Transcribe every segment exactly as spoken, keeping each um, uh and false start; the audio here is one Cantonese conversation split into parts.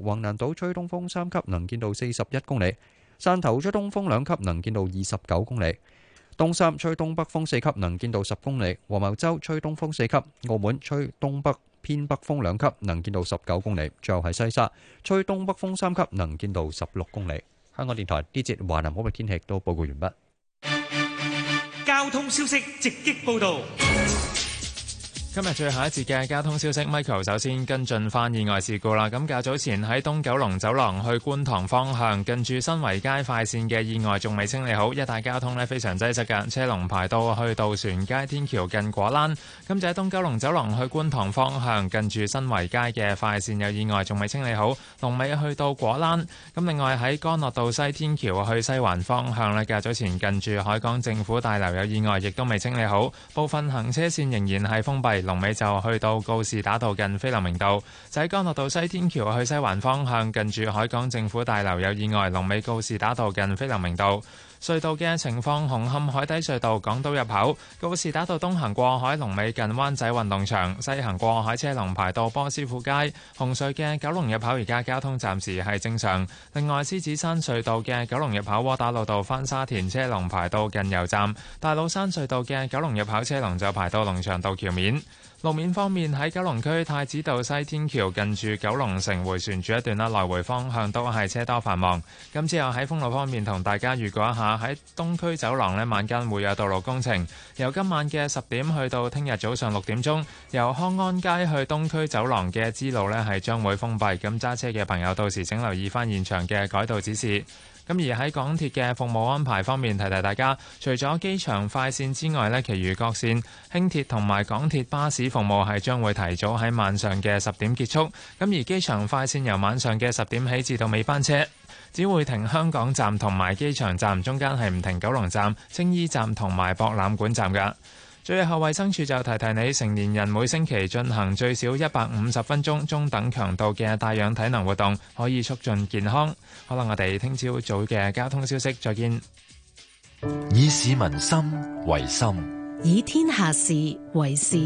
橫瀾島吹東風三級，能見度四十一公里；汕頭吹東風兩級，能見度二十九公里；東三吹東北風四級，能見度十公里；黃茅洲吹東風四級；澳門吹東北偏北風兩級，能見度十九公里；最後係西沙吹東北風三級，能見度十六公里。香港電台呢節華南海域天氣都報告完畢。 交通消息直擊報道。 今日最後一節嘅交通消息 ，Michael 首先跟進翻意外事故啦。咁較早前喺東九龍走廊去觀塘方向，近住新圍街快線嘅意外仲未清理好，一帶交通呢非常擠塞嘅，車龍排到去渡船街天橋近果欄。咁就喺東九龍走廊去觀塘方向，近住新圍街嘅快線有意外仲未清理好，龍尾去到果欄。咁另外喺干諾道西天橋去西環方向呢，較早前近住海港政府大樓有意外，亦都未清理好，部分行車線仍然係封閉。龍尾就去到告士打道近菲林明道，就喺干諾道西天橋去西環方向，近住海港政府大樓有意外，龍尾告士打道近菲林明道。隧道嘅情況，紅磡海底隧道港島入口告士打道東行過海，龍尾近灣仔運動場；西行過海車龍排到波斯富街。紅隧嘅九龍入口而家交通暫時係正常。另外，獅子山隧道嘅九龍入口窩打老道返沙田車龍排到近油站；大老山隧道嘅九龍入口車龍就排到龍翔道橋面。路面方面，喺九龍區太子道西天橋近住九龍城迴旋處一段啦，來回方向都係車多繁忙。咁之後喺封路方面同大家預告一下，喺東區走廊呢，晚間會有道路工程，由今晚嘅十點去到聽日早上六點鐘，由康安街去東區走廊嘅支路呢係將會封閉。咁揸車嘅朋友到時請留意翻現場嘅改道指示。咁而喺港鐵嘅服務安排方面，提提大家，除咗機場快線之外呢，其餘各線輕鐵同埋港鐵巴士服務係將會提早喺晚上嘅十點結束。咁而機場快線由晚上嘅十點起至到尾班車，只會停香港站同埋機場站，中間係唔停九龍站、青衣站同埋博覽館站㗎。最後，衛生署就提提你，成年人每星期進行最少一百五十分鐘中等強度嘅帶氧體能活動，可以促進健康。好啦，我哋聽朝早嘅交通消息，再見。 以市民心為心， 以天下事為事。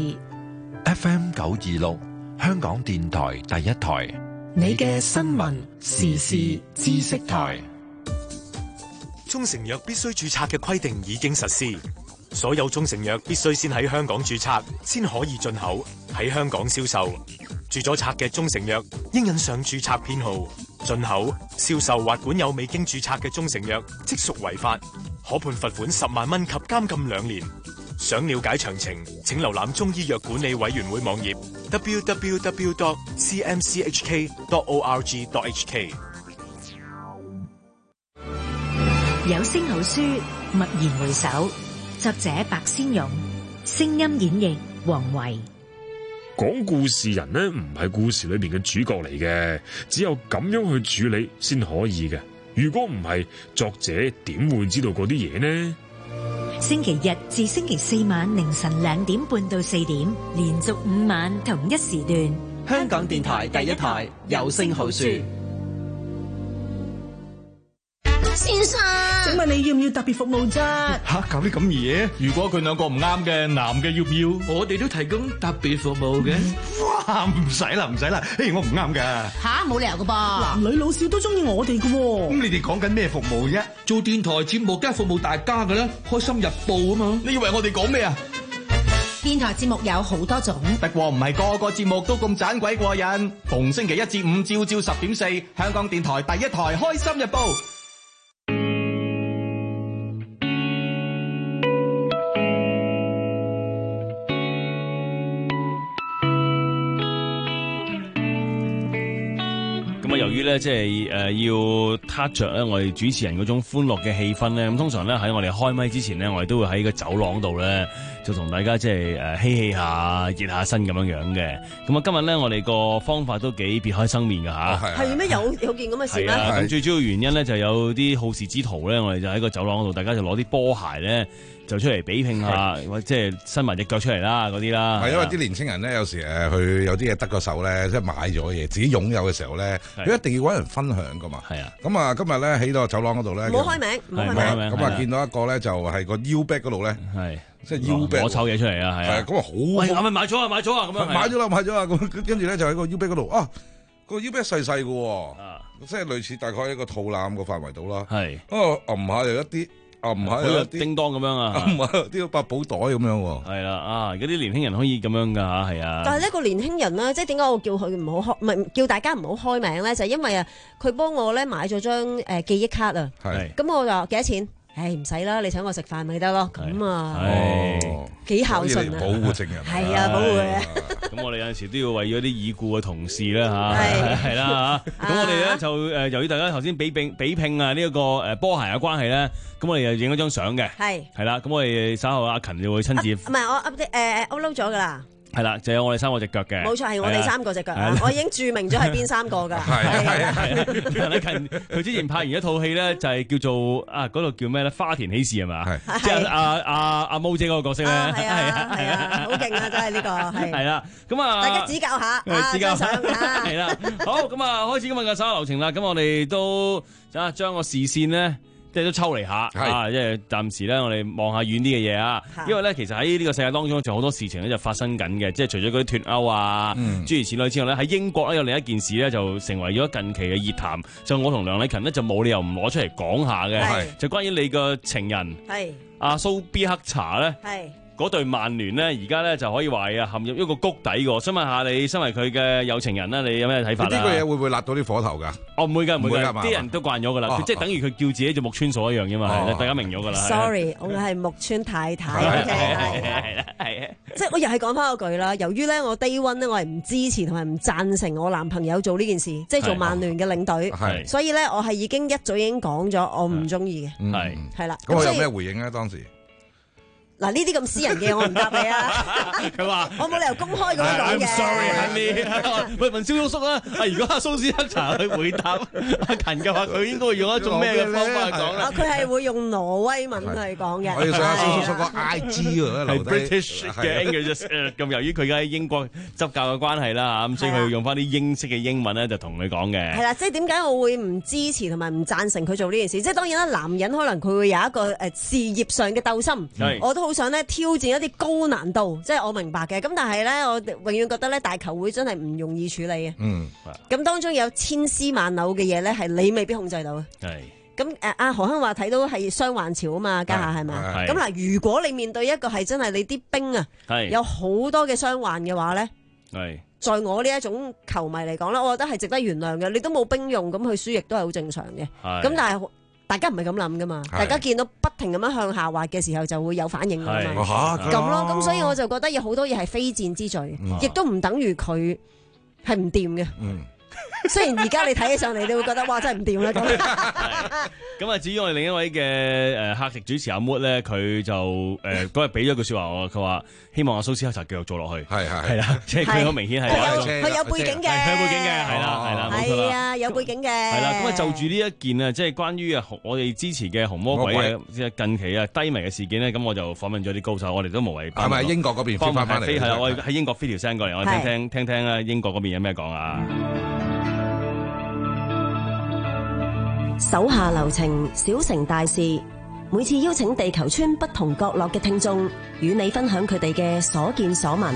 F M 九二六，香港電台第一台， 你嘅新聞時事知識台。 中成藥必須註冊嘅規定已經實施。所有中成藥必須先喺香港註冊，先可以進口，喺香港銷售。註咗冊嘅中成藥應印上註冊編號。進口、銷售或管有未經註冊嘅中成藥，即屬違法，可判罰款十萬蚊及監禁兩年。想了解詳情，請瀏覽中醫藥管理委員會網頁 double-u double-u double-u dot c m c h k dot org dot h k。 有聲好書，驀然回首。作者白先勇，聲音演繹黃維。 講故事人呢，唔係故事裏面嘅主角嚟嘅，只有咁樣去處理先可以嘅。如果唔係，作者點會知道嗰啲嘢呢？ 星期日至星期四晚凌晨兩點半到四點，連續五晚同一時段。 香港電台第一台有聲好書。 先生， 請問你要唔要特別服務啫？ 吓，搞啲咁嘢？如果佢兩個唔啱嘅，男嘅要唔要？ 我哋都提供特別服務嘅。 哇，唔使啦，唔使啦，嘿，我唔啱噶。 吓，冇理由噶噃。 男女老少都中意我哋噶。 咁你哋講緊咩服務啫？ 做電台節目梗係服務大家噶啦，開心日報啊嘛。 你以為我哋講咩啊？ 電台節目有好多種， 不過唔係個個節目都咁盞鬼過癮。逢星期一至五朝朝十點四，香港電台第一台開心日報。 由於咧，即係誒要 touch 着咧，我哋主持人嗰種歡樂嘅氣氛咧，咁通常咧喺我哋開麥之前咧，我哋都會喺個走廊度咧，就同大家即係誒嬉戲下、熱下身咁樣樣嘅。咁啊，今日咧我哋個方法都幾別開生面㗎吓。 係咩？有有件咁嘅事咩？ 咁最主要原因咧就有啲好事之徒咧，我哋就喺個走廊嗰度，大家就攞啲波鞋咧。就出嚟比拼下，或者即係伸埋隻腳出嚟啦，嗰啲啦。 係因為啲年青人咧，有時誒佢有啲嘢得個手咧，即係買咗嘢，自己擁有嘅時候咧，佢一定要揾人分享噶嘛。係啊。咁啊，今日咧喺個走廊嗰度咧， 唔好開名，唔好開名。 咁啊，見到一個咧就係個腰背嗰度咧，係即係腰背攞抽嘢出嚟啊，係啊。 咁啊好。 喂，係咪買咗啊？買咗啊？咁樣。 買咗啦，買咗啦。咁跟住咧就喺個腰背嗰度啊， 個腰筆細細嘅喎，即係類似大概一個肚腩個範圍度啦。 係， 不過揞下又一啲，揞下又一啲叮當咁樣啊， 揞下啲百寶袋咁樣喎。 係啦，啊，而家啲年輕人可以咁樣㗎嚇，係啊。 但係呢個年輕人咧，即係點解我叫佢唔好開，唔係叫大家唔好開名咧？就係因為啊，佢幫我咧買咗張誒記憶卡啊。 係。 咁我就話幾多錢？唉，唔使啦，你請我食飯咪得咯。咁啊，幾孝順啊！ 保護證人。 係啊，保護佢。 咁我哋有陣時都要為咗啲已故嘅同事啦嚇，係啦嚇。咁我哋咧就誒，由於大家頭先比拼比拼啊呢一個誒波鞋嘅關係咧，咁我哋又影咗張相嘅。係。係啦，咁我哋稍後阿勤就會親自。 唔係我 update 誒 upload 咗㗎啦。 係啦，就有我哋三個隻腳嘅。冇錯，係我哋三個隻腳啊！我已經註明咗係邊三個㗎。係係係。勤勤佢之前拍完一套戲咧，就係叫做啊嗰度叫咩咧？花田喜事係嘛？係。即係阿阿阿毛姐嗰個角色咧。係啊係啊，好勁啊！真係呢個係。係啦，咁啊，大家指教下， 指教下。 係啦，好咁啊，開始今日嘅手下留情啦。咁我哋都啊將個視線咧。即係都抽離下，啊！即係暫時咧，我哋望下遠啲嘅嘢啊。因為咧，其實喺呢個世界當中，仲有好多事情咧就發生緊嘅。即係除咗嗰啲脫歐啊，嗯、諸如此類之外咧，喺英國咧有另一件事咧，就成為咗近期嘅熱談。就我同梁禮勤呢，就冇理由唔攞出嚟講下嘅，就關於你個情人阿蘇比克查咧。嗰隊曼聯呢，而家咧就可以話啊陷入一個谷底嘅。想問下你，身為佢嘅有情人啦，你有咩睇法咧？ 呢個嘢會唔會辣到啲火頭㗎？ 哦，唔會㗎，唔會㗎，啲人都慣咗㗎啦。佢即係等於佢叫自己做木村嫂一樣啫嘛，大家明咗㗎啦。 Sorry，我係木村太太。係係係。即係我又係講翻嗰句啦。由於咧我 day one 咧，我係唔支持同埋唔贊成我男朋友做呢件事，即係做曼聯嘅領隊。所以咧，我係已經一早已經講咗，我唔中意嘅。係係啦。 咁我有咩回應咧？當時？ 嗱，呢啲咁私人嘅我唔答你啊！ 佢話我冇理由公開咁樣講嘅。 sorry，喂，問蕭叔叔啊，如果阿蘇斯克查去回答阿勤嘅話，佢應該會用一種咩嘅方法去講咧？ 佢係會用挪威文去講嘅。 我要上阿蘇叔叔個 I G 喎， 係 British 嘅 English。咁由於佢而家喺英國執教嘅關係啦，咁所以佢要用翻啲英式嘅英文咧，就同佢講嘅。係啦，即係點解我會唔支持同埋唔贊成佢做呢件事？即係當然啦，男人可能佢會有一個誒事業上嘅鬥心，我都好想咧挑戰一啲高難度，即係我明白嘅。咁但係咧，我永遠覺得咧大球會真係唔容易處理嘅。嗯，咁當中有千絲萬縷嘅嘢咧，係你未必控制到嘅。係。咁誒，阿何亨話睇到係雙環潮啊嘛，家下係咪？咁嗱，如果你面對一個係真係你啲兵啊，有好多嘅傷患嘅話咧，係。在我呢一種球迷嚟講咧，我覺得係值得原諒嘅。你都冇兵用，咁佢輸亦都係好正常嘅。咁但係。大家唔係咁諗噶嘛，大家見到不停咁樣向下滑嘅時候就會有反應噶嘛，咁咯，咁所以我就覺得有好多嘢係非戰之罪，亦都唔等於佢係唔掂嘅。雖然而家你睇起上嚟，你會覺得哇真係唔掂啦咁。 咁啊，至於我哋另一位嘅誒客席主持阿 Mood 咧，佢就誒嗰日俾咗句説話我，佢話希望阿蘇斯克查繼續做落去。係係係啦，即係佢好明顯係佢有背景嘅， 佢有背景嘅，係啦係啦，冇錯啦。 係啊，有背景嘅。 係啦，咁啊就住呢一件啊，即係關於啊我哋支持嘅紅魔鬼嘅即係近期啊低迷嘅事件咧，咁我就訪問咗啲高手，我哋都無謂。係咪英國嗰邊飛翻翻嚟？係啦，我喺英國飛條聲過嚟，我聽聽聽聽啊英國嗰邊有咩講啊？ 手下留情，小成大事。每次邀請地球村不同角落嘅聽眾，與你分享佢哋嘅所見所聞。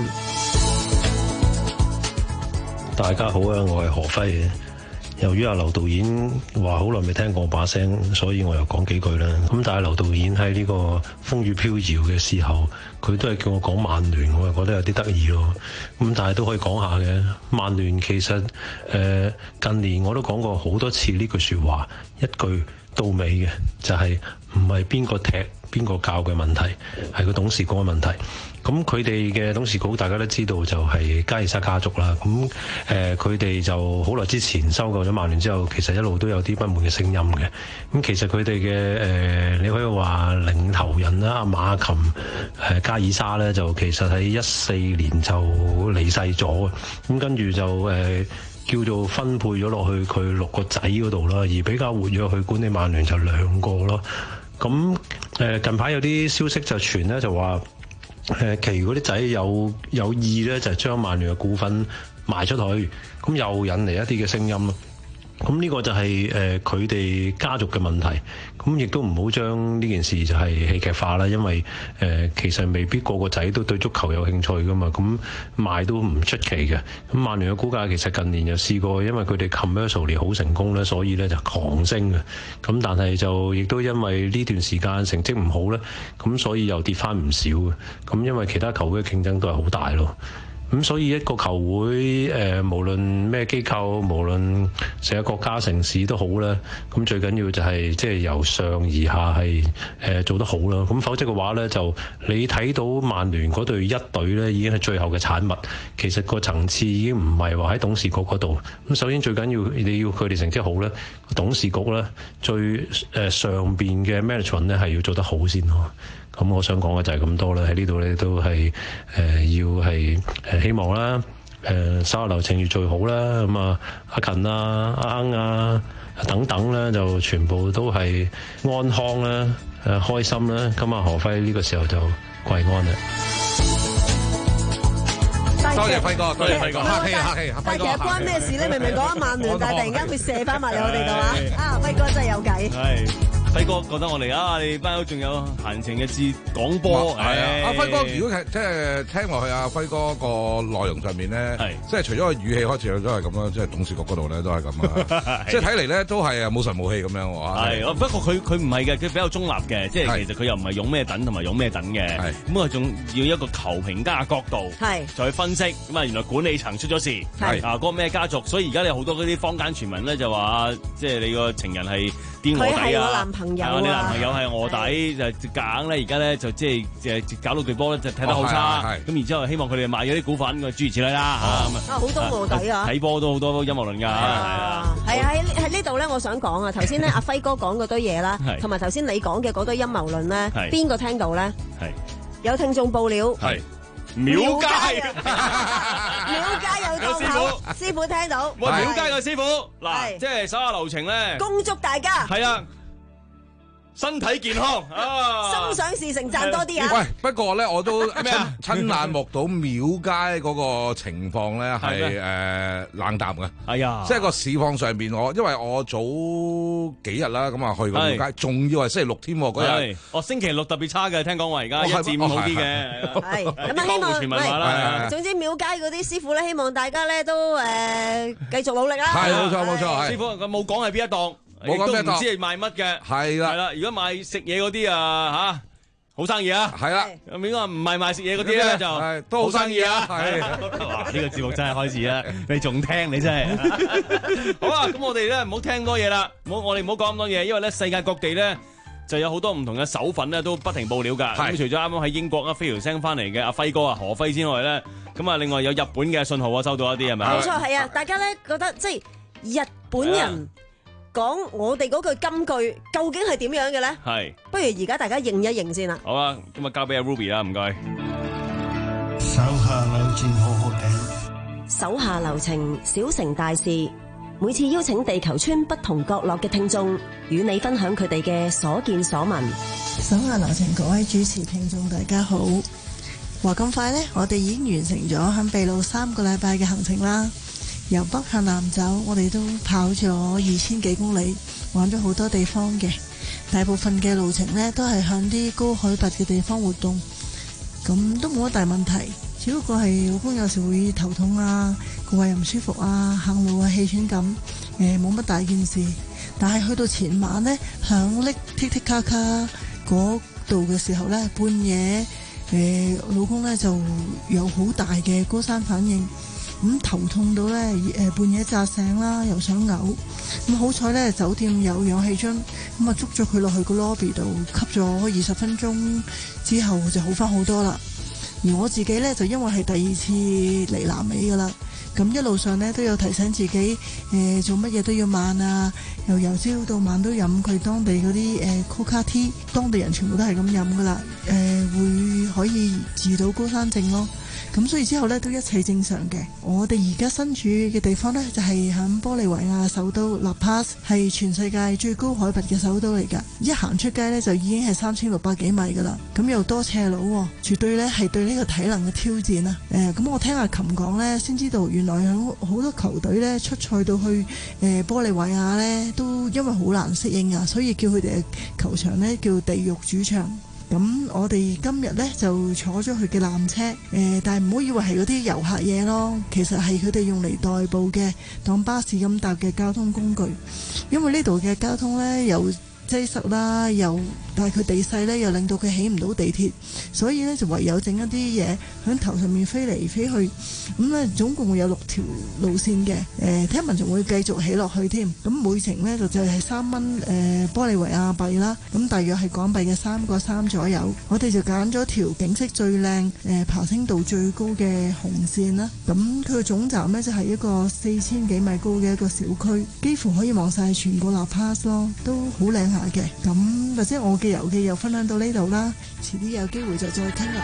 大家好啊，我係何輝嘅。由於阿劉導演話好耐未聽過我把聲，所以我又講幾句啦。咁但係劉導演喺呢個風雨飄搖嘅時候，佢都係叫我講曼聯，我又覺得有啲得意咯。咁但係都可以講下嘅。曼聯其實誒、呃、近年我都講過好多次呢句説話，一句到尾嘅就係唔係邊個踢邊個教嘅問題，係個董事局嘅問題。咁佢哋嘅董事局大家都知道就係加爾沙家族啦。咁誒佢哋就好耐之前收購咗曼聯之後，其實一路都有啲不滿嘅聲音嘅。咁其實佢哋嘅誒你可以話領頭人啦，阿馬琴誒加爾沙咧，就其實喺一四年就離世咗。咁跟住就誒、呃、叫做分配咗落去佢六個仔嗰度啦，而比較活躍去管理曼聯就兩個咯。咁誒、呃、近排有啲消息就傳咧，就話誒其餘嗰啲仔有有意咧，就將曼聯嘅股份賣出去，咁又引嚟一啲嘅聲音咯。 咁呢個就係誒佢哋家族嘅問題，咁亦都唔好將呢件事就係戲劇化啦，因為誒、呃、其實未必個個仔都對足球有興趣噶嘛，咁賣都唔出奇嘅。咁曼聯嘅股價其實近年就試過，因為佢哋 commercially 好成功咧，所以咧就狂升嘅。咁但係就亦都因為呢段時間成績唔好咧，咁所以又跌翻唔少嘅。咁因為其他球會嘅競爭都係好大咯。咁所以一個球會誒、呃，無論咩機構，無論成個國家城市都好啦。咁最緊要就係即係由上而下係誒、呃、做得好啦。咁否則嘅話咧，就你睇到曼聯嗰隊一隊咧，已經係最後嘅產物。其實個層次已經唔係話喺董事局嗰度。咁首先最緊要你要佢哋成績好咧，董事局咧最誒、呃、上邊嘅 management 咧係要做得好先咯。咁我想講嘅就係咁多啦，喺呢度咧都係誒、呃、要係誒希望啦，誒手下留情越最好啦，咁啊阿勤啊、阿亨啊等等咧就全部都係安康啦、誒開心啦，今晚何輝呢個時候就跪安啦。 多謝輝哥，多謝輝哥，客氣客氣， 但係其實關咩事咧？明明講緊曼聯，但係突然間佢射翻埋嚟我哋度啊！啊，輝哥真係有計。 係輝哥覺得我哋啊，你班友仲有閒情嘅節講波。係啊， 阿輝哥，如果係即係聽落去，阿輝哥個內容上面咧，即係除咗個語氣開始都係咁啦，即係董事局嗰度咧都係咁啊。即係睇嚟咧都係啊冇神冇氣咁樣喎。 係，不過佢佢唔係嘅，佢比較中立嘅，即係其實佢又唔係用咩等同埋用咩等嘅。咁啊，仲要一個球評家嘅角度，再去分析。咁啊，原來管理層出咗事，係啊，嗰個咩家族，所以而家你好多嗰啲坊間傳聞咧就話，即係你個情人係癲臥底啊， 佢係我男朋友啊， 你男朋友係臥底，就夾硬咧，而家咧就即係誒搞到隊波咧就踢得好差，咁然之後希望佢哋賣咗啲股份，個諸如此類啦， 啊好多臥底啊， 睇波都好多陰謀論㗎，係啊， 係啊，喺喺呢度咧，我想講啊，頭先咧阿輝哥講嗰堆嘢啦，同埋頭先你講嘅嗰堆陰謀論咧，邊個聽到咧？係有聽眾報料。係。 廟街， 廟街有檔口，師傅聽到。 喂，廟街個師傅，嗱，即係手下留情咧。 恭祝大家。 係啊。身體健康啊！ 心想事成，賺多啲啊！ 喂，不過咧，我都親親眼目睹廟街嗰個情況咧，係誒冷淡嘅。 係啊， 即係個市況上邊，我因為我早幾日啦，咁啊去個廟街，仲要係星期六添嗰日。 哦，星期六特別差嘅，聽講話而家一至五好啲嘅。 係咁啊，希望喂，總之廟街嗰啲師傅咧，希望大家咧都誒繼續努力啦。 係冇錯冇錯， 師傅佢冇講係邊一檔。冇講咩，都唔知係賣乜嘅，係啦，係啦。如果賣食嘢嗰啲啊，吓好生意啊，係啦。咁如果唔係賣食嘢嗰啲咧，就都好生意啊。係，哇！呢個節目真係開始啦，你仲聽你真係。好啊，咁我哋咧唔好聽多嘢啦，唔好我哋唔好講咁多嘢，因為咧世界各地咧就有好多唔同嘅手粉咧都不停報料㗎。咁除咗啱啱喺英國啊飛條聲翻嚟嘅阿輝哥啊何輝之外咧，咁啊另外有日本嘅信號啊收到一啲係咪？ 冇錯，係啊！大家咧覺得即係日本人。講我哋嗰句金句究竟係點樣嘅咧？係，不如而家大家認一認先啦。 好啊，咁啊交俾阿 Ruby 啦，唔該。 手下留情，好好聽。手下留情，小成大事。每次邀請地球村不同角落嘅聽眾，與你分享佢哋嘅所見所聞。 手下留情，各位主持聽眾大家好。話咁快呢，我哋已經完成咗喺秘魯三個禮拜嘅行程啦。由北向南走，我哋都跑咗二千幾公里，玩咗好多地方嘅。大部分嘅路程呢，都係向啲高海拔嘅地方活動，咁都冇乜大問題。只不過係老公有時會頭痛啊，個胃唔舒服啊，行路啊氣喘咁，誒冇乜大件事。但係去到前晚呢，響拎剔剔卡卡嗰度嘅時候呢，半夜誒、呃、老公呢就有好大嘅高山反應。咁頭痛到咧，誒半夜扎醒啦，又想嘔。咁好彩咧，酒店有氧氣樽，咁啊捉咗佢落去個 lobby 度吸咗二十分鐘之後就好翻好多啦。而我自己咧就因為係第二次嚟南美噶啦，咁一路上咧都有提醒自己，誒、呃、做乜嘢都要慢啊，由由朝到晚都飲佢當地嗰啲誒 Coca Tea，當地人全部都係咁飲噶啦，誒、呃、會可以治到高山症咯。 咁所以之後呢，都一切正常嘅。我哋而家身處嘅地方呢，就係喺玻利維亞首都拉帕斯，係全世界最高海拔嘅首都嚟㗎。一行出街呢，就已經係三千六百幾米㗎啦。咁又多斜路，絕對呢係對呢個體能嘅挑戰啊！誒、呃，咁我聽阿琴講呢，先知道原來有好多球隊呢出賽到去誒、呃、玻利維亞呢，都因為好難適應啊，所以叫佢哋嘅球場呢叫地獄主場。咁我哋今日呢，就坐咗佢嘅纜車，誒、呃，但係唔好以為係嗰啲遊客嘢咯，其實係佢哋用嚟代步嘅當巴士咁搭嘅交通工具，因為呢度嘅交通呢，有擠塞啦，又但係佢地勢咧，又令到佢起唔到地鐵，所以咧就唯有整一啲嘢響頭上面飛嚟飛去，咁咧總共會有六條路線嘅，誒聽聞仲會繼續起落去添，咁每程咧就就係三蚊誒玻利維亞幣啦，咁大約係港幣嘅三個三左右，我哋就揀咗條景色最靚、誒爬升度最高嘅紅線啦，咁佢嘅總站咧就係一個四千幾米高嘅一個小區，幾乎可以望晒全個拉帕斯咯，都好靚下嘅，咁或者我嘅遊記又分享到呢度啦，遲啲有機會就再傾啦。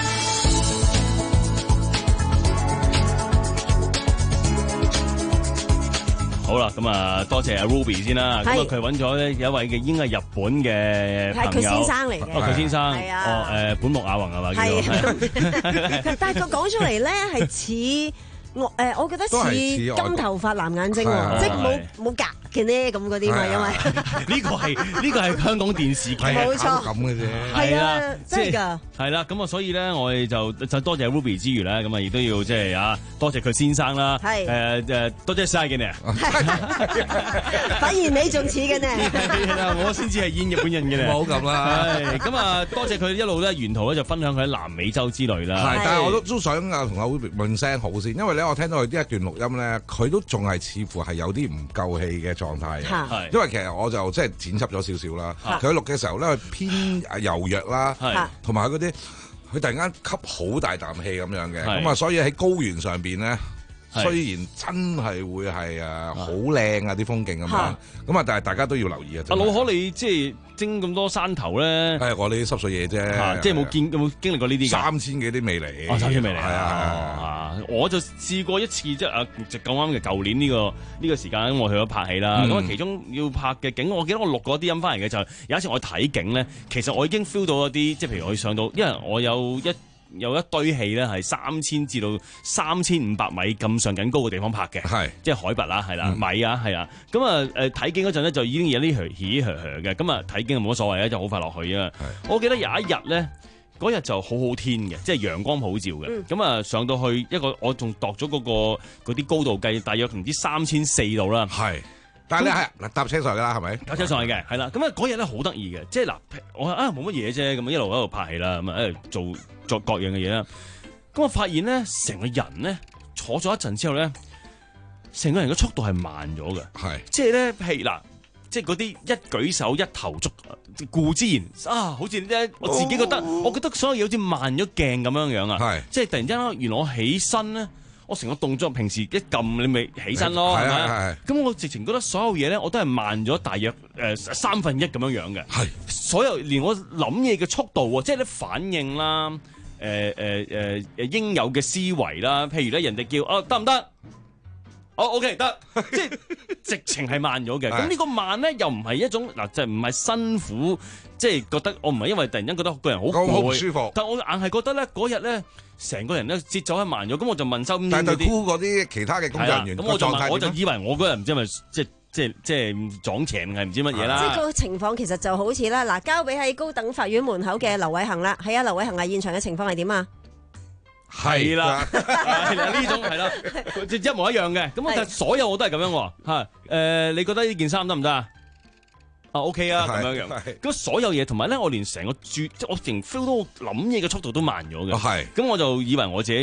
好啦，咁啊多謝阿 Ruby 先啦，咁啊佢揾咗咧有一位嘅應該係日本嘅朋友，係佢先生嚟嘅，哦佢先生，係啊，哦誒本木雅弘係嘛叫做， 但係佢講出嚟咧係似。我誒，我覺得似金頭髮藍眼睛喎，即係冇冇格嘅呢咁嗰啲嘛，因為呢個係呢個係香港電視劇， 冇錯咁嘅啫， 係啊，真係㗎，係啦，咁啊，所以咧，我哋就就多謝 Ruby 之餘咧，咁啊，亦都要即係啊，多謝佢先生啦，係誒誒，多謝晒嘅呢， 反而你仲似嘅呢， 我先至係演日本人嘅呢， 冇咁啦， 係咁啊，多謝佢一路咧沿途咧就分享佢喺南美洲之旅啦， 係，但係我都都想啊同阿 Ruby 問聲好先，因為咧。我聽到佢呢一段錄音咧，佢都仲係似乎係有啲唔夠氣嘅狀態嘅，因為其實我就即係剪輯咗少少啦。佢錄嘅時候咧，佢偏柔弱啦，同埋佢嗰啲，佢突然間吸好大啖氣咁樣嘅，咁啊，所以喺高原上邊咧。雖然真係會係誒好靚啊啲風景咁樣，咁啊但係大家都要留意啊！ 阿老可你即係蒸咁多山頭咧， 係我呢啲濕碎嘢啫， 即係冇見有冇經歷過呢啲㗎？ 三千幾啲未嚟， 三千未嚟， 係啊！ 我就試過一次即係啊，就咁啱嘅舊年呢個呢個時間，我去咗拍戲啦。咁啊，其中要拍嘅景，我記得我錄過啲音翻嚟嘅就係有一次我睇景咧，其實我已經 feel 到一啲，即係譬如我上到，因為我有一。有一堆戲咧，係三千至到三千五百米咁上緊高嘅地方拍嘅，係即係海拔啦，係啦，嗯、米啊，係啊，咁啊誒睇景嗰陣咧就已經有啲噓噓噓嘅，咁啊睇景冇乜所謂咧，就好快落去啊！我記得有一日咧，嗰日就好好天嘅，即係陽光普照嘅，咁啊、嗯、上到去一個我仲度咗嗰個嗰啲高度計，大約唔知三千四度啦，係。 但係你係嗱搭車上去㗎啦，係咪？ 搭車上去嘅，係啦。咁啊嗰日咧好得意嘅，即係嗱，我話啊冇乜嘢啫，咁啊一路喺度拍戲啦，咁啊喺度做做各樣嘅嘢啦。咁我發現咧，成個人咧坐咗一陣之後咧，成個人嘅速度係慢咗嘅，係即係咧，譬如嗱，即係嗰啲一舉手一投足，固之然啊，好似咧我自己覺得，哦、我覺得所有嘢好似慢咗鏡咁樣樣啊，係即係突然之間，原來我起身咧。我成個動作平時一撳你咪起身咯，係咪？咁我直情覺得所有嘢咧，我都係慢咗大約誒三分一咁樣樣嘅。係所有連我諗嘢嘅速度喎，即係咧反應啦，誒誒誒誒應有嘅思維啦。譬如咧人哋叫啊得唔得？哦 OK 得，即係直情係慢咗嘅。咁呢個慢咧又唔係一種嗱，就唔係辛苦，即係覺得我唔係因為突然間覺得個人好攰，好舒服。但我硬係覺得咧嗰日咧。成個人咧節奏係慢咗，咁我就問周邊嗰啲，但係箍嗰啲其他嘅工作人員，咁我就問，我就以為我嗰日唔知係咪即係即係即係撞邪係唔知乜嘢啦。即係個情況其實就好似啦，嗱，交俾喺高等法院門口嘅劉偉恒啦，係啊，劉偉恒啊，現場嘅情況係點啊？係啦，係啦，呢種係啦，一模一樣嘅，咁但係所有我都係咁樣喎，嚇誒，你覺得呢件衫得唔得啊？啊 OK 啊咁樣樣，咁所有嘢同埋咧，我連成個注即係我成 feel 到諗嘢嘅速度都慢咗嘅，係，咁我就以為我自己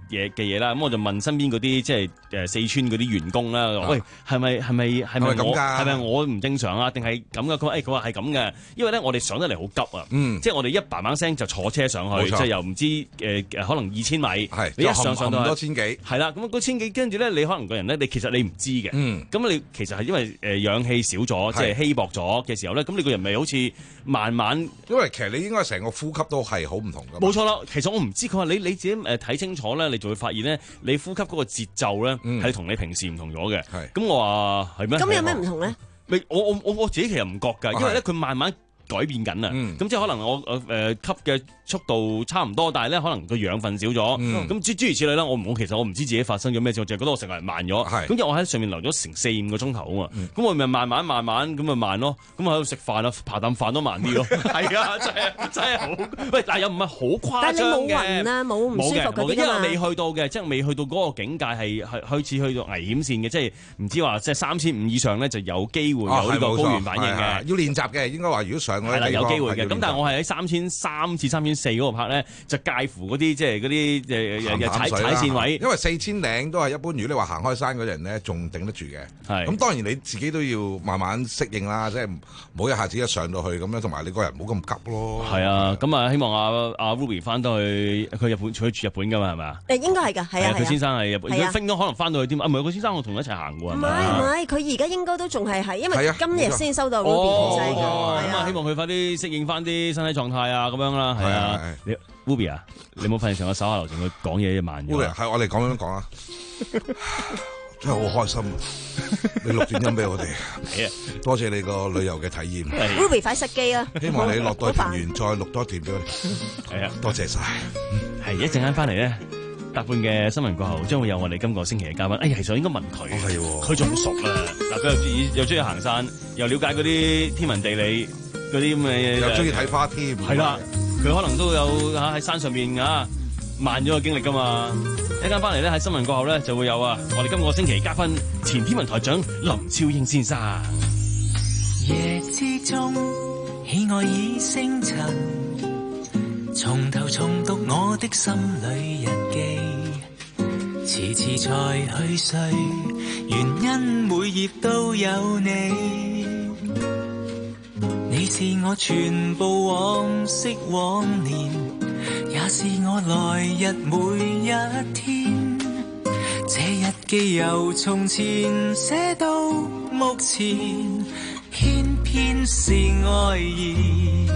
嘢嘅嘢啦。咁我就問身邊嗰啲即係誒四川嗰啲員工啦，喂，係咪係咪係咪我係咪我唔正常啊？定係咁嘅？佢話誒佢話係咁嘅，因為咧我哋上得嚟好急啊，嗯、即係我哋一嘭嘭聲就坐車上去，即係又唔知誒誒、呃、可能二千米，係你一上上到多千幾，係啦，咁嗰千幾跟住咧，你可能個人咧，你其實你唔知嘅，咁、嗯、你其實係因為誒氧氣少咗，即係稀薄咗嘅時候咧，咁你個人咪好似慢慢， 因為其實你應該成個呼吸都係好唔同㗎。 冇錯啦，其實我唔知佢話你你自己誒睇清楚咧，你就會發現咧，你呼吸嗰個節奏咧係同你平時唔同咗嘅。咁我話係咩？ 咁有咩唔同咧？ 未，我我我我自己其實唔覺㗎，因為咧佢慢慢改變緊啊。咁、嗯、即係可能我誒、呃、吸嘅速度差唔多，但係咧可能個養分少咗。咁諸諸如此類啦。我我其實我唔知自己發生咗咩事，我就係覺得我成個人慢咗。咁因為我喺上面留咗成四五個鐘頭啊嘛。咁、嗯、我咪慢慢慢慢咁咪慢咯。咁喺度食飯啊，扒啖飯都慢啲咯。係啊，真係真係好。喂，但係又唔係好誇張嘅。但係你冇暈啊，冇唔舒服嗰啲㗎嘛。因為未去到嘅，即係未去到嗰個境界係係開始去到危險線嘅，即係唔知話即係三千五以上咧就有機會有呢個高原反應嘅。 要練習嘅，應該話如果上嗰啲地方係啦， 有機會嘅。咁但係我係喺三千三至三千四嗰度拍咧，就介乎嗰啲即係嗰啲誒誒踩踩線位。 因為四千零都係一般，如果你話行開山嗰啲人咧，仲頂得住嘅。係。咁當然你自己都要慢慢適應啦，即係唔好一下子一上到去咁樣，同埋你個人唔好咁急咯。 係啊，咁啊希望阿阿 Ruby 翻到去佢日本，佢住日本㗎嘛係咪？ 誒應該係㗎，係啊。 佢先生係日本，佢飛咗可能翻到去添啊！唔係，個先生我同佢一齊行㗎。 唔係唔係，佢而家應該都仲係係，因為今日先收到 Ruby 嘅。 哦，咁啊希望佢快啲適應翻啲身體狀態啊，咁樣啦，係啊。你 Ruby 啊，你冇發現成個手下留情，佢講嘢慢咗。 Ruby 係我哋講咁樣講啊，真係好開心。你錄段音俾我哋，多謝你個旅遊嘅體驗。 Ruby 快熄機啊！ 希望你落到平原再錄多段俾我哋。係啊，多謝晒。 係一陣間翻嚟咧。搭半嘅新聞過後，將會有我哋今個星期嘅嘉賓。哎呀，其實應該問佢，係喎，佢仲熟啊！嗱，佢又又中意行山，又了解嗰啲天文地理嗰啲咁嘅， 又中意睇花添。 係啦，佢可能都有嚇喺山上面啊慢咗嘅經歷噶嘛。一陣翻嚟咧，喺新聞過後咧就會有啊，我哋今個星期嘉賓前天文台長林超英先生。 夜之中，喜愛已星塵。從頭重讀我的心裏日記，遲遲才去睡，原因每頁都有你。你是我全部往昔往年，也是我來日每一天。這日記由從前寫到目前，偏偏是愛意。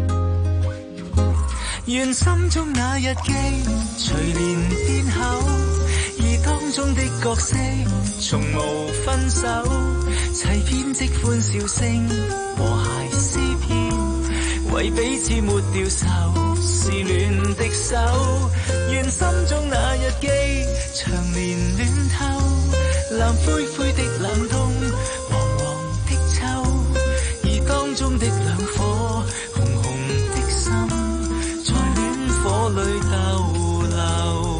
願心中那日記隨年變厚，而當中的角色從無分手，齊編織歡笑聲和諧詩篇，為彼此抹掉愁，是戀的手。願心中那日記長年暖透，藍灰灰的冷冬，黃黃的秋，而當中的兩顆紅紅的心，火裏逗留。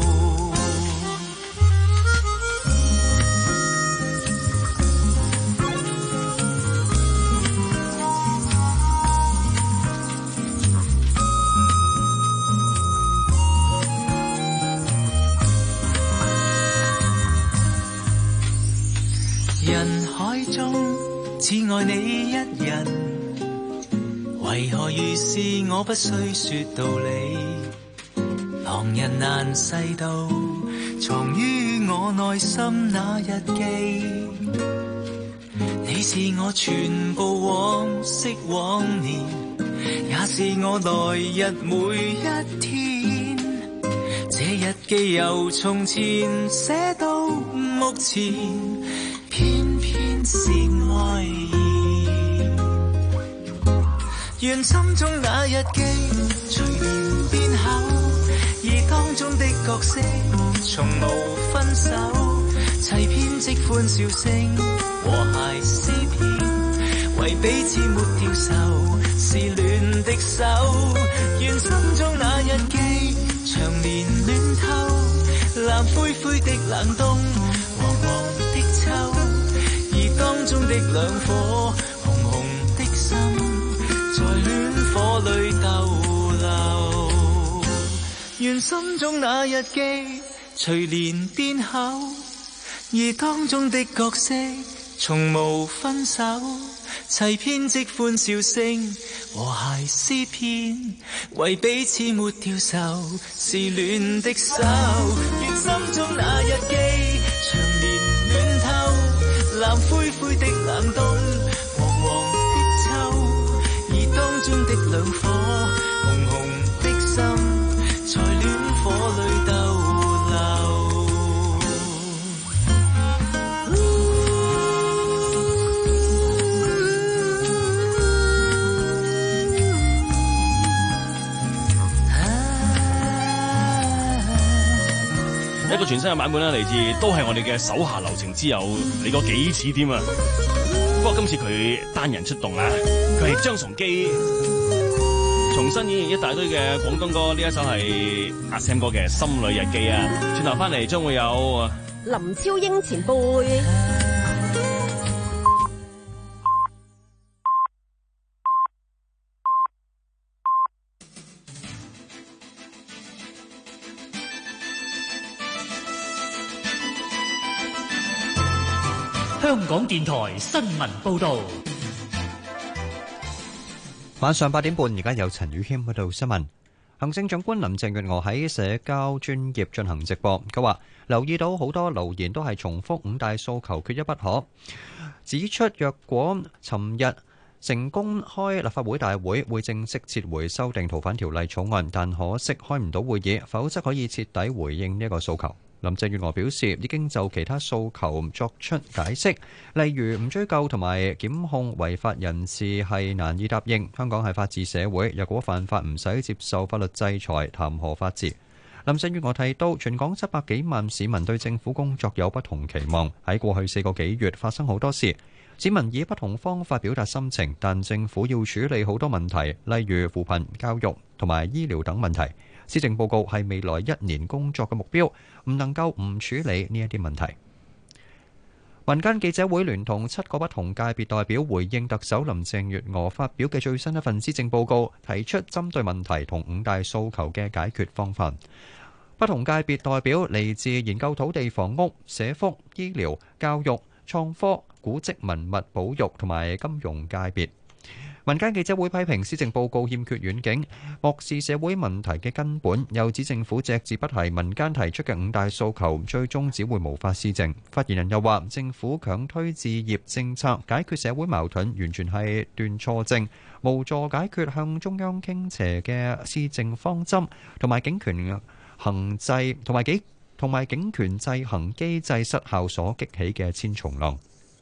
人海中只愛你一人，為何遇事我不需說道理？旁人難細到藏於我內心那日記，你是我全部往昔往年，也是我來日每一天。這日記由從前寫到目前，偏偏是愛意。願心中那日記隨年變厚，而當中的角色從無分手，齊編織歡笑聲和諧詩篇，為彼此抹掉愁，是戀的手。願心中那日記長年暖透，藍灰灰的冷冬，黃黃的秋，而當中的兩顆紅紅的心，在戀火裏逗留。願心中那日記隨連變口，而當中的角色從無分手，齊編織歡笑聲和諧詩篇，為彼此沒掉愁，是戀的手，願心中那日記長年暖透，藍灰灰的冷冬，黃黃的秋，而當中的兩顆紅紅的心，在戀火裏逗留。 一個全新嘅版本咧，嚟自都係我哋嘅手下留情之友嚟過幾次添啊！不過今次佢單人出動啊，佢係張崇基重新演繹一大堆嘅廣東歌，呢一首係阿 Sam 哥嘅《心裏日記》啊！轉頭翻嚟將會有林超英前輩。 香港電台新聞報導， 晚上八點半，而家有陳宇謙報道新聞。行政長官林鄭月娥喺社交專頁進行直播，佢話留意到好多留言都係重複五大訴求，缺一不可。指出若果尋日成功開立法會大會，會正式撤回修訂逃犯條例草案，但可惜開唔到會議，否則可以徹底回應呢個訴求。林鄭月娥表示，已經就其他訴求作出解釋，例如唔追究同埋檢控違法人士係難以答應。香港係法治社會，若果犯法唔使接受法律制裁，談何法治？林鄭月娥提到，全港七百幾萬市民對政府工作有不同期望，喺過去四個幾月發生好多事，市民以不同方法表達心情，但政府要處理好多問題，例如扶貧、教育同埋醫療等問題。施政報告係未來一年工作嘅目標，唔能夠唔處理呢一啲問題。民間記者會聯同七個不同界別代表回應特首林鄭月娥發表嘅最新一份施政報告，提出針對問題同五大訴求嘅解決方法。不同界別代表嚟自研究土地房屋、社福、醫療、教育、創科、古蹟文物保育同埋金融界別。民間記者會批評施政報告欠缺遠景，漠視社會問題嘅根本，又指政府隻字不提民間提出嘅五大訴求，最終只會無法施政。發言人又話，政府強推置業政策解決社會矛盾，完全係斷錯症，無助解決向中央傾斜嘅施政方針，同埋警權行制同埋警同埋警權制衡機制失效所激起嘅千重浪。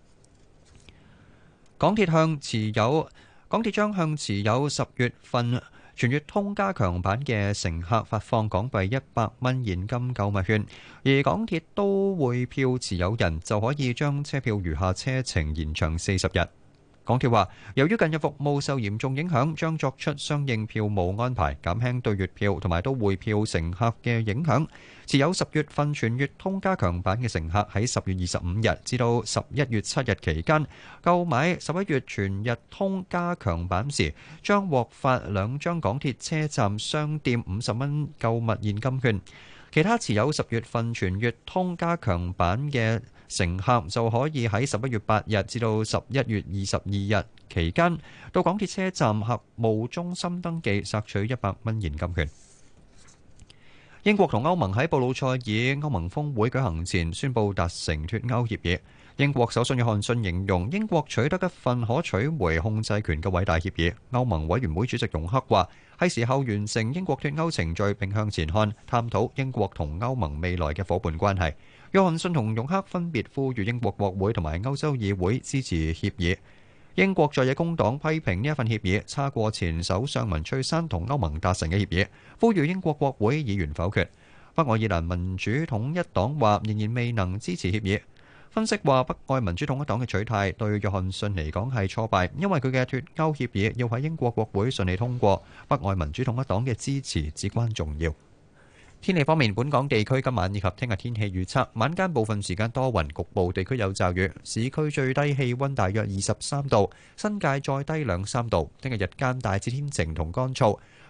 港鐵向持有港鐵將向持有十月份全月通加強版嘅乘客發放港幣一百蚊現金購物券，而港鐵都會票持有人就可以將車票餘下車程延長四十日。港鐵話，由於近日服務受嚴重影響，將作出相應票務安排，減輕對月票同埋都會票乘客嘅影響。持有十月份全月通加強版嘅乘客喺十月二十五日至到十一月七日期間購買十一月全日通加強版時，將獲發兩張港鐵車站商店五十蚊購物現金券。其他持有十月份全月通加強版嘅乘客就可以喺十一月八日至到十一月二十二日期間到港鐵車站客務中心登記，索取一百蚊現金券。英國同歐盟喺布魯塞爾歐盟峰會舉行前宣布達成脫歐協議。英國首相約翰遜形容英國取得一份可取回控制權嘅偉大協議。歐盟委員會主席容克話，係時候完成英國脫歐程序並向前看，探討英國同歐盟未來嘅夥伴關係。約翰遜同容克分別呼籲英國國會同埋歐洲議會支持協議。英國在野工黨批評呢一份協議差過前首相文翠珊同歐盟達成嘅協議，呼籲英國國會議員否決。北愛爾蘭民主統一黨話仍然未能支持協議。分析話，北愛民主統一黨嘅取態對約翰遜嚟講係挫敗，因為佢嘅脫歐協議要喺英國國會順利通過，北愛民主統一黨嘅支持至關重要。天氣方面，本港地區今晚以及聽日天氣預測，晚間部分時間多雲，局部地區有驟雨。市區最低氣溫大約二十三度，新界再低兩三度。聽日日間大致天晴同乾燥，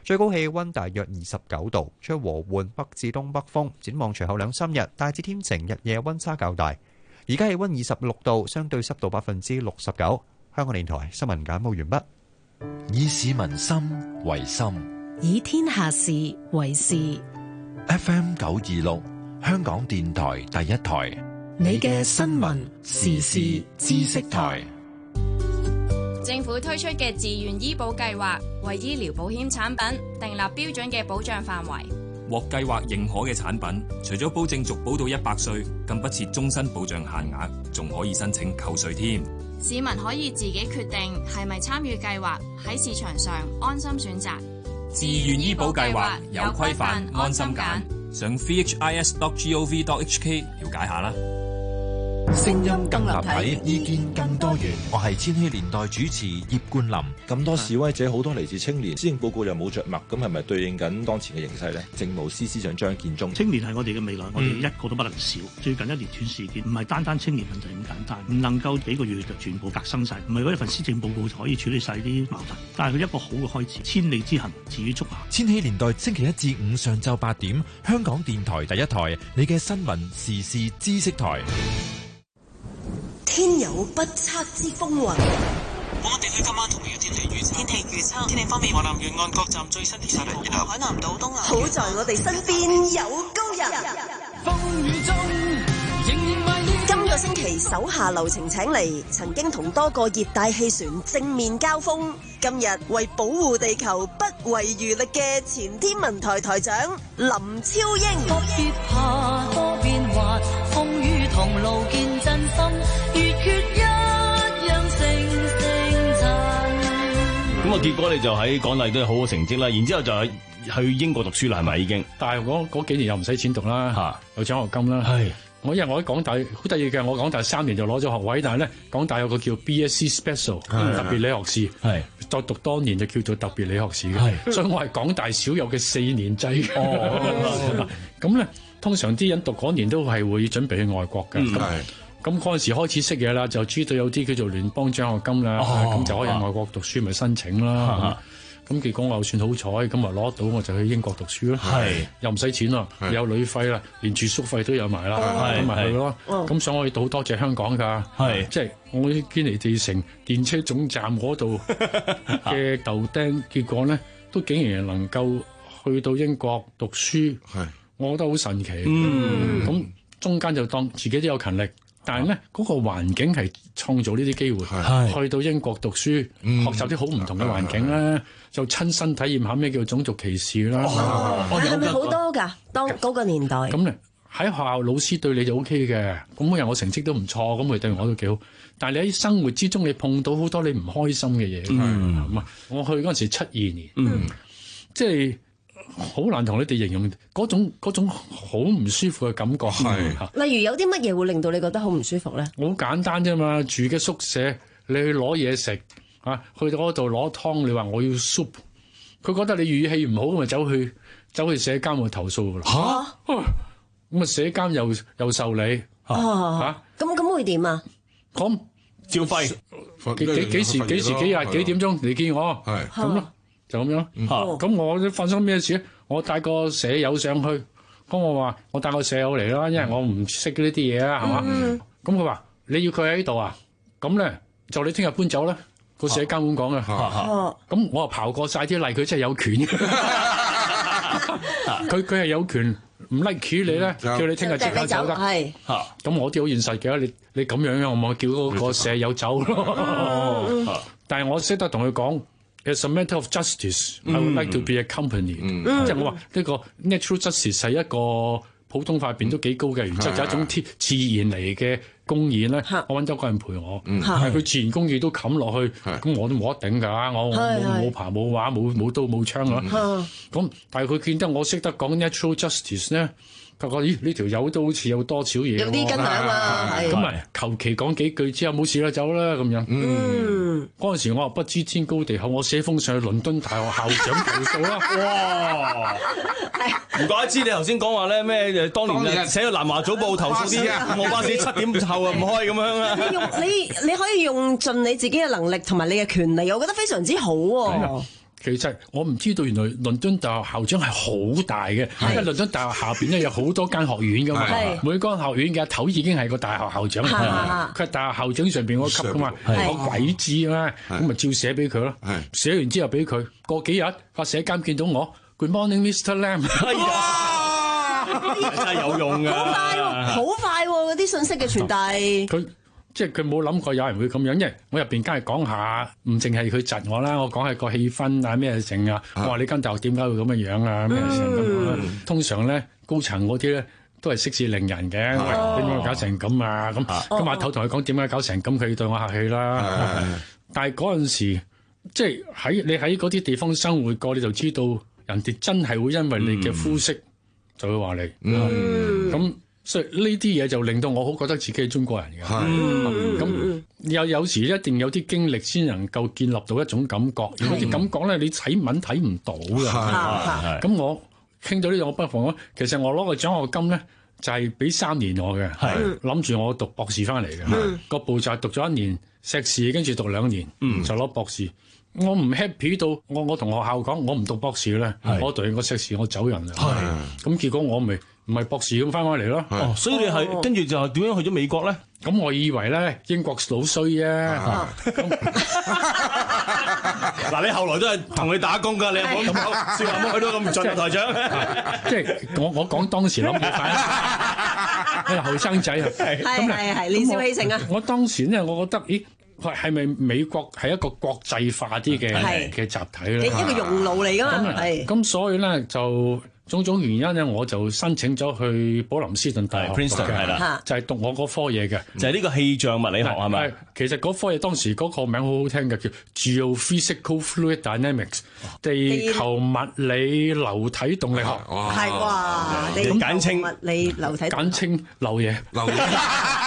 最高氣溫大約二十九度，吹和緩北至東北風。展望隨後兩三日，大致天晴，日夜溫差較大。而家氣溫二十六度，相對濕度百分之六十九。香港電台新聞簡報完畢。 以市民心為心， 以天下事為事。 F M 九二六，香港電台第一台， 你嘅新聞時事知識台。 政府推出嘅自願醫保計劃，為醫療保險產品訂立標準嘅保障範圍。 獲計劃認可嘅產品，除咗保證續保到一百歲，更不設終身保障限額，仲可以申請扣稅添。 市民可以自己決定係咪參與計劃，喺市場上安心選擇。 自願醫保計劃有規範，安心揀。上 v h i s dot gov dot h k 了解下啦。 聲音更立體，意見更多元。我係千禧年代主持葉冠霖。 咁多示威者，好多嚟自青年，施政報告又冇着墨，咁係咪對應緊當前嘅形勢呢？政務司司長張建宗， 青年係我哋嘅未來，我哋一個都不能少。嗯、最近一連串事件，唔係單單青年問題咁簡單，唔能夠幾個月就全部革新晒，唔係嗰一份施政報告就可以處理晒啲矛盾。但係佢一個好嘅開始，千里之行，始於足下。 千禧年代星期一至五上晝八點，香港電台第一台，你嘅新聞時事知識台。 天有不測之風雲。 本港地區今晚同樣天氣預測。天氣預測。天氣方面，華南沿岸各站最新天氣預測。海南島東南。 好在我哋身邊有高人。 風雨中仍然迷戀。 今個星期手下留情請嚟，曾經同多個熱帶氣旋正面交鋒，今日為保護地球不遺餘力嘅前天文台台長林超英。 多跌下多變幻，風雨同路見真心，月缺一樣成成塵。 咁啊，結果你就喺港大都有好好成績啦，然之後就係去英國讀書啦，係咪已經？ 大學嗰嗰幾年又唔使錢讀啦，嚇有獎學金啦。係我因為我喺港大好得意嘅，我港大三年就攞咗學位，但係咧港大有個叫 B S C Special 特別理學士，係再讀多年就叫做特別理學士嘅，所以我係港大少有嘅四年制。哦，咁咧通常啲人讀嗰年都係會準備去外國嘅。咁咁嗰陣時開始識嘢啦，就知道有啲叫做聯邦獎學金啦，咁就可以喺外國讀書，咪申請啦。咁結果我又算好彩，咁啊攞到我就去英國讀書啦，又唔使錢啦，有旅費啦，連住宿費都有埋啦，咁咪去咯。咁所以我哋好多謝香港㗎，即係我喺堅尼地城電車總站嗰度嘅豆釘，結果咧都竟然能夠去到英國讀書，我覺得好神奇。咁中間就當自己都有勤力。但係咧，嗰個環境係創造呢啲機會，去到英國讀書，學習啲好唔同嘅環境咧，就親身體驗下咩叫種族歧視啦。 係咪好多㗎？當嗰個年代咁咧，喺學校老師對你就 O K 嘅，咁因為我成績都唔錯，咁佢對我都幾好。但係你喺生活之中，你碰到好多你唔開心嘅嘢。咁啊，我去嗰陣時七二年，即係。好難同你哋形容嗰種嗰種好唔舒服嘅感覺。係， 例如有啲乜嘢會令到你覺得好唔舒服咧？ 好簡單啫嘛，住嘅宿舍，你去攞嘢食啊，去到嗰度攞湯，你話我要 soup， 佢覺得你語氣唔好，咁咪走去走去社監去投訴噶啦。嚇！咁啊社監又又受理嚇嚇， 咁咁會點啊？ 咁照肺幾幾幾時幾時幾日幾點鐘嚟見我？係咁咯。就咁樣，嚇咁、嗯、我發生咩事咧？我帶個舍友上去，咁我話我帶個舍友嚟啦，因為我唔識呢啲嘢啊，係嘛、嗯？咁佢話你要佢喺度啊？咁咧就你聽日搬走啦。個社監咁講啊。咁我話刨過晒啲例，佢真係有權。佢佢係有權唔 like 你咧，叫你聽日即刻走得。係嚇，咁我啲好現實嘅，你你咁樣樣，我咪叫嗰個舍友走咯。嗯、但係我識得同佢講。It's a matter of justice. I would like to be accompanied. 即係我話呢個 natural justice 係一個普通法入邊都幾高嘅原則，就係一種天自然嚟嘅公義咧。我揾咗個人陪我，但係佢自然公義都冚落去，咁我都冇得頂㗎。我冇冇爬冇話冇冇刀冇槍啊。咁但係佢見得我識得講 natural justice 咧。佢講：咦，呢條友都好似有多少嘢，有啲斤兩啊！咁咪求其講幾句之後冇事啦，走啦咁樣。嗯，嗰陣時我話不知天高地厚，我寫封上去倫敦大學校長投訴啦。哇！ 唔怪得知你頭先講話咧咩？當年寫個南華早報投訴啲我巴士七點後啊唔開咁樣啊！ 你用你你可以用盡你自己嘅能力同埋你嘅權利，我覺得非常之好喎。 其實我唔知道原來倫敦大學校長係好大嘅，因為倫敦大學下邊咧有好多間學院噶嘛，每間學院嘅頭已經係個大學校長，佢係大學校長上邊嗰級噶嘛，我鬼知咩？咁咪照寫俾佢咯，寫完之後俾佢，過幾日個社監見到我 ，Good morning Mister Lam， 真係有用㗎， 好快喎，好快喎嗰啲信息嘅傳遞。 佢即係佢冇諗過有人會咁樣，因為我入邊梗係講下，唔淨係佢窒我啦，我講下個氣氛啊咩成啊，我話你間大學點解會咁嘅樣啊咩成咁。通常咧高層嗰啲咧都係息事寧人嘅，喂點解搞成咁啊咁？咁阿頭同佢講點解搞成咁，佢對我客氣啦。但係嗰陣時即係喺你喺嗰啲地方生活過，你就知道人哋真係會因為你嘅膚色就會話你。咁所以呢啲嘢就令到我好覺得自己係中國人嘅。咁有有時一定有啲經歷先能夠建立到一種感覺。如果啲咁講咧，你睇文睇唔到嘅。咁我傾到呢度，我不妨其實我攞個獎學金咧，就係俾三年我嘅，諗住我讀博士翻嚟嘅。個步驟讀咗一年碩士，跟住讀兩年就攞博士。我唔 happy 到我我同學校講，我唔讀博士咧，我讀完個碩士我走人啦。咁結果我咪唔係博士咁翻返嚟咯。 哦，所以你係跟住就點樣去咗美國咧？ 咁我以為咧英國老衰啫。 嗱，你後來都係同佢打工㗎，你冇咁講，説話冇去到咁盡啊，台長。 即係我我講當時諗嘅快，我係後生仔啊。 係係係年少氣盛啊！ 我當時咧，我覺得咦。係咪美國係一個國際化啲嘅嘅集體咧？ 一個熔爐嚟㗎嘛，係。 咁所以咧就種種原因咧，我就申請咗去普林斯頓大學 Princeton 係啦， 就係讀我嗰科嘢嘅， 就係呢個氣象物理學係咪？ 其實嗰科嘢當時嗰個名好好聽嘅，叫 Geophysical Fluid Dynamics， 地球物理流體動力學。 係哇， 咁簡稱物理流體， 簡稱流嘢。流嘢。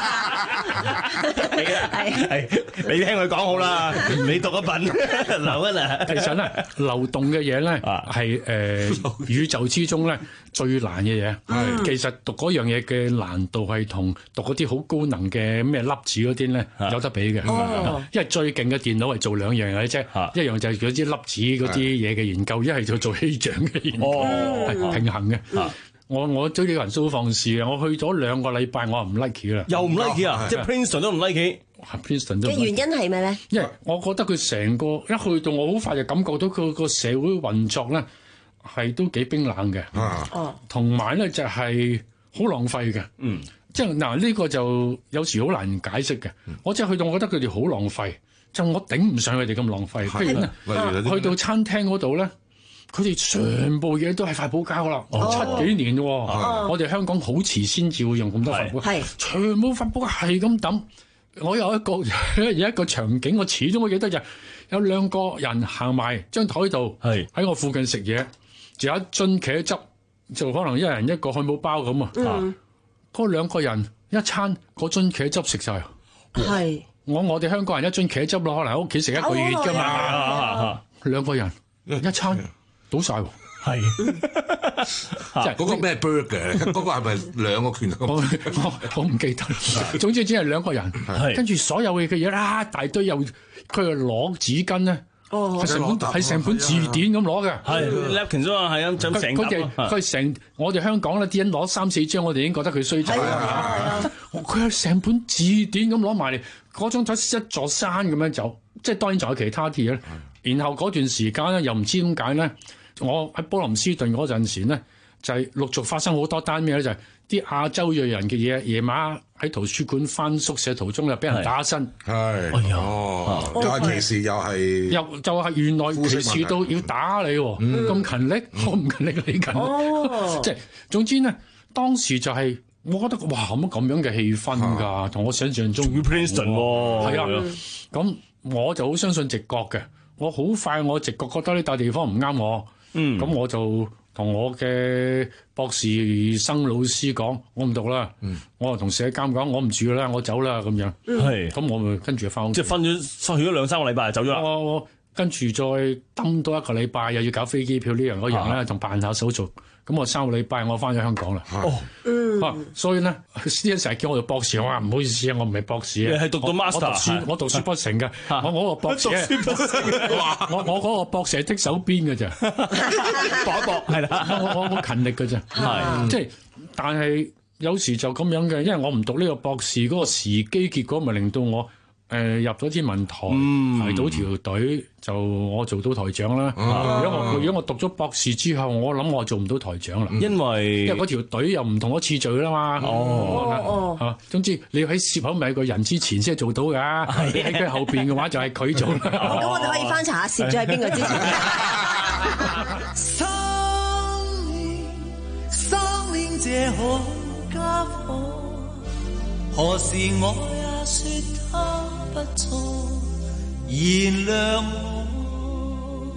係係，你聽佢講好啦，你讀一品流一啦。 其實咧，流動嘅嘢咧係誒宇宙之中咧最難嘅嘢。係其實讀嗰樣嘢嘅難度係同讀嗰啲好高能嘅咩粒子嗰啲咧有得比嘅。哦，因為最勁嘅電腦係做兩樣嘢啫，一樣就係嗰啲粒子嗰啲嘢嘅研究，一係就做氣象嘅研究，係平衡嘅。我我對呢個人數好放肆嘅，我去咗兩個禮拜，我唔 like 啦， 又唔 like 啊，即係 Princeton 都唔 like。Princeton 都嘅原因係咩咧？ 因為我覺得佢成個一去到，我好快就感覺到佢個社會運作咧係都幾冰冷嘅。哦，同埋咧就係好浪費嘅。嗯，即係嗱呢個就有時好難解釋嘅。我即係去到，我覺得佢哋好浪費，就我頂唔上佢哋咁浪費。譬如去到餐廳嗰度咧。佢哋全部嘢都係發泡膠啦，哦、七幾年喎，哦、我哋香港好遲先至會用咁多發泡膠，全部發泡膠係咁抌。我有一個有一個場景，我始終我記得就有兩個人行埋張台度，喺我附近食嘢，就有一樽茄汁，就可能一人一個漢堡包咁啊。嗰、嗯、兩個人一餐嗰樽茄汁食晒，係我我哋香港人一樽茄汁咯，可能喺屋企食一個月㗎嘛。兩個人一餐。倒晒喎，係， 即係嗰個咩 burger？嗰個係咪兩個拳頭？ 我我我唔記得。總之只係兩個人，跟住所有嘅嘢啦，大堆又佢又攞紙巾咧，係成本係成本字典咁攞嘅，係 Lapkin 啊，係啊，就成佢佢成我哋香港咧啲人攞三四張，我哋已經覺得佢衰仔啦。佢係成本字典咁攞埋嚟，嗰張台一座山咁樣走，即係當然仲有其他啲嘢。然後嗰段時間咧，又唔知點解咧，我喺波林斯頓嗰陣時咧，就係、是、陸續發生好多單咩咧，就係、是、啲亞洲裔人嘅嘢，夜晚喺圖書館翻宿舍途中又俾人打身，係， 哎呀，但係歧視又係， 又就係原來歧視到要打你喎，咁、嗯、勤力，我唔勤力你勤力，哦、即係總之咧，當時就係、是。我覺得哇，乜咁樣嘅氣氛㗎，同、啊、我想象中。 Princeton 喎， 係啊，咁我就好相信直覺嘅。我好快，我直覺覺得呢笪地方唔啱我。嗯，咁我就同我嘅博士生老師講，我唔讀啦。嗯，我又同社監講，我唔住啦，我走啦咁樣。係，咁我咪跟住翻屋企。 即係分咗，去咗兩三個禮拜就走咗啦。 我跟住再等多一個禮拜，又要搞飛機票呢樣嗰樣咧，仲辦下手續。咁我三個禮拜我翻咗香港啦。哦，嗯、啊，所以咧，啲人成日叫我做博士，我話唔好意思啊，我唔係博士啊。 你係讀到 master， 我讀書我讀書不成嘅。我我個博士，我我嗰個博士係剔手邊嘅咋，搏一搏係啦。我我好勤力嘅咋，係即係，但係有時就咁樣嘅，因為我唔讀呢個博士，嗰、嗰個時機結果咪令到我。誒、呃，入咗天文台，排、嗯、到條隊，就我做到台長啦、啊。如果我如果我讀咗博士之後，我諗我做唔到台長啦。因為因為嗰條隊又唔同咗次序啦嘛。哦哦，吓、啊，總之你要喺涉口咪個人之前先係做到噶。你喺佢後邊嘅話就係佢做啦。 咁、哦、我哋可以翻查下攝咗喺邊個之前。 生命，生命這好家伙，何時我也說他不錯，原諒我。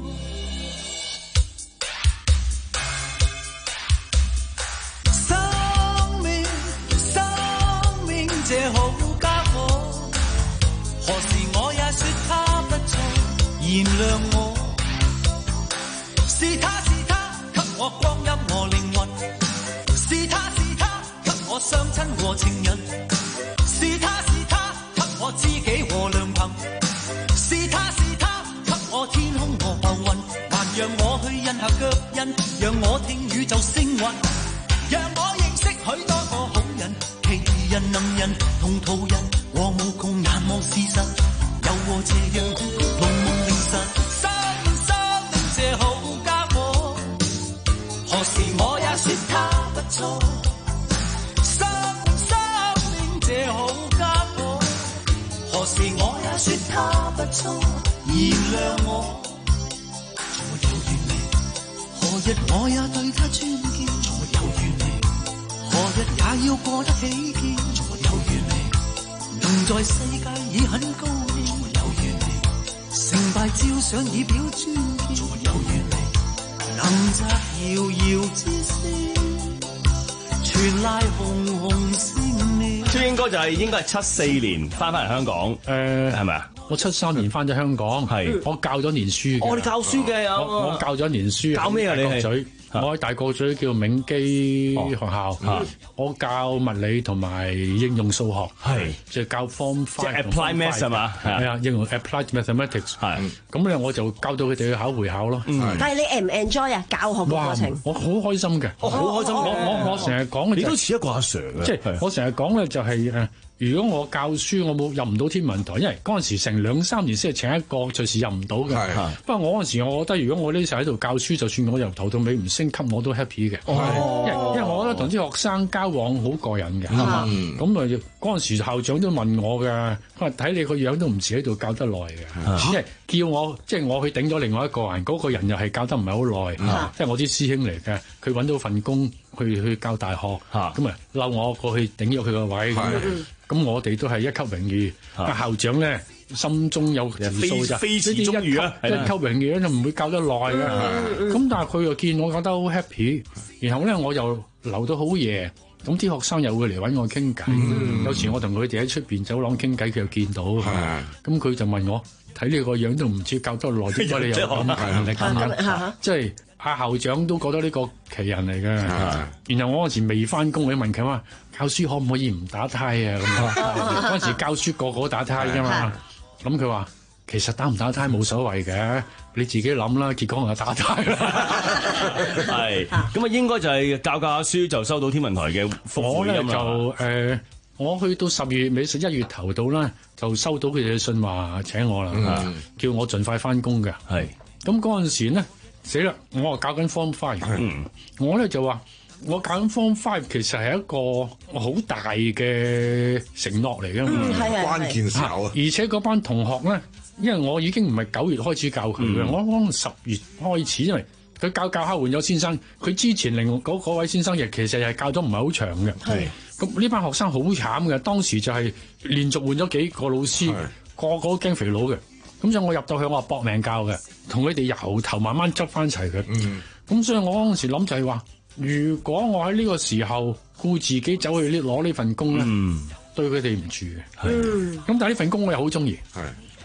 生命，生命這好家伙，何時我也說他不錯，原諒我。是他是他，給我光陰和靈魂，是他是他，給我相親和情人，是他是他，給我知己和良朋，是他是他，給我天空和浮雲，還讓我去印下腳印，讓我聽宇宙星雲，讓我認識許多個好人，奇人能人同途人和無窮眼望事實，又和這樣濃夢凌晨，生生這好家伙，何時我也說他不錯，生生命這好家伙，何時我也說他不錯，原諒我。錯有餘味，何日我也對他尊敬，錯有餘味，何日也要過得起見，錯有餘味，能在世界已很高興，錯有餘味，成敗照相以表尊敬，錯有餘味，能摘遙遙之星，全賴紅紅星面。 即應該就係應該係七四年翻返嚟香港，誒係咪啊？ 我七三年翻咗香港，係我教咗年書嘅。 我哋教書嘅有， 我我教咗年書。教咩啊？你係？我喺大角咀叫銘基學校，哦、我教物理同埋應用數學，係即係教 Form Five 即係 Applied Maths 係嘛？ 係啊，應用 Applied Mathematics 係。咁咧我就教到佢哋去考會考咯。 嗯、但係你 唔 enjoy 啊？教學嘅過程， 我好開心嘅， 我好開心。 我我我成日講嘅， 你都似一個阿 Sir 嘅， 即係我成日講咧就係誒。如果我教書，我冇入唔到天文台，因為嗰陣時成兩三年先係請一個，隨時入唔到嘅。不過我嗰陣時，我覺得如果我呢時喺度教書，就算我由頭到尾唔升級，我都 happy 嘅。因為因為我覺得同啲學生交往好過癮嘅。咁啊，嗰陣時校長都問我嘅，佢話睇你個樣都唔似喺度教得耐嘅，因為叫我即係我去頂咗另外一個人，嗰、那個人又係教得唔係好耐，即係我啲師兄嚟嘅，佢揾到份工去去教大學，咁啊撈我過去頂咗佢個位。咁我哋都係一級榮譽，啊校長咧心中有條數就非此中譽啊，一級榮譽咧就唔會教得耐嘅。咁但係佢又見我教得好 happy，然後咧我又留到好夜，咁啲學生又會嚟揾我傾偈。嗯、有時我同佢哋喺出邊走廊傾偈，佢又見到，咁佢就問我睇你個樣都唔似教得耐，點解你又咁勤力咁？即係阿校長都覺得呢個奇人嚟嘅。然後我嗰時未翻工，我問佢話。教書可唔可以唔打呔啊？咁嗰陣時教書個個都打呔㗎嘛。咁佢話其實打唔打呔冇所謂嘅，你自己諗啦。結果我就打呔啦。 係咁啊，應該就係教教下書就收到天文台嘅復回音啦。 就誒、呃，我去到十月尾十一月頭到啦，就收到佢哋嘅信話請我啦、嗯，叫我盡快翻工嘅。係咁嗰陣時呢，死啦！我話教緊 Form Five，我咧就話。我教緊 Form Five 其實係一個好大嘅承諾嚟嘅， 嗯、關鍵時候啊！ 而且嗰班同學咧，因為我已經唔係九月開始教佢嘅、嗯，我講十月開始，因為佢教教下換咗先生，佢之前另外嗰位先生亦其實係教咗唔係好長嘅。係咁呢班學生好慘嘅，當時就係連續換咗幾個老師，個個都驚肥佬嘅。咁所以我入到去，我話搏命教嘅，同佢哋由頭慢慢執翻齊嘅。咁、嗯、所以我嗰陣時諗就係話。如果我喺呢個時候顧自己走去呢攞呢份工咧、嗯，對佢哋唔住嘅。咁、嗯、但係呢份工我又好中意。咁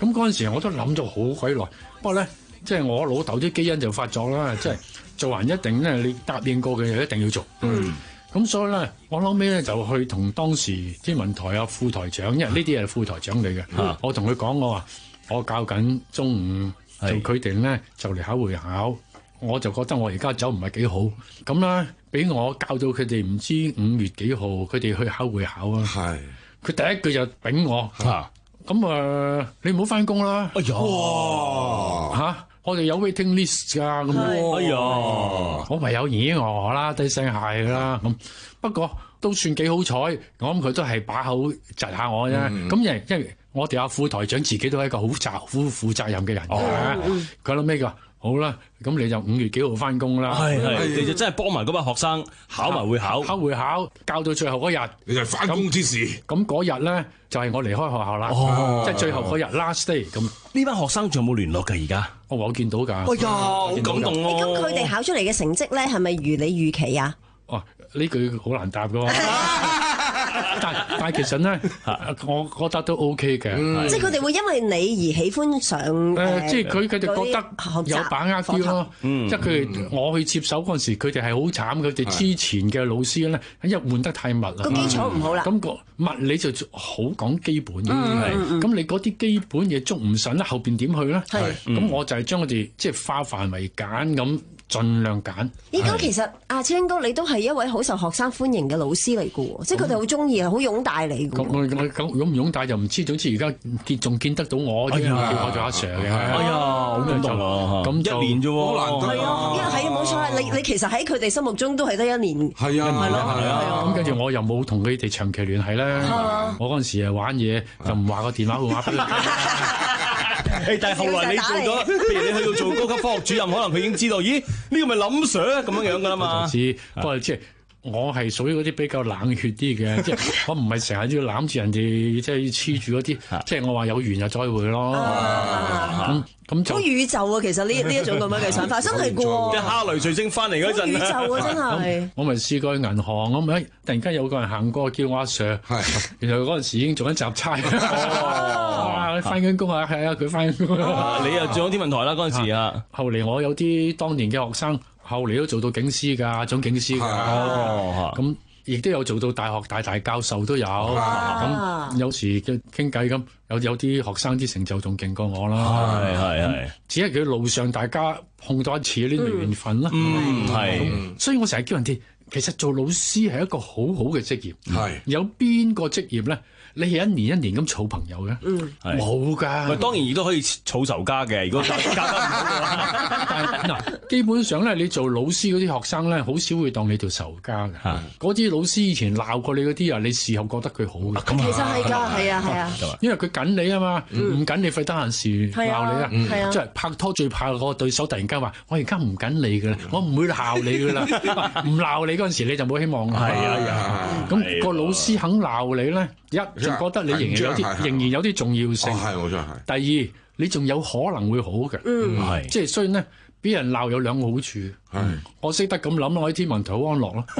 咁嗰陣時我都諗咗好鬼耐，不過咧，即係我老豆啲基因就發作啦，即係做人一定咧，你答應過嘅嘢一定要做。嗯。咁所以咧，我後尾咧就去同當時天文台啊副台長，因為呢啲係副台長嚟嘅，嗯、我同佢講我話，我教緊中午，做佢哋咧就嚟考會考，我就覺得我而家走唔係幾好，咁咧俾我教到佢哋唔知五月幾號，佢哋去考會考啊。係，佢第一句就丙我，咁啊、呃、你唔好翻工啦。哎呀，嚇、啊！我哋有 waiting list 㗎，咁哎呀，我唯有演我啦，低聲下氣啦，咁不過都算幾好彩，我諗佢都係把口窒下我啫。咁因為因為我哋阿副台長自己都係一個好責好負責任嘅人嘅，佢諗咩㗎？好啦，咁你就五月幾號翻工啦？係係，你就真係幫埋嗰班學生考埋會考，考會考，教到最後嗰日，你就係翻工之時。咁嗰日咧就係我離開學校啦，即係最後嗰日 last day。咁呢班學生仲有冇聯絡㗎？而家我我見到㗎。哎呀，好感動喎！ 咁佢哋考出嚟嘅成績咧係咪如你預期啊？ 哦，呢句好難答㗎。但但係其實咧，我覺得都 OK 嘅。嗯、 即係佢哋會因為你而喜歡上誒、呃， 即係佢佢哋覺得有把握啲咯。嗯、即係佢哋我去接手嗰陣時，佢哋係好慘。佢哋之前嘅老師咧，一換得太密啦，個基礎唔好啦。咁個物理就好講基本嘅，咁、嗯嗯、你嗰啲基本嘢捉唔實咧，後邊點去咧？係咁，嗯、我就係將佢哋即係化範圍揀咁。盡量揀。 咦，咁其實阿超英哥你都係一位好受學生歡迎嘅老師嚟嘅喎，即係佢哋好中意啊，好擁戴你嘅。 咁咁擁唔擁戴就唔知，總之而家見仲見得到我啫，叫我做阿 Sir 嘅。哎呀，好感動啊！咁一年啫喎，好難得。係啊，係啊，冇錯。你你其實喺佢哋心目中都係得一年。係啊，係咯，係啊。咁跟住我又冇同佢哋長期聯繫咧。我嗰陣時誒玩嘢就唔話個電話號碼俾佢。 誒，但係後來你做咗，譬如你去到做高級科學主任，可能佢已經知道，咦？呢個咪林 Sir 咁樣樣噶啦嘛。知，不過即係我係屬於嗰啲比較冷血啲嘅，即係我唔係成日要攬住人哋，即係黐住嗰啲，即係我話有緣就再會咯。咁咁就好宇宙啊！其實呢呢一種咁樣嘅想法，真係㗎。 即係哈雷彗星翻嚟嗰陣， 宇宙啊！真係。 我咪試過去銀行咁咪，突然間有個人行過叫我阿 Sir，原來嗰陣時已經做緊雜差。翻緊工啊，係啊，佢翻緊工。 你又做咗天文台啦嗰陣時啊。 後嚟我有啲當年嘅學生，後嚟都做到警司㗎，總警司㗎。哦，咁亦都有做到大學大大教授都有。咁有時嘅傾偈咁，有有啲學生啲成就仲勁過我啦。係係係。只係佢路上大家碰到一次呢啲緣分啦。嗯，係。所以我成日叫人哋，其實做老師係一個好好嘅職業。係。有邊個職業咧？你係一年一年咁儲朋友嘅，冇㗎。 咪當然亦都可以儲仇家嘅。如果教教得唔好嘅話， 但係嗱，基本上咧，你做老師嗰啲學生咧，好少會當你條仇家嘅。嗰啲老師以前鬧過你嗰啲啊，你事後覺得佢好嘅。 其實係㗎，係啊，係啊。 因為佢緊你啊嘛，唔緊你費得閒事鬧你啊。即係拍拖最怕個對手突然間話：我而家唔緊你㗎啦，我唔會鬧你㗎啦。唔鬧你嗰陣時，你就冇希望啦。係啊，咁個老師肯鬧你咧，一就覺得你仍然有啲，仍然有啲重要性。係冇錯，係。第二，你仲有可能會好嘅。嗯，係。即係雖然咧，俾人鬧有兩個好處。係。我識得咁諗，我喺天文台好安樂咯。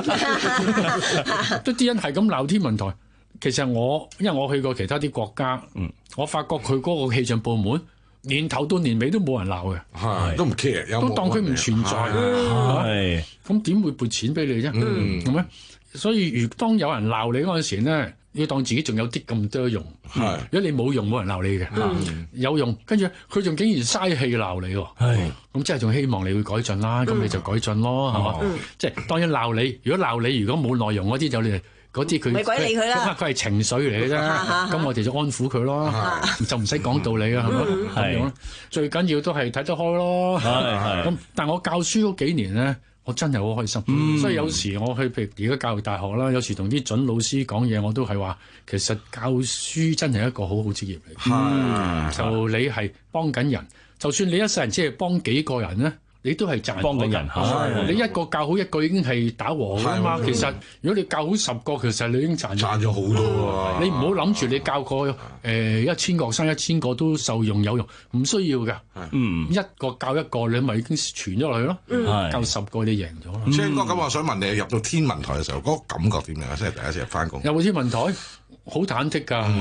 都啲人係咁鬧天文台，其實我因為我去過其他啲國家，嗯，我發覺佢嗰個氣象部門年頭到年尾都冇人鬧嘅。係。都唔 care，都當佢唔存在。係。咁點會撥錢俾你啫？嗯，係咪？所以如當有人鬧你嗰陣時咧，要當自己仲有啲咁多用。係，如果你冇用，冇人鬧你嘅。嗯，有用，跟住佢仲竟然嘥氣鬧你喎。係，咁即係仲希望你會改進啦。咁你就改進咯，係嘛？即係當然鬧你，如果鬧你，如果冇內容嗰啲就你嗰啲佢，咪鬼理佢啦。佢係情緒嚟嘅啫。咁我哋就安撫佢咯，就唔使講道理啊，係咪？咁樣咯。最緊要都係睇得開咯。係係。咁但係我教書嗰幾年咧，我真係好開心，嗯、所以有時我去譬如而家教育大學啦，有時同啲準老師講嘢，我都係話，其實教書真係一個好好職業嚟。嗯、就你係幫緊人，就算你一世人只係幫幾個人咧，你都係賺幫緊人。你一個教好一個已經係打和㗎嘛。其實如果你教好十個，其實你已經賺賺咗好多。你唔好諗住你教個誒一千個學生，一千個都受用有用，唔需要㗎。嗯，一個教一個，你咪已經傳咗落去咯。嗯，教十個你贏咗啦。 超英哥，咁我想問你入到天文台嘅時候，嗰個感覺點樣啊？即係第一次入翻工。 入到天文台好忐忑㗎。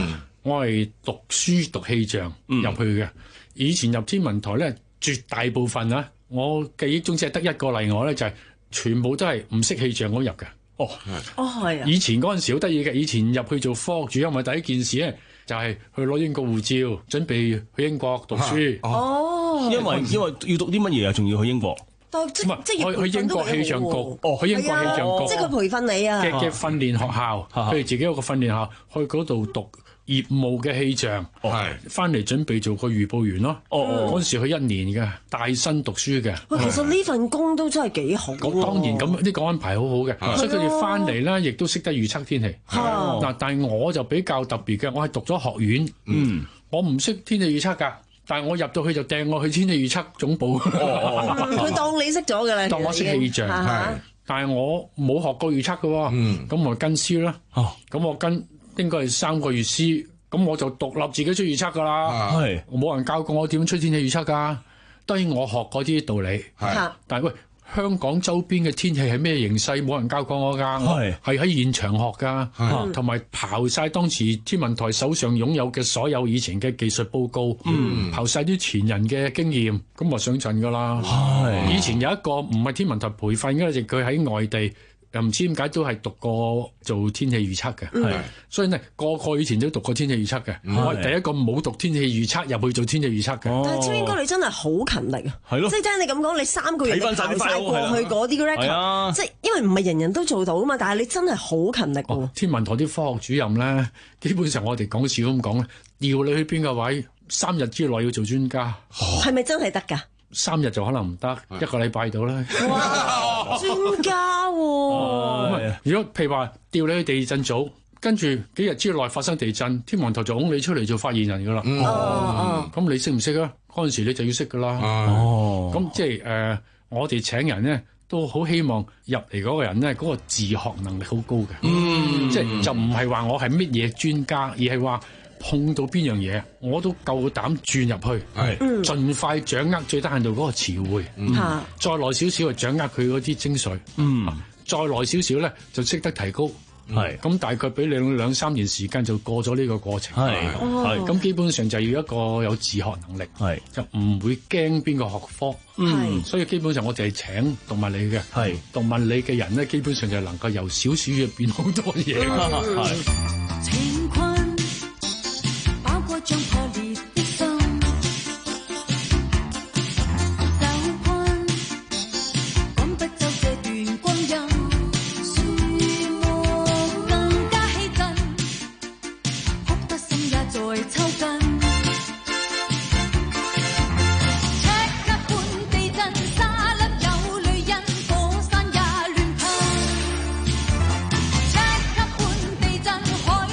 我係讀書讀氣象入去嘅。以前入天文台咧，絕大部分啊，我記憶中只係得一個例外咧，就係、是、全部都係唔識氣象嗰入嘅。哦， 哦係啊！ 以前嗰陣時好得意嘅，以前入去做科學主任，咪第一件事咧就係去攞英國護照，準備去英國讀書。 哦， 因為因為要讀啲乜嘢啊？仲要去英國？ 即即去去英國氣象局，哦，去英國氣象局， 即係佢培訓你啊嘅嘅訓練學校，佢哋自己有個訓練學校，去嗰度讀業務嘅氣象，係翻嚟準備做個預報員咯。哦，嗰陣時去一年嘅，帶薪讀書嘅。 喂，其實呢份工都真係幾好。 咁當然咁呢個安排好好嘅，所以佢哋翻嚟咧，亦都識得預測天氣。嗱，但係我就比較特別嘅，我係讀咗學院，嗯，我唔識天氣預測㗎。但係我入到去就掟我去天氣預測總部， 佢當你識咗㗎啦， 當我識氣象，係，但係我冇學過預測㗎喎，咁我跟師啦，咁我跟應該係三個月師，咁我就獨立自己出預測㗎啦，係，冇人教過我點樣出天氣預測㗎，當然我學嗰啲道理，係，但係喂。香港周邊嘅天氣係咩形勢？冇人教過我㗎，係係喺現場學㗎，同埋刨晒當時天文台手上擁有嘅所有以前嘅技術報告，嗯、刨晒啲前人嘅經驗，咁我上陣㗎啦。以前有一個唔係天文台培訓嘅，亦佢喺外地。又唔知點解都係讀過做天氣預測嘅，係、嗯，所以呢個個以前都讀過天氣預測嘅，我係第一個冇讀天氣預測入去做天氣預測嘅。 哦、但係超英哥你真係好勤力啊！係咯，即係聽你咁講，你三個月考晒過去嗰啲 record，即係因為唔係人人都做到啊嘛，但係你真係好勤力喎、哦。 天文台啲科學主任咧，基本上我哋講笑咁講咧，調你去邊個位，三日之內要做專家， 係咪真係得㗎？ 三日就可能唔得，一個禮拜到啦。 哇，專家喎！ 如果譬如話調你去地震組，跟住幾日之內發生地震，天文台就拱你出嚟做發言人噶啦。哦，咁你識唔識啊？嗰陣時你就要識噶啦。哦，咁即係誒，我哋請人咧都好希望入嚟嗰個人咧，嗰個自學能力好高嘅。嗯，即係就唔係話我係乜嘢專家，而係話。碰到邊樣嘢，我都夠膽轉入去，係、嗯，盡快掌握最低限度嗰個詞彙，嗯、再耐少少就掌握佢嗰啲精髓，嗯，再耐少少咧就識得提高，係、嗯，咁大概俾你兩三年時間就過咗呢個過程，係，係，咁基本上就要一個有自學能力，係，就唔會驚邊個學科，嗯，所以基本上我哋係請動物理嘅，係，動物理嘅人咧，基本上就能夠由少少嘢變好多嘢，係。 將破裂的心走困，趕不走這段光陰，樹木更加氣震，哭得心也在抽筋。海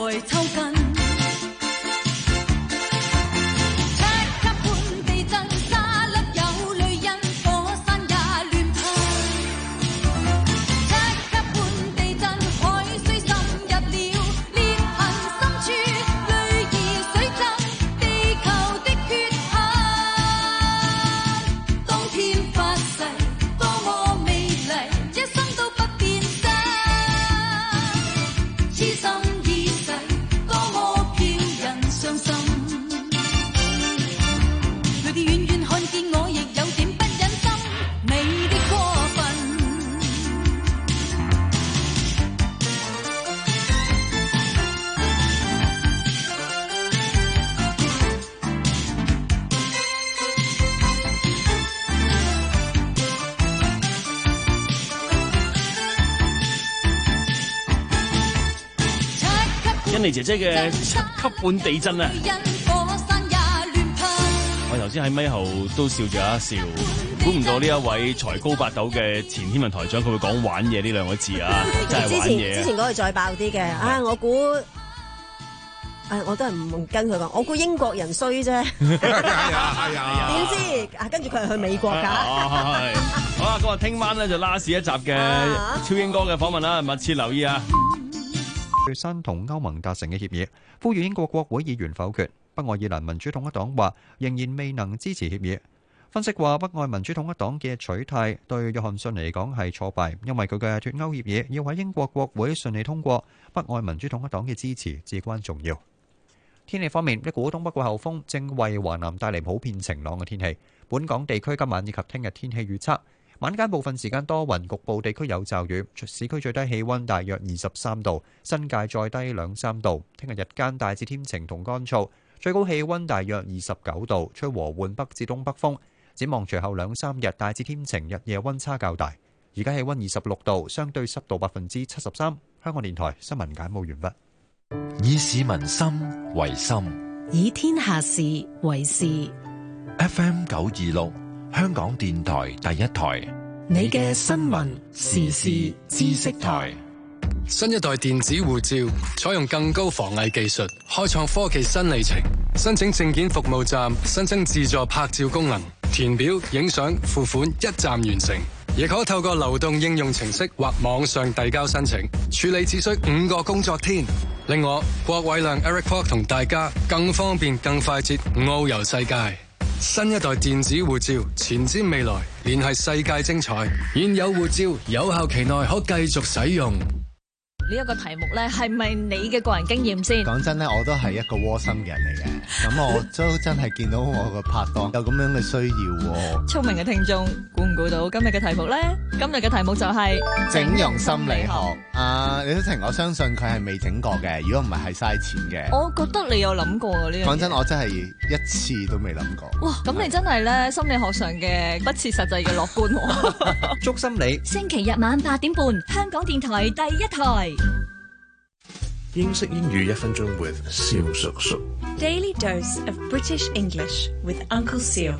來湊近。 欣妮姐姐嘅七級半地震啊！我頭先喺咪後都笑住一笑，估唔到呢一位才高八斗嘅前天文台長佢會講玩嘢呢兩個字啊！真係玩嘢。 之前嗰個再爆啲嘅，啊我估，誒我都係唔跟佢講，我估英國人衰啫。係啊係啊，點知啊？跟住佢係去美國㗎。 係好啦，咁啊，聽晚咧就 last 一集嘅超英哥嘅訪問啦，密切留意啊！ 最新同歐盟達成嘅協議，呼籲英國國會議員否決。北愛爾蘭民主統一黨話仍然未能支持協議。分析話北愛民主統一黨嘅取態對約翰遜嚟講係挫敗，因為佢嘅脱歐協議要喺英國國會順利通過，北愛民主統一黨嘅支持至關重要。天氣方面，一股東北季候風正為華南帶嚟普遍晴朗嘅天氣。本港地區今晚以及聽日天氣預測。晚間部分時間多雲，局部地區有驟雨。市區最低氣溫大約二十三度，新界再低兩三度。聽日日間大致天晴同乾燥，最高氣溫大約二十九度，吹和緩北至東北風。展望隨後兩三日大致天晴，日夜溫差較大。而家氣溫二十六度，相對濕度百分之七十三。香港電台新聞簡報完畢。 以市民心為心， 以天下事為事。 F M 九二六。香港電台第一台， 你嘅新聞時事知識台。 新一代電子護照採用更高防偽技術，開創科技新里程。申請證件服務站新增自助拍照功能，填表、影相、付款一站完成。亦可透過流動應用程式或網上遞交申請，處理只需五個工作天。令我郭偉亮 Eric Kwok 同大家更方便、更快捷遨遊世界。新一代電子護照，前瞻未來，聯繫世界精彩。現有護照有效期內可繼續使用。 呢一個題目咧，係咪你嘅個人經驗先？ 講真咧，我都係一個窩心嘅人嚟嘅。咁我都真係見到我個拍檔有咁樣嘅需要。 聰明嘅聽眾估唔估到今日嘅題目咧？今日嘅題目就係整容心理學。啊，李小晴，我相信佢係未整過嘅。如果唔係，係嘥錢嘅。 我覺得你有諗過啊呢樣嘢。 講真，我真係一次都未諗過。 哇，咁你真係咧心理學上嘅不切實際嘅樂觀。 捉心理， 星期日晚八點半，香港電台第一台。 英式英語一分鐘 with 蕭叔叔。 Daily dose of British English with Uncle Seal。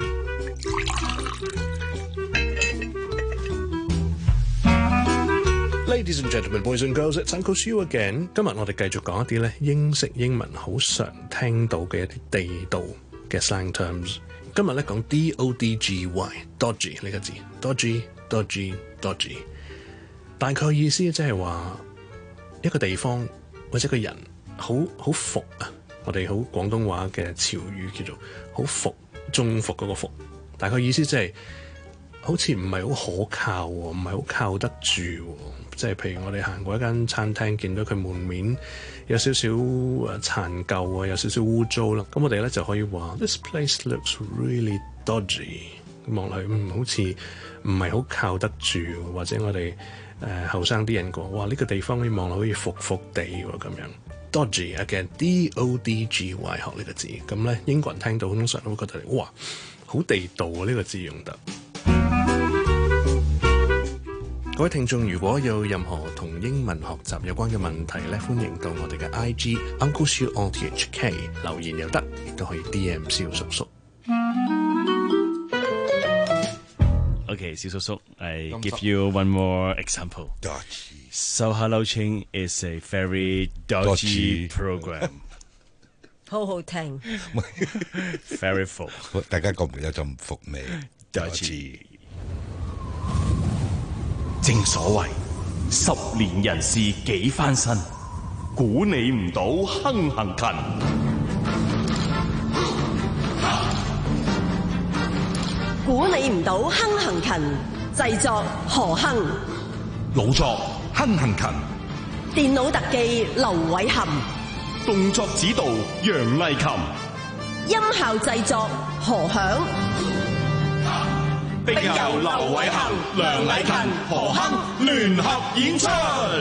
Ladies and gentlemen, boys and girls, it's Uncle Seal again。今日我哋繼續講一啲咧英式英文好常聽到嘅一啲地道嘅 slang terms。今日咧講 D O D G Y，dodgy 呢個字 ，dodgy，dodgy，dodgy， 大概意思即係話一個地方或者個人好好伏啊！我哋好廣東話嘅潮語叫做好伏，中伏嗰個伏，大概意思即係好似唔係好可靠喎，唔係好靠得住喎。即係譬如我哋行過一間餐廳，見到佢門面有少少誒殘舊啊，有少少污糟啦，咁我哋咧就可以話 This place looks really dodgy。望落去嗯好似唔係好靠得住，或者我哋誒後生啲人講哇呢個地方可以望落好似伏伏地喎咁樣。Dodgy again D O D G Y 學呢個字，咁咧英國人聽到通常都會覺得哇好地道啊，呢個字用得。各位聽眾，如果有任何同英文學習有關嘅問題咧，歡迎到我哋嘅 I G Uncle Siu on T H K 留言又得，亦都可以 D M 蕭叔叔。 Okay, 蕭叔叔 I give you one more example. 手下留情 is a very dodgy program。 好好聽 ，very full。 大家覺唔覺有陣伏味 ？dodgy。正所謂十年人事幾翻身，估你唔到亨行勤。 估你唔到亨行勤，製作何亨， 老作亨行勤， 電腦特技劉偉含， 動作指導楊麗琴， 音效製作何響， 並由劉偉含、梁麗勤、何亨聯合演出。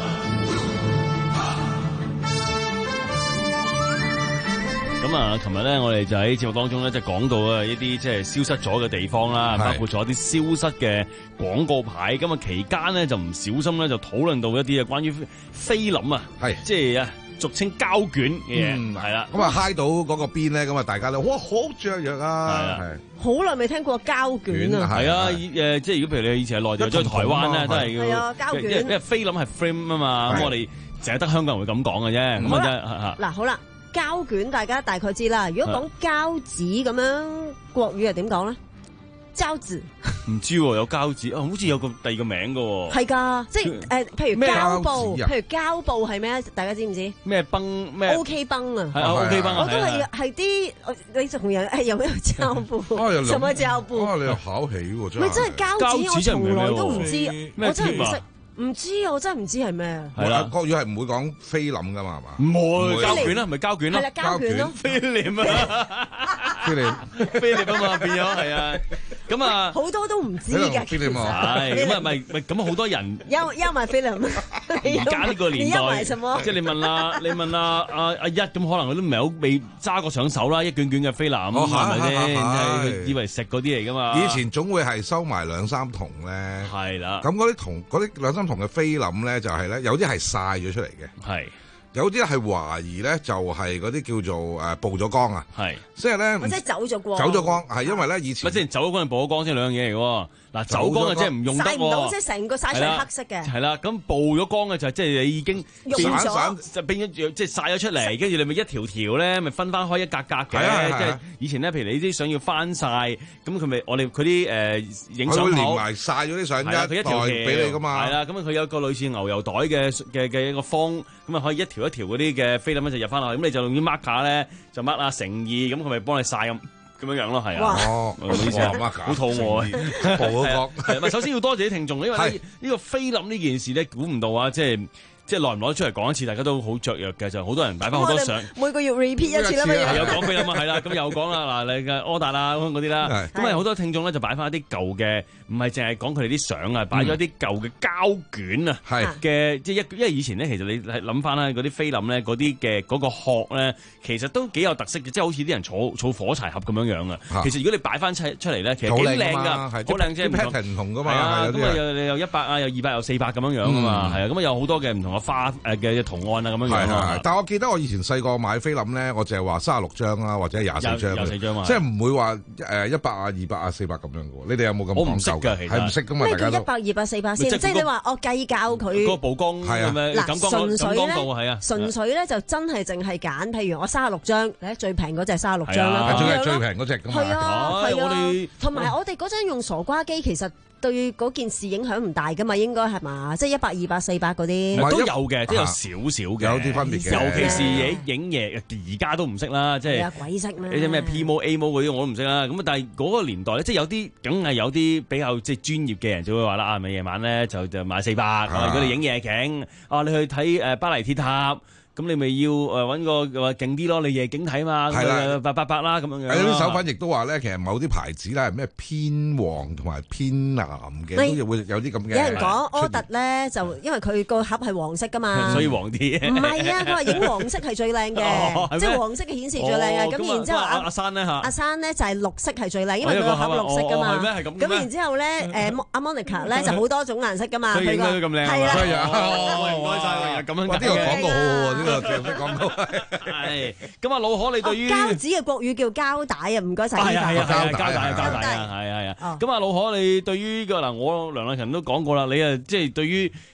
咁啊，琴日咧，我哋就喺節目當中咧，即係講到啊一啲即係消失咗嘅地方啦，包括咗一啲消失嘅廣告牌。咁啊，期間咧就唔小心咧就討論到一啲啊關於菲林啊，係即係啊俗稱膠卷嘅嘢，係啦。 咁啊，揩到嗰個邊咧，咁啊，大家都哇好雀躍啊！係好耐未聽過膠卷啊！ 係啊，誒，即係如果譬如你以前係內地，或者台灣咧，都係要膠卷， 因為菲林係 frame 啊嘛。咁我哋淨係得香港人會咁講嘅啫。咁啊， 嗱，好啦。膠卷大家大概知啦，如果講膠紙咁樣，國語係點講咧？膠紙唔知喎，有膠紙啊，好似有個第二個名嘅喎。 係㗎，即係誒，譬如膠布，譬如膠布係咩？大家知唔知？ 咩崩咩 ？O K 崩啊， 係啊 ，O K 崩啊， 我都係係啲你仲有係有咩膠布？什麼膠布？ 啊，你又考起喎，真係。 咪真係膠紙，我從來都唔知，我真係唔識。唔知啊，我真係唔知係咩。 係啦，國語係唔會講菲林噶嘛，係嘛？ 唔會膠卷啦，唔係膠卷啦。 係啦，膠卷咯。 菲林啊，菲林，菲林啊嘛，變咗係啊。咁啊， 好多都唔知嘅。 菲林啊，係咁啊，咪咪咁好多人休休埋菲林。 而家呢個年代，即係你問啦，你問啦，阿阿一咁可能佢都唔係好未揸過上手啦，一卷卷嘅菲林係咪先？係以為食嗰啲嚟噶嘛。 以前總會係收埋兩三桶咧。 係啦。咁嗰啲銅嗰啲兩三同嘅菲林咧，就係咧，有啲係曬咗出嚟嘅， 係有啲係懷疑咧，就係嗰啲叫做誒曝咗光啊， 係即係咧， 即係走咗光， 走咗光係因為咧以前， 咪即係走咗光定曝咗光先兩樣嘢嚟嘅。嗱，走光嘅即係唔用得喎， 曬唔到，即係成個曬出嚟黑色嘅。 係啦，咁曝咗光嘅就係即係你已經散散就變咗即係曬咗出嚟，跟住你咪一條條咧，咪分翻開一格格嘅。即係以前咧，譬如你啲想要翻曬，咁佢咪我哋佢啲誒影相會連埋曬咗啲相一袋俾你噶嘛。 係啦，咁佢有個類似牛油袋嘅嘅嘅一個封，咁啊可以一條一條嗰啲嘅菲林咧就入翻落去，咁你就用啲 marker 咧就 mark 啊誠意，咁佢咪幫你曬咁。咁樣樣咯，係啊， 哦， 唔好意思啊，好肚餓啊， 報嗰個， 係咪？首先要多謝啲聽眾，因為呢個菲林呢件事咧，估唔到啊，即係。即係耐唔耐出嚟講一次，大家都好雀躍嘅，就好多人擺翻好多相。 每個月 repeat 一次啦嘛， 又講菲林啊，係啦，咁又講啦，嗱，你嘅柯達啦嗰啲啦，咁啊好多聽眾咧就擺翻一啲舊嘅，唔係淨係講佢哋啲相啊，擺咗啲舊嘅膠卷啊，嘅即係一，因為以前咧其實你係諗翻啦，嗰啲菲林咧嗰啲嘅嗰個殼咧，其實都幾有特色嘅，即係好似啲人儲儲火柴盒咁樣樣啊。其實如果你擺翻出出嚟咧，其實幾靚㗎，好靚啫， 唔同㗎嘛。 係啊，咁啊有有一百啊，有二百，有四百咁樣樣㗎嘛，係啊，咁啊有好多嘅唔同嘅花誒嘅圖案啊咁樣樣啊。 但係我記得我以前細個買菲林咧，我淨係話三十六張啊，或者廿四張， 廿四張啊， 即係唔會話誒一百啊、二百啊、四百咁樣嘅喎。你哋有冇咁講究？ 我唔識㗎，其實係唔識㗎嘛。 咩叫一百、二百、四百先？即係你話我計較佢個曝光係啊，嗱純粹咧係啊， 純粹咧就真係淨係揀，譬如我三十六張，咧最平嗰隻三十六張啦， 最係最平嗰隻㗎嘛。 係啊，係啊，同埋我哋嗰陣用傻瓜機，其實對嗰件事影響唔大㗎嘛，應該係嘛？即係一百、二百、四百嗰啲都有嘅，都有少少嘅， 有啲分別嘅。 尤其是影影嘢，而家都唔識啦，即係鬼識咩？ 你啲咩 P 模 A 模嗰啲我都唔識啦。咁但係嗰個年代咧，即係有啲梗係有啲比較即係專業嘅人就會話啦，啊咪夜晚咧就就買四百。如果你影夜景，啊你去睇誒巴黎鐵塔。咁你咪要誒揾個話勁啲咯，你夜景睇嘛，係啦，八八八啦咁樣樣。 有啲手粉亦都話咧，其實某啲牌子咧係咩偏黃同埋偏藍嘅，都會有啲咁嘅。有人講柯達咧，就因為佢個盒係黃色噶嘛， 所以黃啲。 唔係啊，佢話影黃色係最靚嘅，即係黃色嘅顯示最靚嘅。咁然之後阿阿珊咧嚇， 阿珊咧就係綠色係最靚，因為佢個盒綠色噶嘛。 係咩？係咁。 咁然之後咧，誒阿 Monica 咧就好多種顏色噶嘛。 佢個咁靚。 係啦。 唔該曬，咁樣。 哇！呢個廣告好喎，呢個正式廣告。 係咁啊，老可你對於膠紙嘅國語叫膠帶啊，唔該晒。 係啊係啊係啊，膠帶啊膠帶啊，係啊係啊。咁啊，老可你對於呢個嗱，我梁麗勤都講過啦，你啊即係對於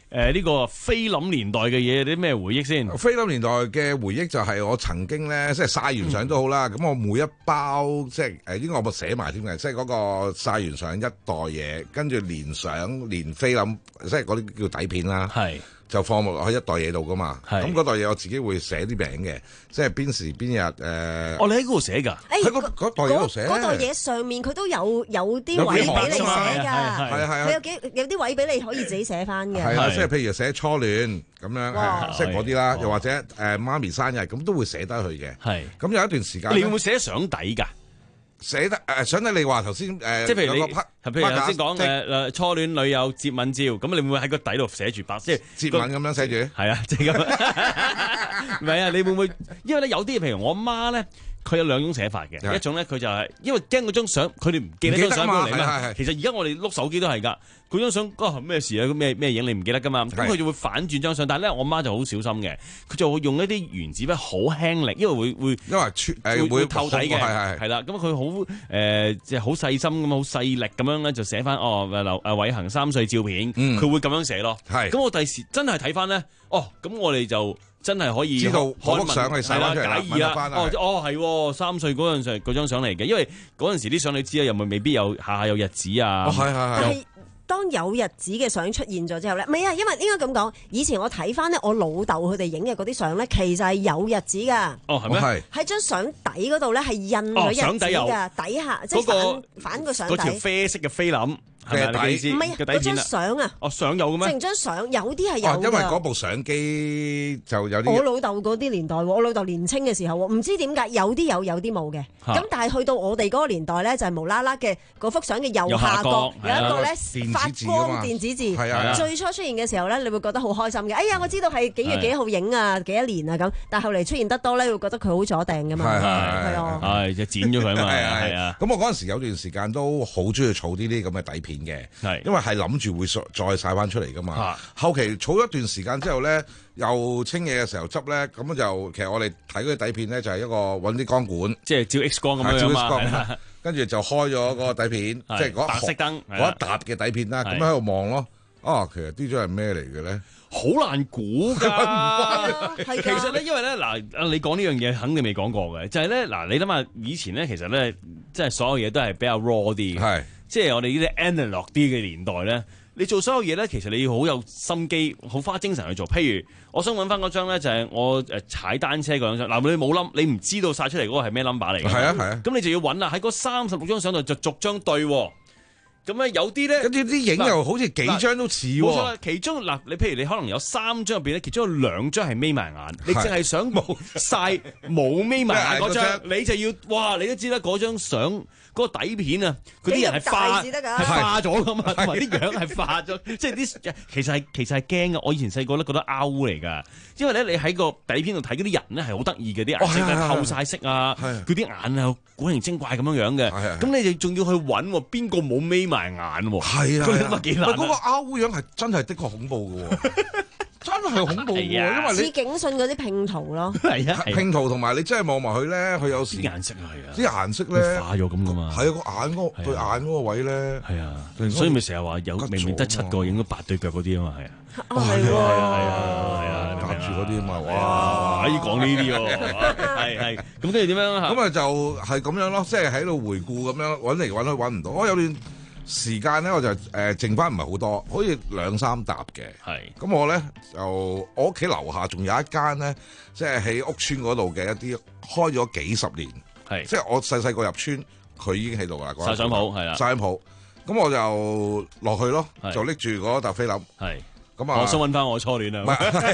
誒呢個菲林年代嘅嘢，有啲咩回憶先？ 菲林年代嘅回憶就係我曾經咧，即係曬完相都好啦。咁、嗯、我每一包即係誒，應該我冇寫埋添嘅，即係嗰個曬完相一袋嘢，跟住連相連菲林，即係嗰啲叫底片啦。係。就放落去一袋嘢度噶嘛，咁嗰袋嘢我自己會寫啲名嘅，即係邊時邊日誒。呃、哦， 你喺嗰度寫㗎？ 喺嗰嗰袋嘢度寫。 嗰袋嘢上面佢都有有啲位俾你寫㗎，係啊係啊。佢有幾有啲位俾你可以自己寫翻嘅。 係啊，即係譬如寫初戀咁樣，即係嗰啲啦，又或者誒媽咪生日咁都會寫得去嘅。係。咁有一段時間。 你會唔會寫相底㗎？ 寫得誒，想得你話頭先誒， 即係譬如你， 譬如頭先講誒誒初戀女友接吻照，咁你會唔會喺個底度寫住白，即係接吻咁樣寫住？ 係啊，即係咁。唔係啊，你會唔會？因為咧有啲譬如我媽咧，佢有兩種寫法嘅，一種咧佢就係因為驚嗰張相，佢哋唔記得張相俾你嘛。其實而家我哋碌手機都係㗎。嗰張相嗰咩事啊？咩咩影你唔記得噶嘛？咁佢就會反轉張相，但係咧我媽就好小心嘅，佢就會用一啲原子筆好輕力，因為會會因為誒會， 會透底嘅， 係係啦。咁佢好誒即係好細心咁好細力咁樣咧，就寫翻哦劉誒偉恒三歲照片，佢、嗯、會咁樣寫咯。係咁我第時真係睇翻咧，哦咁我哋就真係可以知道嗰幅相係寫翻出嚟， 解意啦。哦哦係三歲嗰陣時嗰張相嚟嘅，因為嗰陣時啲相你知啊，又咪未必有下下有日子啊。 哦係係係。 當有日子嘅相出現咗之後咧，唔係啊，因為應該咁講，以前我睇翻咧，我老豆佢哋影嘅嗰啲相咧，其實係有日子噶。 哦，係咩？係喺張相底嗰度咧，係印咗日子噶，底下即係反反個相底。 嗰條啡色嘅菲林。 嘅底唔係嗰張相啊！ 哦，相有嘅咩？ 成張相有啲係有㗎。 因為嗰部相機就有啲。 我老豆嗰啲年代，我老豆年青嘅時候，唔知點解有啲有，有啲冇嘅。咁但係去到我哋嗰個年代咧，就係無啦啦嘅嗰幅相嘅右下角有一個咧發光電子字。係啊！最初出現嘅時候咧，你會覺得好開心嘅。哎呀，我知道係幾月幾號影啊，幾多年啊咁。但係後嚟出現得多咧，會覺得佢好阻掟㗎嘛。係係係。 係就剪咗佢啊嘛。係啊。 咁我嗰陣時有段時間都好中意儲呢啲咁嘅底片嘅。係，因為係諗住會再晒翻出嚟噶嘛。啊、後期儲一段時間之後咧，又清嘢嘅時候執咧，咁就其實我哋睇嗰啲底片咧，就係一個揾啲光管， 即係照 X 光咁樣嘛。 跟住就開咗嗰個底片，即係嗰白色燈嗰一沓嘅底片啦。咁喺度望咯。啊，其實呢張係咩嚟嘅咧？ 好難估㗎。其實咧，因為咧嗱，你講呢樣嘢肯定未講過嘅，就係咧嗱，你諗下以前咧，其實咧，即係所有嘢都係比較 raw 啲嘅。係。即係我哋呢啲 analog 啲嘅年代咧，你做所有嘢咧，其實你要好有心機，好花精神去做。譬如，我想揾翻嗰張咧，就係我誒踩單車嗰張相。嗱，你冇冧，你唔知道晒出嚟嗰個係咩 number 嚟嘅。係啊係啊。咁你就要揾啦，喺嗰三十六張相度就逐張對。咁咧有啲咧， 跟住啲影又好似幾張都似喎。冇錯， 其中嗱，你譬如你可能有三張入邊咧，其中有兩張係眯埋眼，你淨係想冇晒冇眯埋眼嗰張，你就要哇！你都知啦，嗰張相嗰個底片啊，嗰啲人係化係化咗噶嘛，同埋啲樣係化咗，即係啲其實係其實係驚噶。我以前細個咧覺得拗嚟噶，因為咧你喺個底片度睇嗰啲人咧係好得意嘅，啲顏色係透晒色啊，佢啲眼啊古靈精怪咁樣樣嘅，咁你哋仲要去揾邊個冇眯埋眼喎？係啊，咁啊幾難。嗰個拗樣係真係的確恐怖嘅喎。真係恐怖喎，因為似警訊嗰啲拼圖咯， 係啊， 拼圖同埋你真係望埋佢咧，佢有時啲顏色係啊， 啲顏色咧化咗咁噶嘛， 係啊，個眼嗰對眼嗰個位咧， 係啊，所以咪成日話有明明得七個影到八對腳嗰啲啊嘛，係啊， 係喎，係啊，係啊， 夾住嗰啲啊嘛，哇， 可以講呢啲喎，係係，咁跟住點樣啊？ 咁啊就係咁樣咯，即係喺度回顧咁樣揾嚟揾去揾唔到，我有段時間咧，我就誒、呃、剩翻唔係好多，好似兩三沓嘅。係咁我咧就我屋企樓下仲有一間咧，即係喺屋村嗰度嘅一啲開咗幾十年，係即係我細細個入村，佢已經喺度啦。 曬相鋪係啦， 曬相鋪，咁我就落去咯，就拎住嗰沓菲林。係咁啊， 我想揾翻我初戀啊！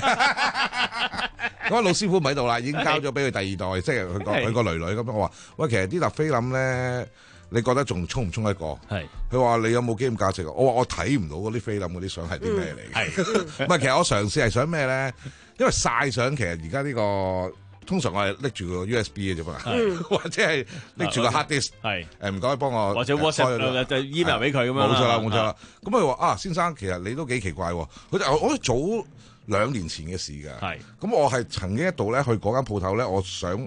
嗰個老師傅唔喺度啦，已經交咗俾佢第二代，即係佢個佢個女女咁樣。我話喂，其實啲沓菲林咧。你覺得仲衝唔衝得過？係佢話你有冇紀念價值？我話我睇唔到嗰啲菲林嗰啲相係啲咩嚟嘅？係唔係？其實我嘗試係想咩咧？因為曬相其實而家呢個通常我係拎住個 U S B 嘅啫嘛，或者係拎住個 hard disk。係誒唔該幫我或者 WhatsApp 就 email 俾佢咁樣。 冇錯啦，冇錯啦。咁佢話啊，先生其實你都幾奇怪喎。佢就我早兩年前嘅事㗎。係咁我係曾經一度咧去嗰間鋪頭咧，我想。誒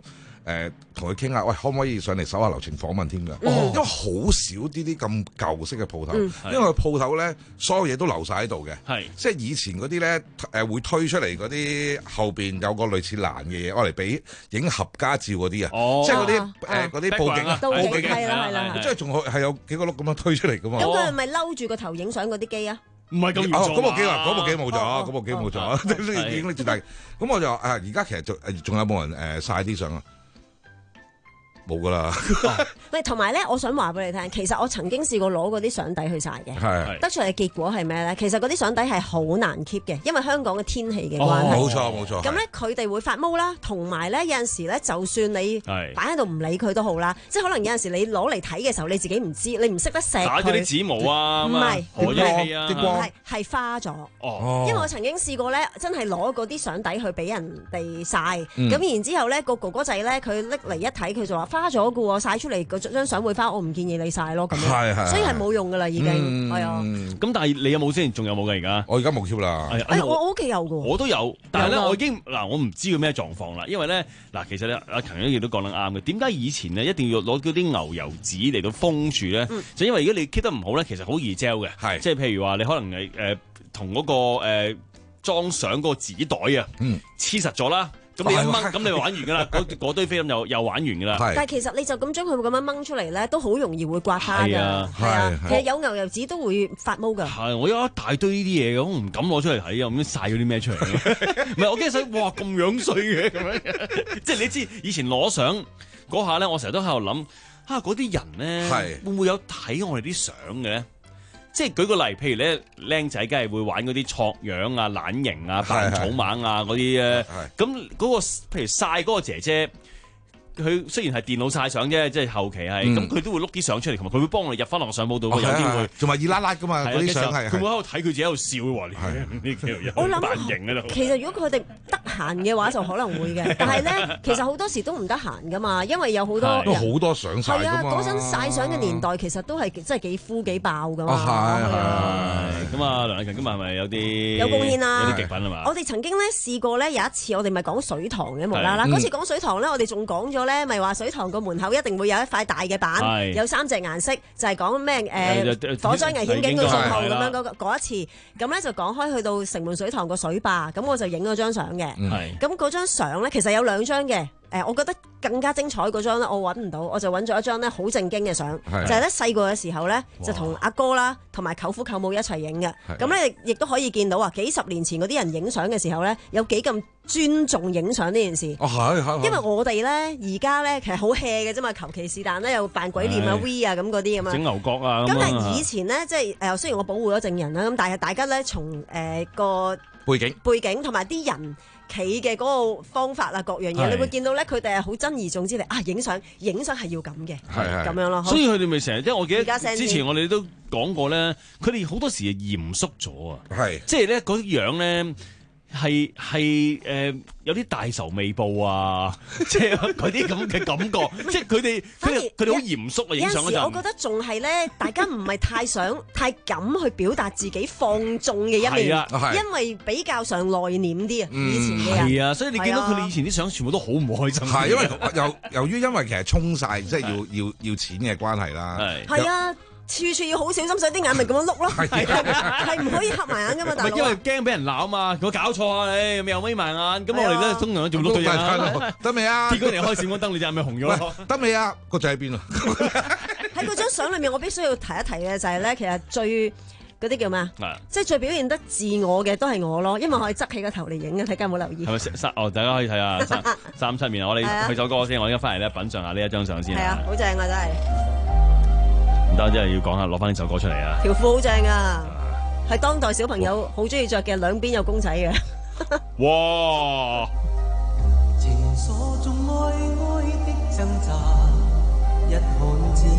誒同佢傾下，喂，可唔可以上嚟手下留情訪問添㗎？ 嗯、 因為好少啲啲咁舊式嘅鋪頭， 嗯、 因為佢鋪頭咧所有嘢都留晒喺度嘅， 係即係以前嗰啲咧誒會推出嚟嗰啲後邊有個類似欄嘅嘢，我嚟俾影合家照嗰啲啊， 哦、 即係嗰啲誒嗰啲佈景啊， 佈景係啦係啦， 即係仲係有幾個碌咁樣推出嚟㗎嘛。 咁佢係咪嬲住個頭影相嗰啲機啊？ 唔係咁嚴重哦，嗰部機啊，嗰部機冇咗， 哦嗰部機冇咗，已經拎住大。咁我就話啊，而家其實仲仲有冇人誒曬啲相啊？冇噶啦。 喂，同埋咧，我想話俾你聽，其實我曾經試過攞嗰啲相底去曬嘅， 係得出嚟嘅結果係咩咧？其實嗰啲相底係好難 keep 嘅，因為香港嘅天氣嘅關係。 冇錯冇錯。 咁咧，佢哋會發毛啦，同埋咧有陣時咧，就算你擺喺度唔理佢都好啦，即係可能有陣時你攞嚟睇嘅時候，你自己唔知，你唔識得錫佢。 打咗啲指毛啊， 唔係啲光啲光係係花咗。 哦， 因為我曾經試過咧，真係攞嗰啲相底去俾人哋曬，咁、 嗯、 然之後咧個哥哥仔咧，佢拎嚟一睇，佢就話花咗嘅喎，曬出嚟嗰張相會花，我唔建議你曬咯，咁樣，所以係冇用噶啦，已經係啊。 咁但係你有冇先？仲有冇㗎而家？ 我而家冇 keep 啦。 誒，我我屋企有嘅。 我都有，但係咧，我已經嗱，我唔知佢咩狀況啦。因為咧，嗱，其實咧，阿強亦都講得啱嘅。點解以前咧一定要攞嗰啲牛油紙嚟到封住咧？嗯、就因為如果你 keep 得唔好咧，其實好易 gel 嘅。係，即係譬如話你可能係誒同嗰個誒裝相嗰個紙袋啊，黐實咗啦。咁你一掹，咁你玩完噶啦，嗰堆菲林又又玩完噶啦。 但係其實你就咁將佢咁樣掹出嚟咧，都好容易會刮花㗎。係啊，係啊，其實有牛油紙都會發毛㗎。 係，我有一大堆呢啲嘢嘅，我唔敢攞出嚟睇啊，咁曬咗啲咩出嚟？唔係，我驚想，哇咁樣衰嘅咁樣。即係你知，以前攞相嗰下咧，我成日都喺度諗，啊嗰啲人咧，會唔會有睇我哋啲相嘅咧？即係舉個例，譬如咧，僆仔梗係會玩嗰啲錯樣啊、懶型啊、扮草蜢啊嗰啲咧。咁嗰、嗰個譬如曬嗰個姐姐，佢雖然係電腦曬相啫，即係後期係，咁佢、嗯、都會碌啲相出嚟，同埋佢會幫我哋入翻落相簿度，哦、有啲會， 仲係熱辣辣噶嘛，嗰啲相係。 佢會喺度睇佢自己喺度笑喎，呢幾條我諗扮型喺度。 其實如果佢哋得閒嘅話，就可能會嘅。但係咧，其實好多時都唔得閒噶嘛，因為有好多都好多相曬㗎嘛。 係啊，嗰陣曬相嘅年代其實都係真係幾枯幾爆噶嘛。 係係咁啊，梁禮勤今日係咪有啲有貢獻啦？ 有啲極品啊嘛。 我哋曾經咧試過咧有一次，我哋咪講水塘嘅無啦啦。嗰次講水塘咧，我哋仲講咗咧，咪話水塘個門口一定會有一塊大嘅板，有三隻顏色，就係講咩誒火災危險警告信號咁樣嗰嗰一次。咁咧就講開去到城門水塘個水壩，咁我就影咗張相嘅。咁嗰張相咧其實有兩張嘅。誒，我覺得更加精彩嗰張咧，我揾唔到，我就揾咗一張咧好正經嘅相，就係咧細個嘅時候咧，就同阿哥啦，同埋舅父舅母一齊影嘅。咁咧亦都可以見到啊，幾十年前嗰啲人影相嘅時候咧，有幾咁尊重影相呢件事。 哦，係係。因為我哋咧而家咧其實好 hea 嘅啫嘛，求其是但咧又扮鬼臉啊 V 啊咁嗰啲咁啊。 整牛角啊咁。 咁但係以前咧，即係誒，雖然我保護咗證人啦，咁但係大家咧從誒個背景背景同埋啲人企嘅嗰個方法啊，各樣嘢，你會見到咧，佢哋係好珍而重之嚟啊！影相，影相係要咁嘅，係咁樣咯。 所以佢哋咪成日，即係我記得之前我哋都講過咧，佢哋好多時係嚴肅咗啊，係即係咧嗰啲樣咧。係係誒有啲大仇未報啊，即係嗰啲咁嘅感覺，即係佢哋佢哋佢哋好嚴肅啊！影相嗰陣，有時我覺得仲係咧，大家唔係太想太敢去表達自己放縱嘅一面，啊、因為比較上內斂啲啊。以前嘅人係啊，所以你見到佢哋以前啲相全部都好唔開心。 係因為由由於因為其實沖晒，即係要要要錢嘅關係啦。 係係啊。處處要好小心，所以啲眼咪咁樣碌咯，係唔可以合埋眼噶嘛，大佬。 因為驚俾人鬧啊嘛，我搞錯啊你，又眯埋眼，咁我哋咧通常做碌對眼， 得未啊？ 結果你開閃光燈，你隻眼咪紅咗。 得未啊？個仔喺邊啊？ 喺嗰張相裏面，我必須要提一提嘅就係咧，其實最嗰啲叫咩啊？即係最表現得自我嘅都係我咯，因為我係側起個頭嚟影嘅，睇下有冇留意。 係咪三？哦，大家可以睇下三三七面，我哋去首歌先，我而家翻嚟咧品嚐下呢一張相先。 係啊，好正啊，真係。 唔得，真係要講下，攞翻呢首歌出嚟啊！ 條褲好正啊，係當代小朋友好中意着嘅，兩邊有公仔嘅。 哇！ 情鎖中哀哀的掙扎，一漢子，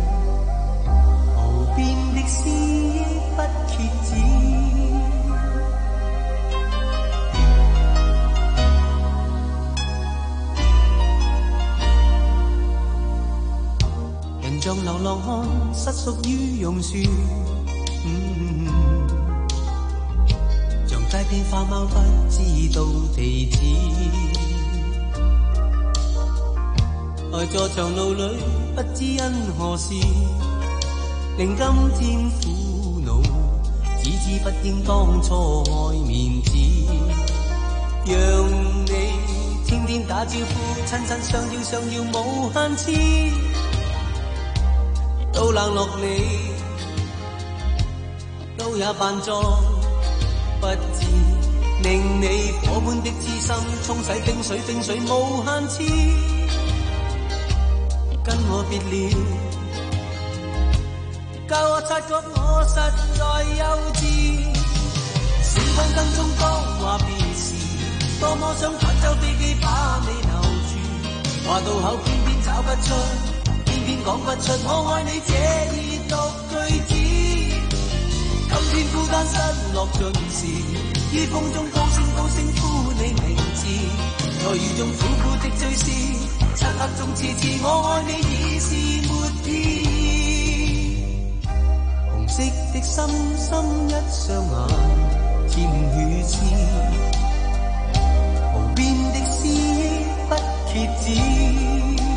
無邊的詩不歇止。人像流浪漢，失屬於榕樹，嗯，像街邊花貓不知道地址。 在座長路裏，不知因何事，令今天苦惱，只知不應當初愛面子，讓你天天打招呼，親親相邀相要無限次，都冷落你，都也扮作不知，令你火般的痴心沖洗冰水冰水無限次，跟我別了，教我察覺我實在幼稚，閃光燈中當話別時，多麼想趕走飛機把你留住，話到口偏偏找不出，偏偏講不出我愛你這二讀句子，今天孤單失落盡時，於風中高聲高聲呼你名字，在雨中苦苦的追思，漆黑中痴痴我愛你已是沒意義，紅色的心心一雙眼甜如痴，無邊的詩意不歇止，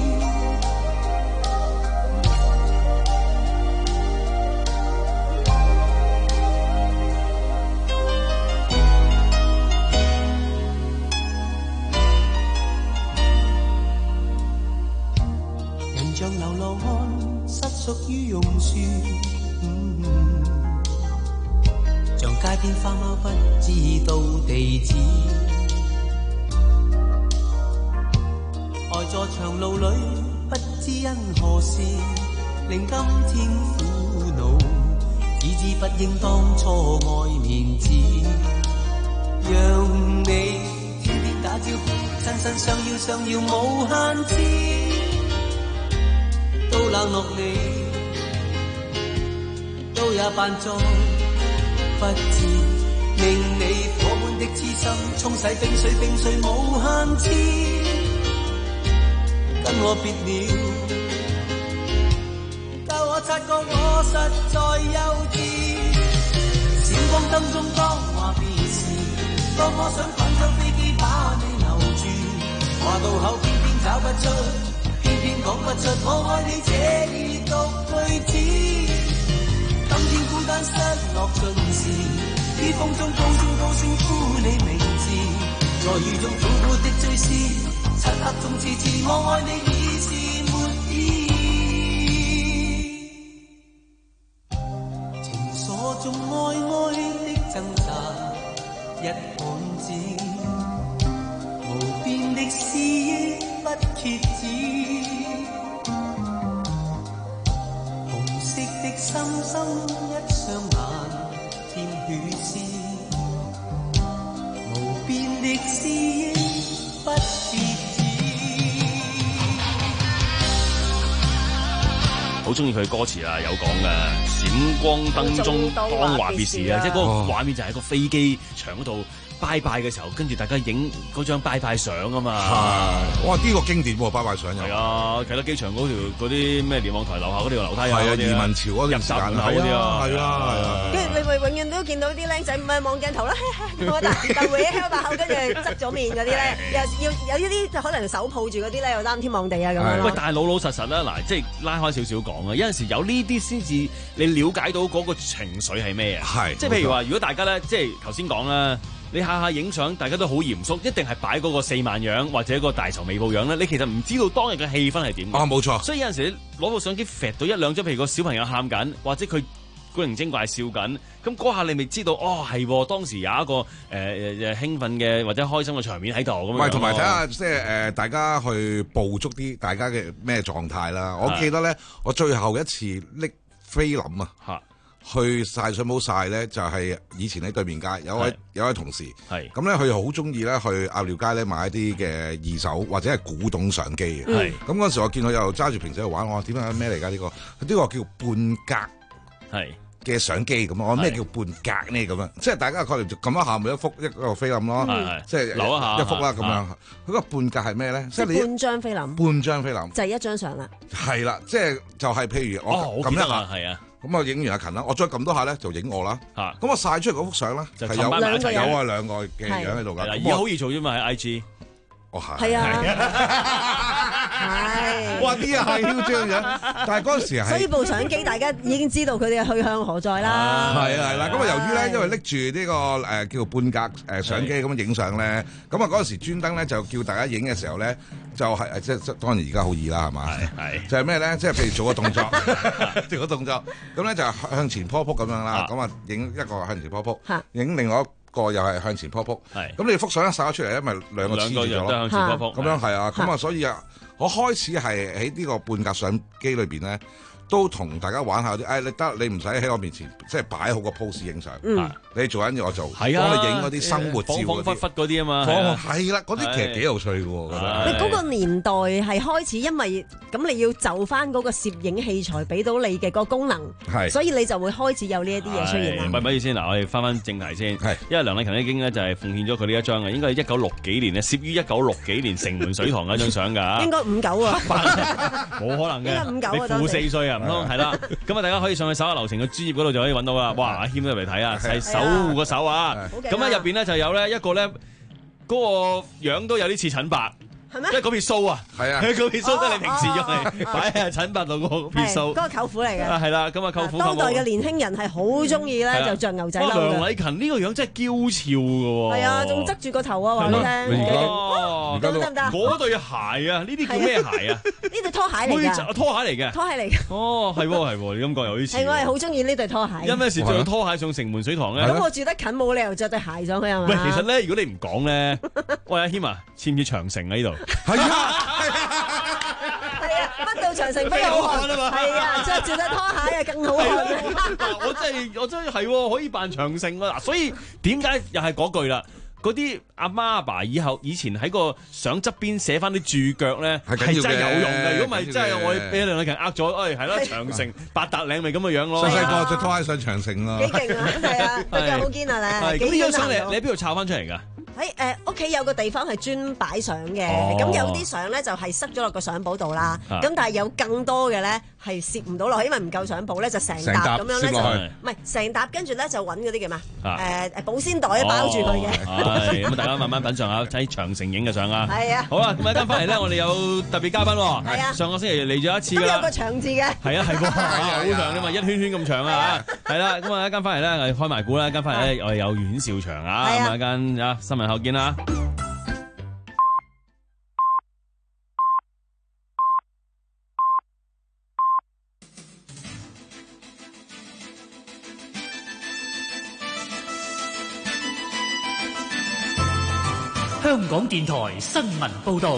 像流浪漢失屬於榕樹，嗯，像街邊花貓不知道地址，呆在長路裏不知因何事，令今天苦惱，只知不應當初愛面子，讓你天天打招呼，親親相邀相要無限次，都冷落你，都也扮作不知，令你火般的痴心沖洗冰水冰水無限次，跟我別了，教我察覺我實在幼稚，閃光燈中當話別時，多麼想趕走飛機把你留住，話到口偏偏找不出，偏偏講不出我愛你這二讀句子，今天孤單失落盡時，於風中高聲高聲呼你名字，在雨中苦苦的追思，漆黑中痴痴我愛你已是沒意義，情鎖中哀哀的掙扎一漢子，無邊的詩意不歇止，紅色的心心一雙眼甜如詩，無邊的詩意不歇止。 好中意佢歌詞啊，有講嘅閃光燈中當話別時啊，即係嗰個畫面就喺個飛機場嗰度。拜拜嘅時候，跟住大家影嗰張拜拜相啊嘛！ 係，哇！呢、這個經典喎，拜拜相又係啊！啟德機場嗰條嗰啲咩聯網台樓下嗰條樓梯啊， 移民潮嗰段時間嗰啲啊， 係啊係啊！ 跟住你咪永遠都見到啲僆仔唔係望鏡頭啦，我大但會喺把口跟住側咗面嗰啲咧，又要有呢啲可能手抱住嗰啲咧，又擔天望地啊咁樣。 喂，但係老老實實啦，嗱，即係拉開少少講啊，有陣時有呢啲先至你了解到嗰個情緒係咩啊？ 係， 即係譬如話，如果大家咧，即係頭先講啦。你下下影相，大家都好嚴肅，一定係擺嗰個四萬樣或者個大籌尾部樣咧。你其實唔知道當日嘅氣氛係點。 啊，冇錯。 所以有陣時你攞部相機揈到一兩張，譬如個小朋友喊緊，或者佢古靈精怪笑緊，咁嗰下你咪知道，哦係，當時有一個誒誒、呃、興奮嘅或者開心嘅場面喺度咁樣。 唔係，同埋睇下即係誒大家去捕捉啲大家嘅咩狀態啦。我記得咧，我最後一次拎菲林啊。去曬水冇曬咧，就係、是、以前喺對面街有位有位同事，咁咧佢好中意咧去鴨寮街咧買一啲嘅二手或者係古董相機嘅。咁嗰陣時我見佢又揸住平時去玩，我話點解咩嚟㗎呢個？呢、呢個叫半格嘅相機咁啊！我咩叫半格呢？咁樣即係大家概念就撳一下咪一幅一個菲林咯，即係留一下一幅啦咁樣。佢個半格係咩咧？即係你半張菲林， 半張菲林就係一張相啦。 係啦，即係就係譬如我撳一下，係啊。咁啊，影完阿勤啦，我再撳多下咧，就影我啦。嚇！咁我曬出嚟嗰幅相咧，係有有啊兩個嘅樣喺度㗎。 而家好易做啫嘛，喺 I G。 哦係。 係啊。 係哇！啲人係囂張嘅，但係嗰陣時係。 所以部相機大家已經知道佢哋嘅去向何在啦。 係啊係啦，咁啊由於咧，因為拎住呢個誒叫做半格誒相機咁樣影相咧，咁啊嗰陣時專登咧就叫大家影嘅時候咧，就係即即當然而家好易啦，係嘛？係就係咩咧？即係譬如做個動作，做個動作，咁咧就向前撲撲咁樣啦，咁啊影一個向前撲撲，影另外一個又係向前撲撲，咁你幅相一曬咗出嚟，因為兩個黐住咗咯， 向前撲撲， 咁樣係啊，咁啊所以啊，我開始係喺呢個半格相機裏邊咧。都同大家玩下啲，誒你得你唔使喺我面前，即係擺好個 pose 影相。嗯，你做緊嘢我做，幫你影嗰啲生活照嗰啲， 恍恍惚惚嗰啲啊嘛。 係啦，嗰啲其實幾有趣嘅喎，覺得。 你嗰個年代係開始，因為咁你要就翻嗰個攝影器材俾到你嘅個功能，係，所以你就會開始有呢一啲嘢出現啦。 唔係，咪住先嗱，我哋翻翻正題先。係，因為梁禮勤已經咧就係奉獻咗佢呢一張嘅，應該係一九六幾年咧，攝於一九六幾年城門水塘嗰張相㗎。 應該五九啊， 冇可能嘅。 應該五九啊， 你負四歲啊，唔通係啦？咁啊，大家可以上去手下留情嘅專頁嗰度就可以揾到啦。哇，阿謙都入嚟睇啊，係守護個手啊。咁啊，入邊咧就有咧一個咧嗰個樣都有啲似陳伯。係咩？即係嗰撇鬚啊！係啊，嗰撇鬚都係你平時用嚟擺喺陳伯度嗰撇鬚。 嗰個舅父嚟嘅。 係啦，咁啊舅父。 當代嘅年輕人係好中意咧，就着牛仔褸嘅。 梁禮勤呢個樣真係嬌俏嘅喎。 係啊，仲側住個頭啊，話你聽。 哦，得唔得？嗰對鞋啊，呢啲叫咩鞋啊？ 呢對拖鞋嚟㗎。 拖鞋嚟嘅。拖鞋嚟嘅。哦，係喎係喎，你咁講有啲似。 係我係好中意呢對拖鞋。 有咩事着拖鞋上城門水塘咧？ 咁我住得近，冇理由着對鞋上去係嘛？ 喂，其實咧，如果你唔講咧，喂阿謙啊，似唔似長城啊呢度？係啊。 係啊，乜到長城飛好漢啊嘛！係啊，着住對拖鞋啊，更好看。 我真係我真係係可以扮長城啊！嗱，所以點解又係嗰句啦？嗰啲阿媽阿爸以後以前喺個相側邊寫翻啲注腳咧，係真係有用嘅。如果唔係，真係我俾梁禮勤呃咗，誒係啦，長城八達嶺咪咁嘅樣咯。 細細個着拖鞋上長城咯， 幾勁啊！係啊，對腳好堅啊咧。 咁呢張相你你喺邊度抄翻出嚟㗎？ 喺誒屋企有個地方係專擺相嘅，咁有啲相咧就係塞咗落個相簿度啦。咁但係有更多嘅咧係攝唔到落去，因為唔夠相簿咧就成沓咁樣咧就唔係成沓，跟住咧就揾嗰啲叫咩？誒誒保鮮袋包住佢嘅。 係咁，大家慢慢品嚐下喺長城影嘅相啊。 係啊。 好啦，咁一間翻嚟咧，我哋有特別嘉賓喎。係啊。上個星期嚟咗一次㗎啦。 都有個長字嘅。 係啊係喎，好長㗎嘛，一圈圈咁長啊嚇。係啦，咁啊一間翻嚟咧，我哋開埋估啦。一間翻嚟咧，我哋有阮兆祥啊。咁啊一間啊新聞後見啦。 香港電台新聞報導，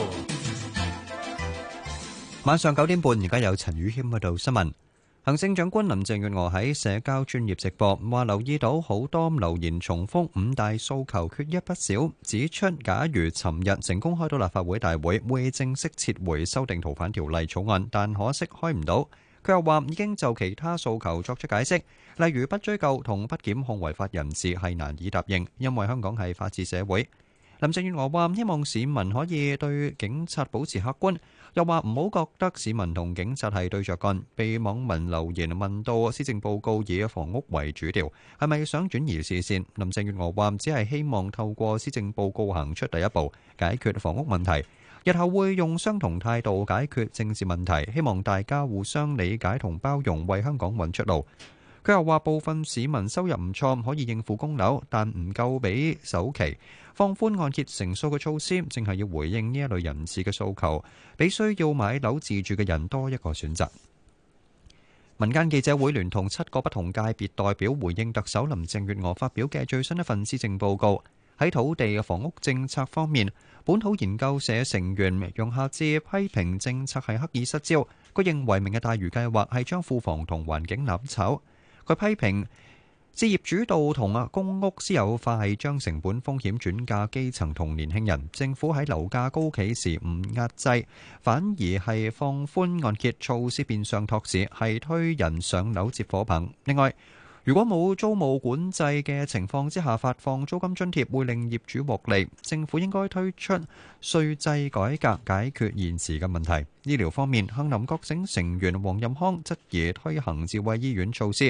晚上九點半，而家有陳宇謙喺度新聞。行政長官林鄭月娥喺社交專業直播話，留意到好多留言重複五大訴求，缺一不少。指出，假如尋日成功開到立法會大會，會正式撤回修訂逃犯條例草案，但可惜開唔到。佢又話已經就其他訴求作出解釋，例如不追究同不檢控違法人士係難以答應，因為香港係法治社會。林鄭月娥話：希望市民可以對警察保持客觀，又話唔好覺得市民同警察係對着幹。被網民留言問到施政報告以房屋為主調，係咪想轉移視線？林鄭月娥話：只係希望透過施政報告行出第一步，解決房屋問題。日後會用相同態度解決政治問題，希望大家互相理解同包容，為香港揾出路。佢又話：部分市民收入唔錯，可以應付供樓，但唔夠俾首期。放寬按揭成數嘅措施，正係要回應呢一類人士嘅訴求，俾需要買樓自住嘅人多一個選擇。民間記者會聯同七個不同界別代表回應特首林鄭月娥發表嘅最新一份施政報告。喺土地嘅房屋政策方面，本土研究社成員楊夏智批評政策係刻意失焦。佢認為明日大嶼計劃係將庫房同環境攬炒。佢批評置業主導同啊公屋私有化係將成本風險轉嫁基層同年輕人。政府喺樓價高企時唔壓制，反而係放寬按揭措施，變相托市，係推人上樓接火棒。另外，如果冇租務管制嘅情況之下發放租金津貼，會令業主獲利。政府應該推出稅制改革，解決現時嘅問題。醫療方面，杏林覺醒成員黃任康質疑推行智慧醫院措施，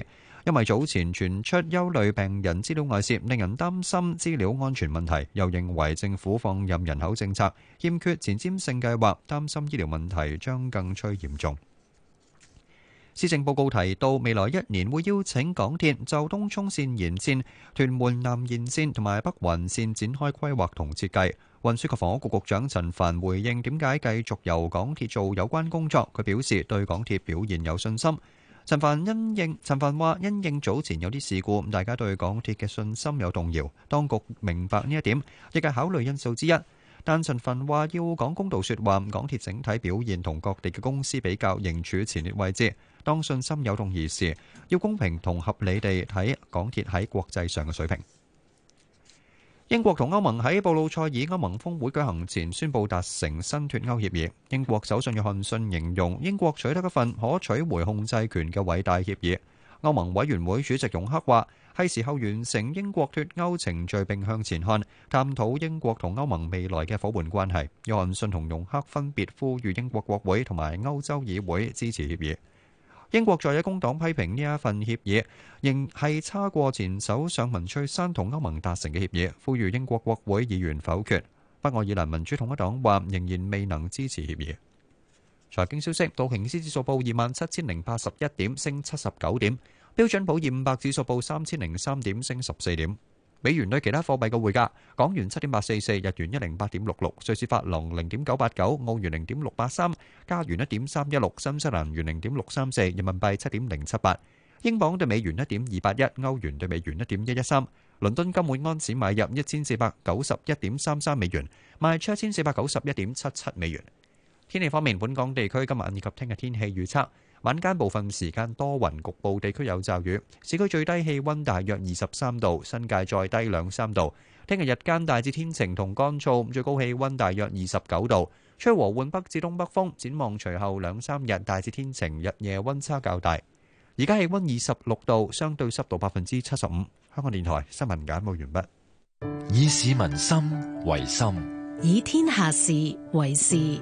因為早前傳出憂慮病人資料外泄，令人擔心資料安全問題。又認為政府放任人口政策，欠缺前瞻性計劃，擔心醫療問題將更趨嚴重。施政報告提到，未來一年會邀請港鐵就東涌綫延綫、屯門南延綫同埋北環綫展開規劃同設計。運輸及房屋局局長陳帆回應點解繼續由港鐵做有關工作，佢表示對港鐵表現有信心。陳帆因應陳帆話，因應早前有啲事故，大家對港鐵嘅信心有動搖，當局明白呢一點，亦係考慮因素之一。但陳帆話要講公道説話，港鐵整體表現同各地嘅公司比較仍處前列位置。當信心有動搖時，要公平同合理地睇港鐵喺國際上嘅水平。英國同歐盟喺布魯塞爾歐盟峰會舉行前宣布達成新脫歐協議。英國首相約翰遜形容英國取得一份可取回控制權嘅偉大協議。歐盟委員會主席容克話：係時候完成英國脫歐程序並向前看，探討英國同歐盟未來嘅夥伴關係。約翰遜同容克分別呼籲英國國會同埋歐洲議會支持協議。英國在野工黨批評呢一份協議仍係差過前首相文翠珊同歐盟達成嘅協議，呼籲英國國會議員否決。北愛爾蘭民主統一黨話仍然未能支持協議。財經消息，道瓊斯指數報二萬七千零八十一點，升七十九點；標準普爾五百指數報三千零三點，升十四點。美元對其他貨幣嘅匯價：港元七點八四四，日元一零八點六六，瑞士法郎零點九八九，澳元零點六八三，加元一點三一六，新西蘭元零點六三四，人民幣七點零七八，英鎊對美元一點二八一，歐元對美元一點一一三。倫敦金每安士買入一千四百九十一點三三美元，賣出一千四百九十一點七七美元。天氣方面，本港地區今晚以及聽日天氣預測。晚間部分時間多雲，局部地區有驟雨。市區最低氣溫大約二十三度，新界再低兩三度。聽日日間大致天晴同乾燥，最高氣溫大約二十九度，吹和緩北至東北風。展望隨後兩三日大致天晴，日夜溫差較大。而家氣溫二十六度，相對濕度百分之七十五。香港電台新聞簡報完畢。 以市民心為心， 以天下事為事。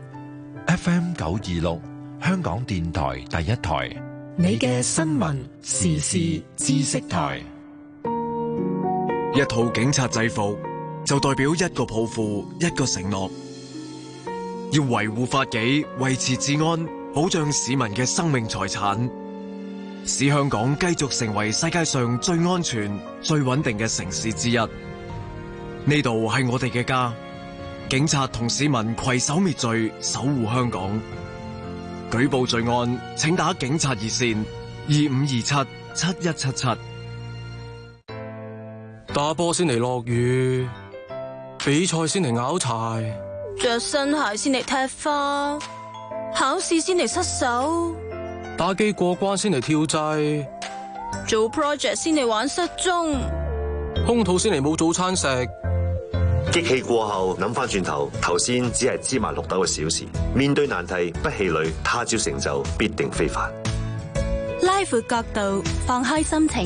F M 九二六。香港電台第一台， 你嘅新聞時事知識台。 一套警察制服就代表一個抱負，一個承諾，要維護法紀，維持治安，保障市民嘅生命財產，使香港繼續成為世界上最安全、最穩定嘅城市之一。呢度係我哋嘅家，警察同市民攜手滅罪，守護香港。舉報罪案，請打警察熱線二五二七七一七七。 打波先嚟落雨，比賽先嚟拗柴， 着新鞋先嚟踢花，考試先嚟失手， 打機過關先嚟跳掣， 做 project 先嚟玩失蹤， 空肚先嚟冇早餐食。 激氣過後諗翻轉頭，頭先只係芝麻綠豆嘅小事。面對難題不氣餒，他朝成就必定非凡。 拉闊角度，放開心情。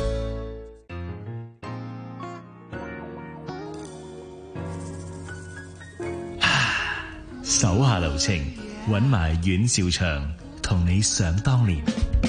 手下留情，揾埋阮兆祥同你想當年。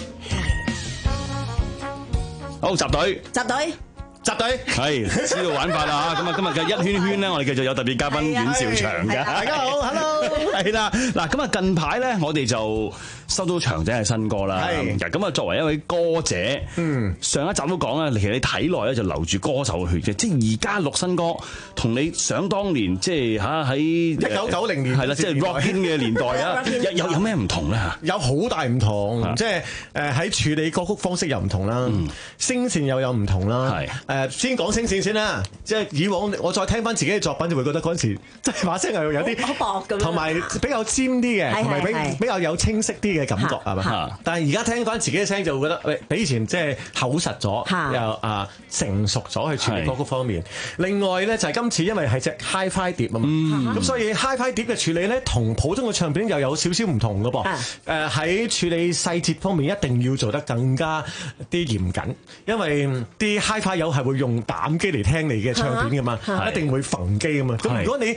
好，集隊， 集隊。 集隊係知道玩法啦嚇，咁啊今日嘅一圈圈咧，我哋繼續有特別嘉賓阮兆祥嘅。 大家好 ，hello， 係啦，嗱咁啊近排咧，我哋就收到祥仔嘅新歌啦。係咁啊，作為一位歌者，嗯，上一集都講啦，其實你體內咧就流住歌手嘅血嘅，即係而家錄新歌，同你想當年即係嚇喺一九九零年係啦，即係 Rockin 嘅年代啊，有有有咩唔同咧嚇？ 有好大唔同，即係誒喺處理歌曲方式又唔同啦，聲線又有唔同啦，係。誒先講聲線先啦，即係以往我再聽翻自己嘅作品，就會覺得嗰陣時即係把聲係有啲好薄咁，同埋比較尖啲嘅，同埋比比較有清晰啲嘅感覺係嘛？但係而家聽翻自己嘅聲就會覺得，喂，比以前即係厚實咗，又啊成熟咗去處理歌曲方面。另外咧就係今次因為係隻 Hi-Fi 碟啊嘛，咁所以 Hi-Fi 碟嘅處理咧同普通嘅唱片又有少少唔同㗎噃。誒喺處理細節方面一定要做得更加啲嚴謹，因為啲 Hi-Fi 友係會用膽機嚟聽你嘅唱片噶嘛，一定會焚機噶嘛。咁如果你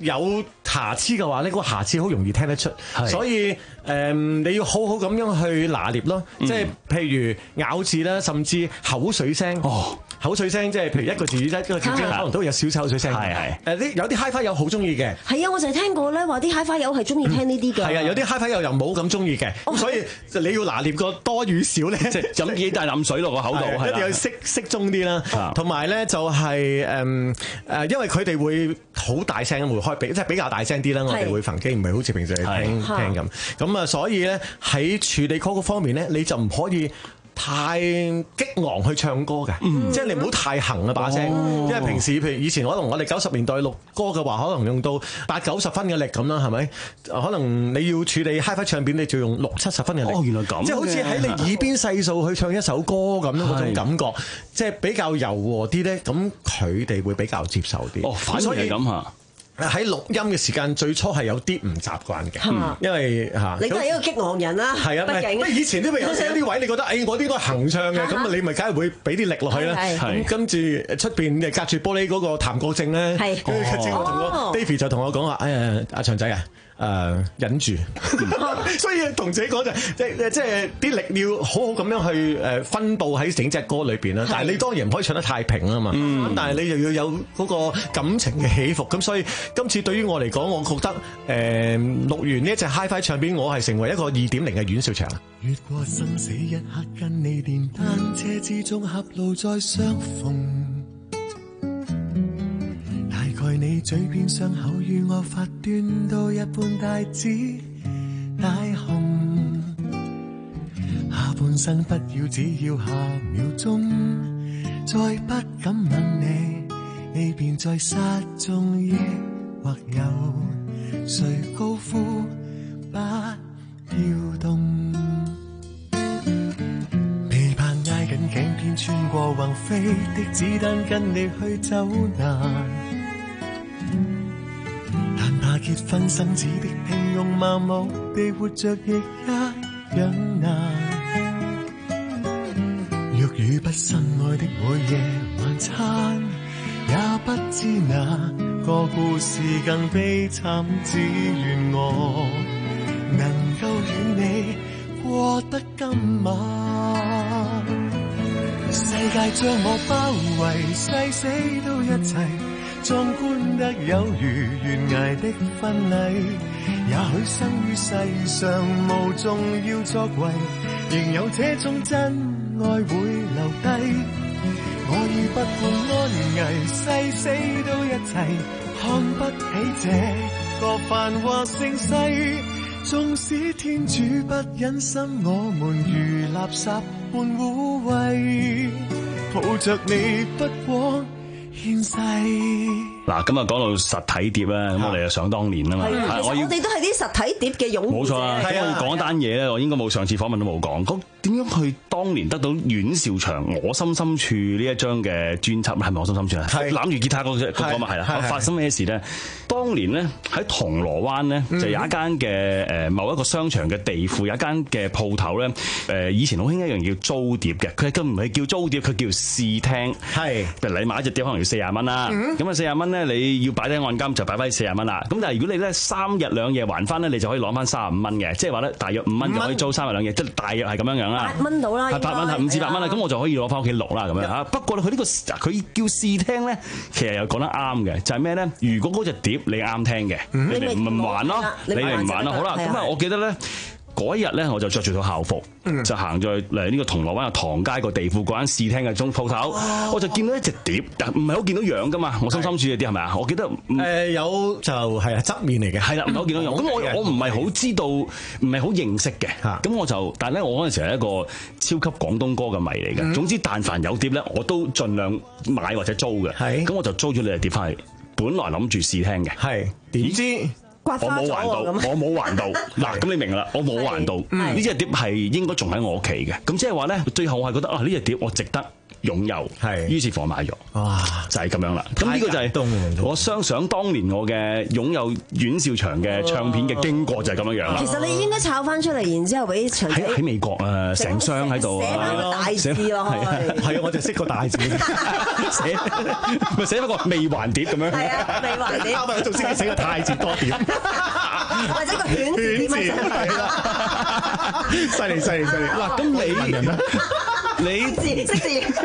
有瑕疵嘅話咧，嗰個瑕疵好容易聽得出，所以誒、呃、你要好好咁樣去拿捏咯。嗯、即係譬如咬字啦，甚至口水聲。哦，口水聲即係譬如一個字一個字之間可能都會有少少口水聲。係係誒啲有啲 Hi-Fi 友好中意嘅。 係啊，我就係聽過咧話啲 Hi-Fi 友係中意聽呢啲㗎。係啊， 有啲 Hi-Fi 友又冇咁中意嘅，咁所以你要拿捏個多與少咧，即係飲幾大啖水落個口度，一定要適適中啲啦。同埋咧就係誒誒，因為佢哋會好大聲會開比，即係比較大聲啲啦。我哋會焚機，唔係好似平時聽聽咁。咁啊，所以咧喺處理歌曲方面咧，你就唔可以太激昂去唱歌嘅，嗯、即係你唔好太行啊把聲，哦、因為平時譬如以前可能我哋九十年代錄歌嘅話，可能用到八九十分嘅力咁啦，係咪？可能你要處理 Hi-Fi 唱片，你就用六七十分嘅力。哦，原來咁，即係好似喺你耳邊細數去唱一首歌咁樣嗰種感覺，即係比較柔和啲咧，咁佢哋會比較接受啲。哦，反而係咁嚇。喺錄音嘅時間最初係有啲唔習慣嘅，嗯、因為嚇你都係一個激昂人啦，係啊，畢竟以前都咪有時有啲位你覺得，誒我啲應該行唱嘅，咁啊你咪梗係會俾啲力落去啦。咁跟住出邊隔住玻璃嗰個譚國正咧，跟住我同個 Davy 就同我講話，哎呀阿祥仔啊！誒、呃、忍住，所以同自己講就即係即係啲力要好好咁樣去誒分佈喺整隻歌裏邊啦。但係你當然唔可以唱得太平啊嘛。咁、嗯、但係你又要有嗰個感情嘅起伏。咁所以今次對於我嚟講，我覺得誒、呃、錄完呢一隻 Hi-Fi 唱片，我係成為一個二點零嘅阮兆祥。 越過生死一刻，跟你電單車之中狹路再相逢。大概你嘴邊傷口與我發端都一般大紫大紅，下半生不要只要下秒鐘，再不敢吻你，你便在失蹤抑或有誰高呼不要動，琵琶挨緊頸邊穿過橫飛的子彈，跟你去走難。怕結婚生子的平庸麻木地活着亦一樣難，若與不深愛的每夜晚餐，也不知哪個故事更悲慘，只願我能夠與你過得今晚。世界將我包圍，誓死都一齊，壯觀得有如懸崖的婚禮，也許生於世上無重要作為，仍有這種真愛會留低。我已不管安危，誓死都一齊，看不起這個繁華盛世。縱使天主不忍心我們如垃圾般污穢，抱着你不過獻世。 嗱，咁啊講到實體碟咧，咁我哋就想當年啊嘛。 其實我哋都係啲實體碟嘅擁護者。冇錯啦，咁我講單嘢咧，我應該冇上次訪問都冇講。咁點樣去當年得到阮兆祥《我心深處》呢一張嘅專輯？係咪《我心深處》啊？攬住吉他嗰隻嗰個嘛係啦。發生咩事咧？當年咧喺銅鑼灣咧就有一間嘅誒某一個商場嘅地庫有一間嘅鋪頭咧，誒以前好興一樣叫租碟嘅，佢係唔係叫租碟，佢叫試聽。係，譬如你買一隻碟可能要四廿蚊啦，咁啊四廿蚊咧你要擺低按金就擺翻四廿蚊啦。咁但係如果你咧三日兩夜還翻咧，你就可以攞翻三十五蚊嘅，即係話咧大約五蚊就可以租三日兩夜，即係大約係咁樣樣啦。八蚊到啦，係八蚊係五至八蚊啦，咁我就可以攞翻屋企錄啦咁樣嚇。不過佢呢個佢叫試聽咧，其實又講得啱嘅，就係咩咧？如果嗰隻碟你啱聽嘅，你哋唔還咯，你哋唔還咯。好啦，咁啊，我記得咧。嗰一日咧，我就着住套校服，嗯、就行咗嚟呢個銅鑼灣嘅唐街個地庫嗰間試聽嘅中鋪頭，哦、我就見到一隻碟，但唔係好見到樣噶嘛，我心深處嘅碟係咪啊？我記得誒、呃、有就係啊側面嚟嘅，係啦，唔係好見到樣。咁、嗯、我我唔係好知道，唔係好認識嘅。咁、嗯、我就，但係咧，我嗰陣時係一個超級廣東歌嘅迷嚟嘅。嗯、總之，但凡有碟咧，我都盡量買或者租嘅。係，咁我就租咗你隻碟翻嚟，本來諗住試聽嘅。係，點知？我冇還到，我冇還到。嗱，咁你明啦，我冇還到。呢隻碟係應該仲喺我屋企嘅。咁即係話咧，最後我係覺得啊，呢隻碟我值得擁有，係，於是乎我買咗，哇，就係咁樣啦。咁呢個就係我相想當年我嘅擁有阮兆祥嘅唱片嘅經過就係咁樣樣啦。 其實你應該抄翻出嚟，然之後俾長仔喺喺美國啊，成箱喺度寫翻個大字咯， 係啊，我就識個大字， 寫咪寫翻個未還碟咁樣， 係啊，未還碟， 啱啊，仲識寫個太字多點， 或者個犬字點啊？ 犀利犀利犀利！ 嗱，咁你你識字。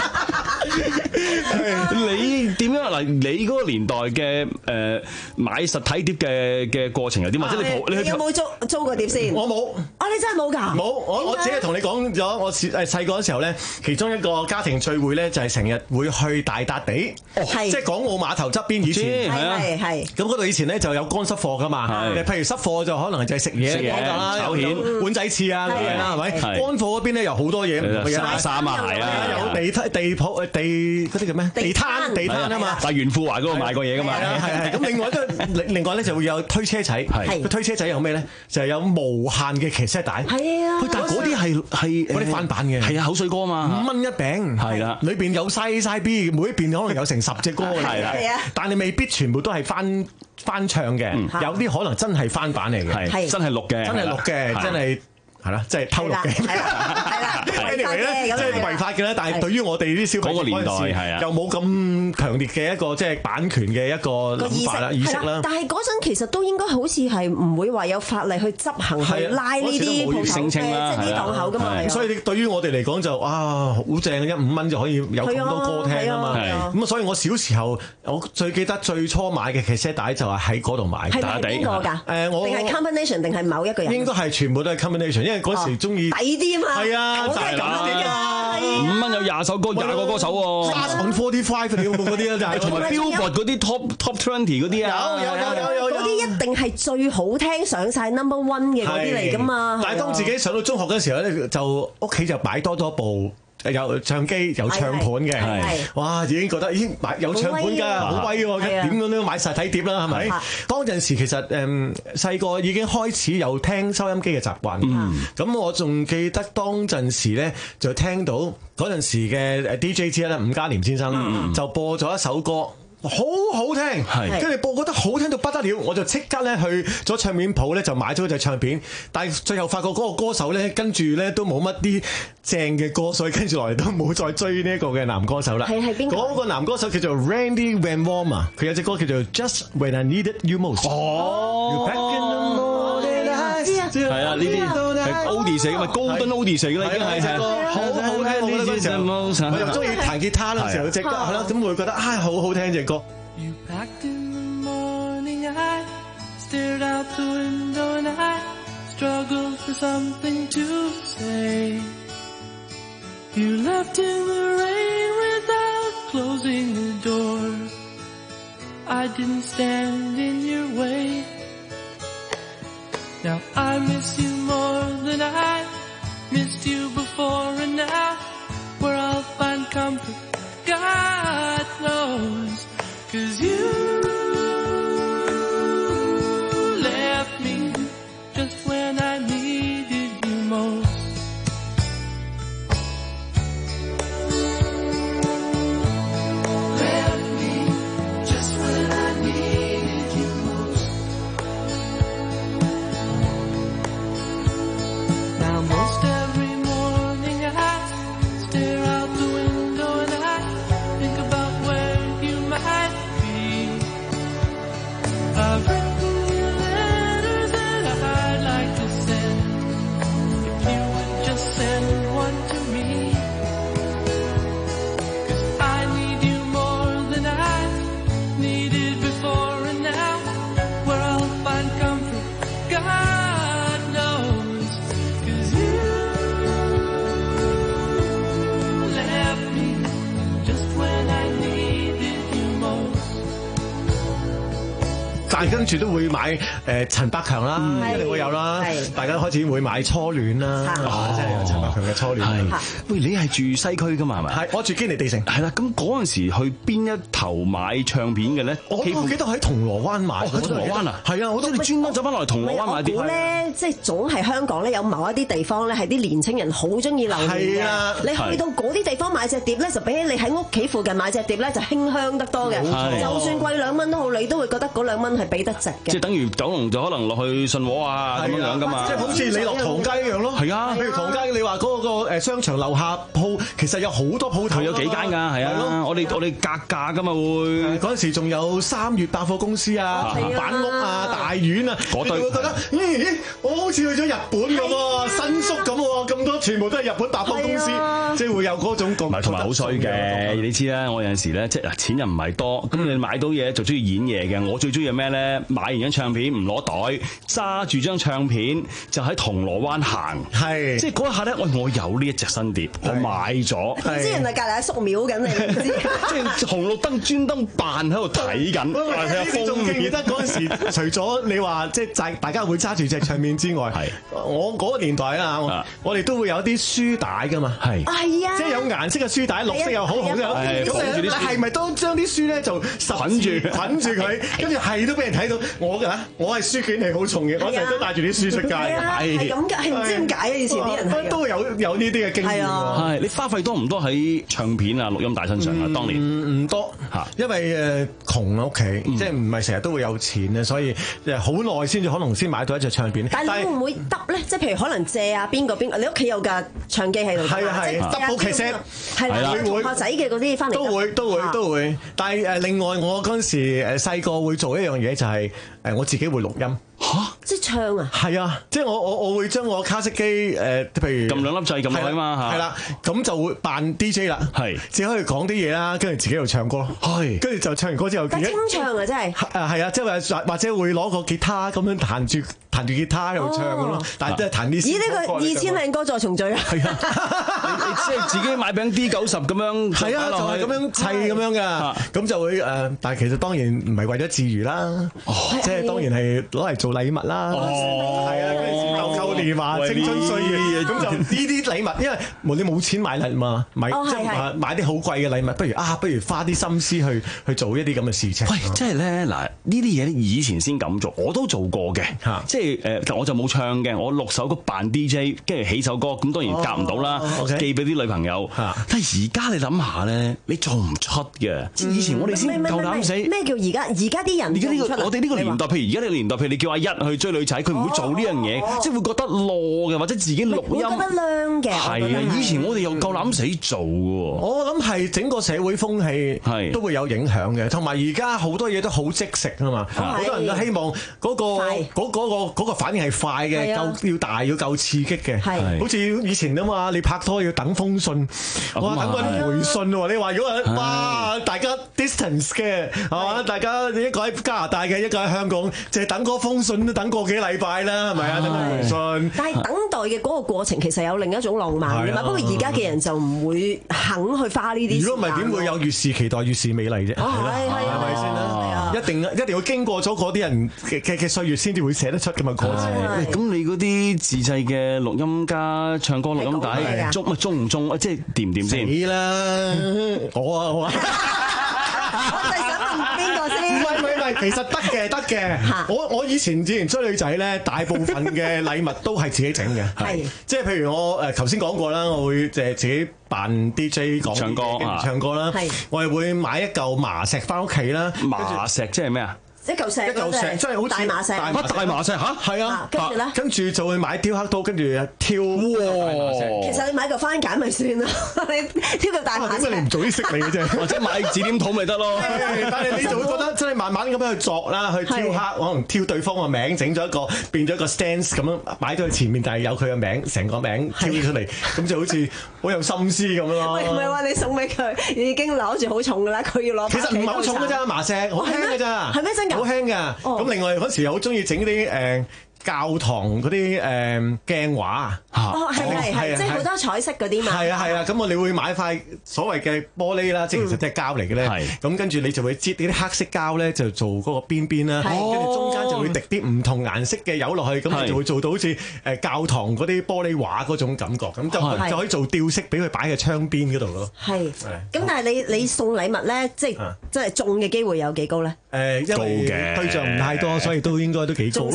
你點樣嗱？你嗰個年代嘅誒、呃、買實體碟嘅嘅過程係點？或者你鋪你， 你有冇租租過碟先？ 我冇。 啊，你真係冇㗎？ 冇，我我只係同你講咗，我誒細個嗰時候咧，其中一個家庭聚會咧，就係成日會去大笪地，哦、即係港澳碼頭側邊以前係啊係。 咁嗰度以前咧就有乾濕貨㗎嘛，譬如濕貨就可能就係食嘢講㗎啦，炒蜆、碗仔翅啊嗰啲啦，係咪？乾貨嗰邊咧有好多嘢唔同嘅嘢， 衫啊鞋啊， 有地地鋪誒地嗰啲叫咩？地攤地攤啊嘛， 但係袁富華嗰度買過嘢㗎嘛， 係係係。咁另外都另另外咧就會有推車仔，個推車仔有咩咧？就係有無限嘅騎車帶。 係啊， 但係嗰啲係係嗰啲翻版嘅， 係啊口水歌嘛， 五蚊一餅，係啦，裏邊有細細 B，每一邊可能有成十隻歌嘅， 係啊， 但係未必全部都係翻翻唱嘅，有啲可能真係翻版嚟嘅， 係真係錄嘅， 真係錄嘅，真係。係啦，即係偷錄嘅，係啦，係啦，anyway 咧，即係違法嘅咧。但係對於我哋啲消費者嗰個年代係啊，又冇咁強烈嘅一個即係版權嘅一個諗法啦、意識啦。 但係嗰陣其實都應該好似係唔會話有法例去執行去拉呢啲鋪頭嘅即係呢檔口㗎嘛。 所以對於我哋嚟講就啊好正嘅，一五蚊就可以有咁多歌聽啊嘛。咁啊，所以我小時候我最記得最初買嘅卡式帶就係喺嗰度買。 係咪邊個㗎？誒我定係 combination 定係某一個人？ 應該係全部都係 combination，因為嗰時中意抵啲嘛， 係啊，大啦，五蚊有廿首歌，廿個歌手喎。 Fast on forty five 嗰啲啊，就係同埋 Billboard 嗰啲 top top twenty 嗰啲啊， 有有有有有， 嗰啲一定係最好聽上晒 number one 嘅嗰啲嚟㗎嘛。 但係當自己上到中學嗰時候咧，就屋企就擺多咗部。有唱機有唱盤嘅，哇！已經覺得已經買有唱盤㗎，好威喎！點樣都買實體碟啦，係咪？當陣時其實誒細個已經開始有聽收音機嘅習慣。咁、嗯、我仲記得當陣時咧，就聽到嗰陣時嘅 D J 之一咧，伍嘉廉先生、嗯、就播咗一首歌。好好聽，跟住播覺得好聽到不得了，我就即刻咧去咗唱片鋪咧就買咗隻唱片，但係最後發覺嗰個歌手咧跟住咧都冇乜啲正嘅歌，所以跟住落嚟都冇再追呢一個嘅男歌手啦。 係係邊個？ 嗰個男歌手叫做 Randy Van Warmer， 佢有隻歌叫做 Just When I Needed You Most。哦，係啊，呢啲係 Oldie 寫嘅嘛，高登 Oldie 寫嘅啦，已經係係好好聽。我覺得嗰時候我又中意彈吉他啦，時候隻歌係啦，咁會覺得啊好好聽隻歌。 You packed in the morning, I stared out the window and I struggled for something to say. You left in the rain without closing the door. I didn't stand in your way. Now I miss you more than I missed you before, and now where I'll find comfort, God knows, 'cause you left me just when I needed you most. Left me just when I needed you most. Now most every morning I stare out the window and I 但係跟住都會買誒陳百強啦，一定會有啦。大家開始會買初戀啦，即係陳百強嘅初戀。 喂，你係住西區㗎嘛？係咪？ 係，我住堅尼地城。 係啦，咁嗰陣時去邊一頭買唱片嘅咧？ 我我記得喺銅鑼灣買。 喺銅鑼灣啊？ 係啊，我都你專登走翻落嚟銅鑼灣買碟。 我估咧，即係總係香港咧有某一啲地方咧係啲年青人好中意留念嘅。你去到嗰啲地方買隻碟咧，就比起你喺屋企附近買隻碟咧就輕香得多嘅。就算貴兩蚊都好，你都會覺得嗰兩蚊係俾得值嘅。 即係等於九龍就可能落去信和啊咁樣㗎嘛。 即係好似你落唐街一樣咯。係啊，譬如唐街，你話嗰個誒商場樓下鋪，其實有好多鋪頭。 有幾間㗎，係啊。我哋我哋格價㗎嘛會。 嗰陣時仲有三月百貨公司啊、板屋啊、大丸啊，嗰對會覺得咦咦，我好似去咗日本咁喎，新宿咁喎，咁多全部都係日本百貨公司，即係會有嗰種咁。同埋好衰嘅， 你知啦，我有陣時咧，即係嗱錢又唔係多，咁你買到嘢就中意演嘢嘅。我最中意係咩咧？買完張唱片唔攞袋，揸住張唱片就喺銅鑼灣行，係即係嗰一下咧，喂，我有呢一隻新碟，我買咗。 唔知原來隔離喺叔廟緊，你唔知？ 即係紅綠燈專登扮喺度睇緊。 你仲記得嗰陣時，除咗你話即係大家會揸住隻唱片之外，係我嗰個年代啊，我哋都會有啲書帶噶嘛，係係啊， 即係有顏色嘅書帶，綠色又好，紅色又好，咁你係咪都將啲書咧就捆住捆住佢，跟住係都俾人睇到我㗎？我係書卷氣好重嘅，我成日都帶住啲書出街， 係咁㗎，係唔知點解啊？以前啲人都有有呢啲嘅經驗。 係你花費多唔多喺唱片啊、錄音帶身上啊？當年唔唔多嚇，因為誒窮啊屋企，即係唔係成日都會有錢啊，所以誒好耐先至可能先買到一隻唱片。 但係你會唔會得咧？即係譬如可能借啊邊個邊個，你屋企有架唱機喺度， 係啊係，double cassette， 係啦，同學仔嘅嗰啲翻嚟都會都會都會。但係誒另外我嗰陣時誒細個會做一樣嘢就係誒我自己會錄音。 嚇！ 即係唱啊！ 係啊！即係我我我會將我卡式機誒，譬如撳兩粒掣撳落去嘛嚇。 係啦，咁就會扮 D J 啦。係，只可以講啲嘢啦，跟住自己度唱歌咯。係，跟住就唱完歌之後， 但清唱啊，真係。 誒係啊，即係或或者會攞個吉他咁樣彈住彈住吉他喺度唱咁咯。但係都係彈啲。 咦？呢個二千靚歌再重聚啊！係啊， 你即係自己買餅 D 九十咁樣。 係啊，就係咁樣砌咁樣㗎。咁就會誒，但係其實當然唔係為咗自娛啦。即係當然係攞嚟做禮物啦。哦，係啊，跟住舊舊年話青春歲月，咁就呢啲禮物，因為冇你冇錢買禮物嘛，買即係買啲好貴嘅禮物，不如啊，不如花啲心思去去做一啲咁嘅事情。 喂，即係咧嗱，呢啲嘢以前先咁做，我都做過嘅，即係誒，我就冇唱嘅，我錄首歌扮 D J， 跟住起首歌，咁當然夾唔到啦，寄俾啲女朋友。但係而家你諗下咧，你做唔出嘅，以前我哋先夠膽死。 咩叫而家？而家啲人而家呢個我哋呢個年代，譬如而家呢個年代，譬如你叫阿一去追女仔，佢唔會做呢樣嘢，即係會覺得囉嘅，或者自己錄音。 覺得靚嘅。 係啊，以前我哋又夠膽死做喎。 我諗係整個社會風氣係都會有影響嘅，同埋而家好多嘢都好即食啊嘛，好多人都希望嗰個嗰嗰個嗰個反應係快嘅，夠要大要夠刺激嘅。係，好似以前啊嘛，你拍拖要等封信，哇，等個回信喎。你話如果哇大家 distance 嘅係嘛，大家一個喺加拿大嘅，一個喺香港，就係等嗰封信都等個幾禮拜啦，係咪啊？等個回信。 但係等待嘅嗰個過程其實有另一種浪漫嘅嘛。不過而家嘅人就唔會肯去花呢啲。 如果唔係點會有越是期待越是美麗啫？係係係咪先啦？一定一定要經過咗嗰啲人嘅嘅嘅歲月先至會寫得出㗎嘛歌詞。 咁你嗰啲自製嘅錄音加唱歌錄音帶中咪中唔中？即係掂唔掂先？ 死啦！我啊我啊！ 我哋想問邊個先？ 唔係唔係唔係，其實得嘅得嘅。我我以前之前追女仔咧，大部分嘅禮物都係自己整嘅。係，即係譬如我誒頭先講過啦，我會誒自己扮 D J 講唱歌唱歌啦。係，我係會買一嚿麻石翻屋企啦。 麻石即係咩啊？ 一嚿石， 一嚿石，真係好似大麻石。 乜大麻石嚇？係啊， 跟住咧， 跟住就會買雕刻刀，跟住挑。 哇！其實你買嚿番梘咪算啦，你挑嚿大麻石。 點解你唔早啲識你嘅啫？ 或者買紙黏土咪得咯？ 但係你就會覺得真係慢慢咁樣去作啦，去雕刻，可能挑對方個名，整咗一個變咗一個 stance 咁樣擺咗喺前面，但係有佢嘅名，成個名挑出嚟，咁就好似好有心思咁咯。 喂，唔係話你送俾佢已經攞住好重㗎啦，佢要攞。 其實唔係好重㗎咋，麻石好輕㗎咋。 係咩真㗎？ 好輕㗎。咁另外嗰時又好中意整啲誒教堂嗰啲誒鏡畫啊， 哦，係係係，即係好多彩色嗰啲嘛。 係啊係啊，咁我哋會買塊所謂嘅玻璃啦，即係其實即係膠嚟嘅咧。咁跟住你就會擠啲黑色膠咧，就做嗰個邊邊啦。跟住中間就會滴啲唔同顏色嘅油落去，咁你就會做到好似誒教堂嗰啲玻璃畫嗰種感覺。咁就就可以做吊飾，俾佢擺喺窗邊嗰度咯。係。 咁但係你你送禮物咧，即係即係中嘅機會有幾高咧？ 誒，因為對象唔太多，所以都應該都幾高。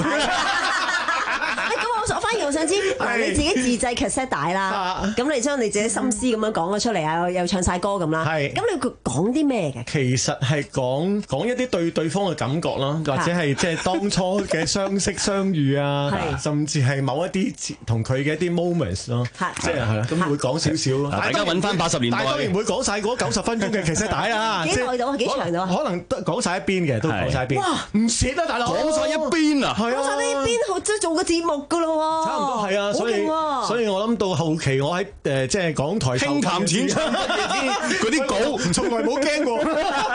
我反而我想知，嗱你自己自製 cassette 帶啦，咁你將你自己心思咁樣講咗出嚟啊，又唱晒歌咁啦，咁你講啲咩嘅？ 其實係講講一啲對對方嘅感覺啦，或者係即係當初嘅相識相遇啊，甚至係某一啲同佢嘅一啲 moments 咯，即係係啦，咁會講少少咯。 大家揾翻八十年代， 但係當然唔會講晒嗰九十分鐘嘅 cassette 帶啦。 幾耐到？幾長到？ 可能都講晒一邊嘅，都講晒一邊。哇！唔蝕啊，大佬！ 講晒一邊啊！ 講晒呢一邊，即係做個節目噶咯喎。 差唔多係啊，所以所以我諗到後期我喺誒即係港台輕談淺唱嗰啲稿， 從來冇驚過。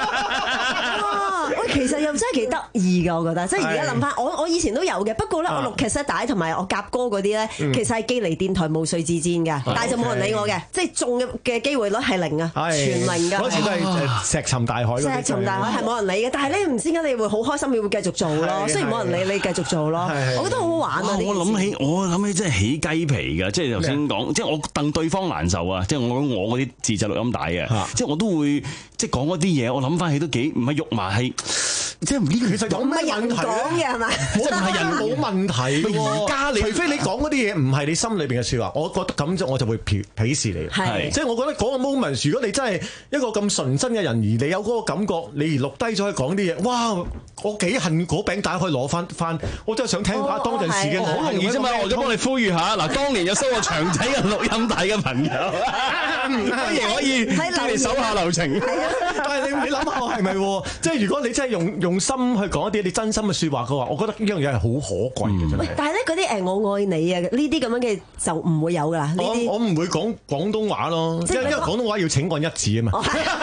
喂，其實又真係幾得意㗎，我覺得。即係而家諗翻，我我以前都有嘅，不過咧我錄cassette帶同埋我夾歌嗰啲咧，其實係寄嚟電台無遂自薦嘅，但係就冇人理我嘅，即係中嘅嘅機會率係零啊，全零㗎。 嗰時都係石沉大海嗰啲。 石沉大海係冇人理嘅，但係咧唔知點解你會好開心，你會繼續做咯。雖然冇人理你，繼續做咯。我覺得好好玩啊！ 我諗起我諗起真係起雞皮㗎，即係頭先講，即係我戥對方難受啊！即係我我嗰啲自製錄音帶啊，即係我都會即係講嗰啲嘢，我諗翻起都幾唔係肉麻係。即係呢個其實有咩問題嘅係咪？ 即係唔係人冇問題而家你除非你講嗰啲嘢唔係你心裏邊嘅説話，我覺得咁就我就會鄙鄙視你。係，即係我覺得嗰個 moment，如果你真係一個咁純真嘅人，而你有嗰個感覺，你而錄低咗去講啲嘢，哇！我幾恨嗰餅帶可以攞翻翻，我真係想聽下當陣時嘅。 好容易啫嘛，我而家幫你呼籲下。嗱，當年有收過長仔嘅錄音帶嘅朋友，當然可以叫你手下留情。 但係你你諗下係咪？即係如果你真係用用心去講一啲你真心嘅説話嘅話，我覺得呢樣嘢係好可貴嘅真係。 但係咧嗰啲誒我愛你啊呢啲咁樣嘅就唔會有㗎啦。 我我唔會講廣東話咯，因為因為廣東話要請按一字啊嘛。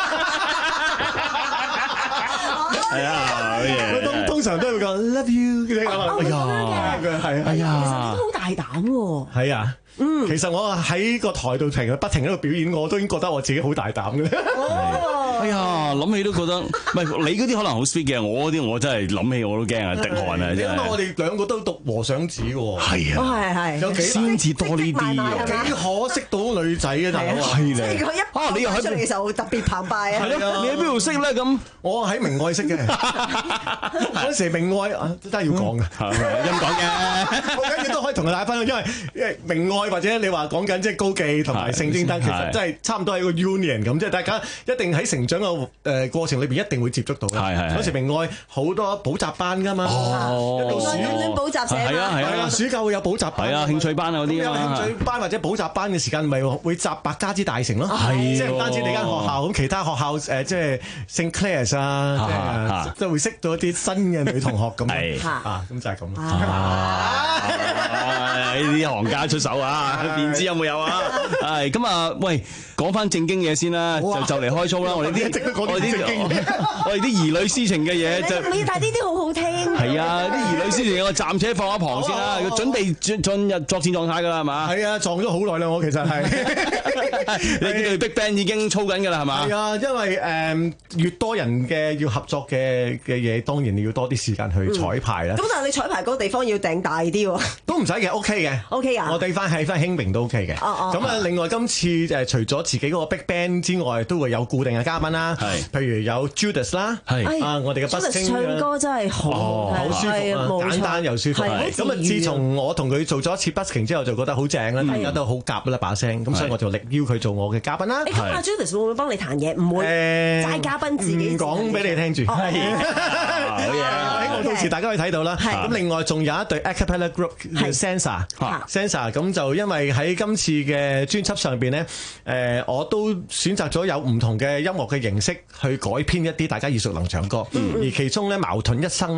係啊，通通常都會講 love you 嘅，哎呀，係啊， 哎呀，其實你都好大膽喎。 係啊，嗯，其實我喺個台度停，不停喺度表演，我都已經覺得我自己好大膽嘅。 哎呀，諗起都覺得，唔係你嗰啲可能好 sweet 嘅，我嗰啲我真係諗起我都驚啊，滴汗啊，真係。 因為我哋兩個都讀和尚子喎。 係啊， 係係， 有幾先至多呢啲， 幾可識到女仔嘅大佬。 係咧， 啊，你又喺出嚟嘅時候特別澎湃啊！ 係咯，你喺邊度識咧？咁我喺明愛識嘅，嗰時明愛真係要講嘅， 咁講嘅。 我緊要都可以同佢大家分享，因為因為明愛或者你話講緊即係高記同埋聖貞燈，其實真係差唔多係一個 union 咁，即係大家一定喺成長嘅誒過程裏邊一定會接觸到嘅。係係。嗰時明愛好多補習班㗎嘛，一路暑補習社係啊係啊， 暑假會有補習班，係啊興趣班嗰啲啊， 興趣班或者補習班嘅時間咪會集百家之大成咯，即係唔單止你間學校咁，其他學校誒即係聖 Claire's 啊，即係會識到一啲新嘅女同學咁啊，咁就係咁啦。 呢啲行家出手啊，電子有冇有啊？係咁啊，喂，講翻正經嘢先啦，就就嚟開 show 啦。我哋啲我哋啲我哋啲兒女私情嘅嘢就， 但係呢啲好好聽。 係啊，啲兒女私情我暫且放一旁先啦，準備進進入作戰狀態㗎啦，係嘛？ 係啊，撞咗好耐啦，我其實係。 你哋 Big Band 已經操緊㗎啦，係嘛？ 係啊，因為誒越多人嘅要合作嘅嘅嘢，當然你要多啲時間去彩排啦。 咁但係你彩排嗰個地方要訂大啲喎。 都唔使嘅 ，OK 嘅 ，OK 啊。 我哋翻喺翻興榮都 OK 嘅。咁啊，另外今次誒除咗自己嗰個 Big Band 之外，都會有固定嘅嘉賓啦。係，譬如有 Judas 啦，係啊，我哋嘅 Busking 唱歌真係好好舒服啊，簡單又舒服。咁啊，自從我同佢做咗一次 Busking 之後，就覺得好正啦，大家都好夾啦把聲，咁所以我就力邀佢做我嘅嘉賓啦。 咁阿 Judas 會唔會幫你彈嘢？唔會，齋嘉賓自己唔講俾你聽住。係，好嘢，希望到時大家可以睇到啦。咁另外仲有一隊 A Cappella Group 叫 Sensa，Sensa 咁就因為喺今次嘅專輯上邊咧，誒我都選擇咗有唔同嘅音樂嘅形式去改編一啲大家耳熟能詳歌，而其中咧矛盾一生咧。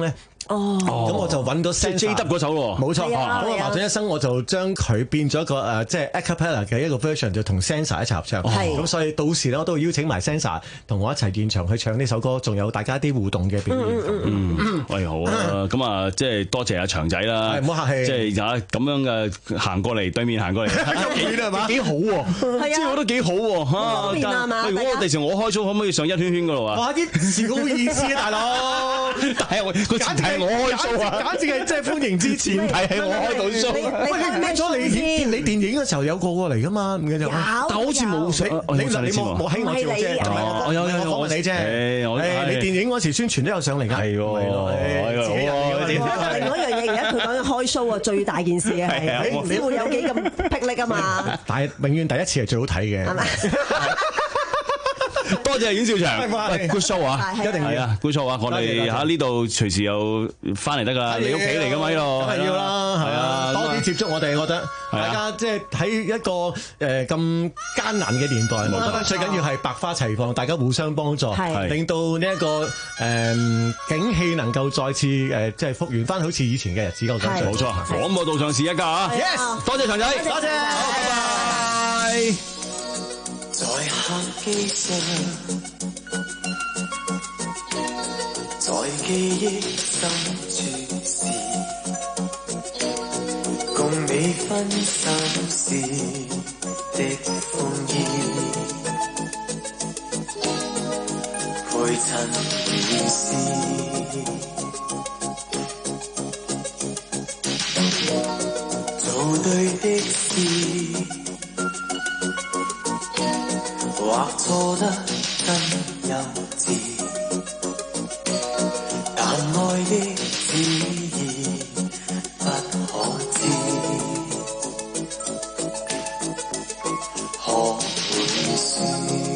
哦， 咁我就揾到即係 J W 嗰首喎， 冇錯。咁啊我矛盾一生我就將佢變咗一個誒，即係 a cappella 嘅一個 version，就同 Sansa 一齊合唱。 係咁所以到時咧，我都會邀請埋 Sansa 同我一齊現場去唱呢首歌，仲有大家啲互動嘅表演。 嗯，喂，好啊，咁啊，即係多謝阿長仔啦， 唔好客氣， 即係啊咁樣嘅行過嚟，對面行過嚟， 幾係嘛？幾好喎， 係啊， 即係我都幾好喎嚇。 面啊嘛， 如果我第時我開 show，可唔可以上一圈圈嗰度啊？ 哇！啲小意思啊，大佬， 但係我個前提係我開 show 啊， 簡直係即係歡迎之前提係我開到 show。喂，你唔記得咗你演你電影嘅時候有個過嚟㗎嘛？唔記得咗，但好似冇水，你你冇冇喺我照啫， 我有有有我訪問你啫。誒，你電影嗰時宣傳都有上嚟㗎。 係喎， 自己人嚟㗎。 另外一樣嘢，而家佢講緊開 show 啊，最大件事嘅係你會有幾咁霹靂啊嘛。 但係永遠第一次係最好睇嘅。係咪？ 多謝阮兆祥，喂 good show 啊， 一定係啊 good show 啊，我哋喺呢度隨時又翻嚟得㗎啦，你屋企嚟㗎嘛呢度， 梗係要啦，係啊，多啲接觸我哋，我覺得大家即係喺一個誒咁艱難嘅年代，我覺得最緊要係百花齊放，大家互相幫助，令到呢一個誒景氣能夠再次誒即係復原翻好似以前嘅日子嗰種。 冇錯，廣播道上是一家啊 ，yes， 多謝長仔， 多謝， 好，拜拜。 在客機上，在記憶深處時，共你分心時的風衣，陪襯如是，做對的事。或錯得更幼稚，但愛的旨意不可知，何回事？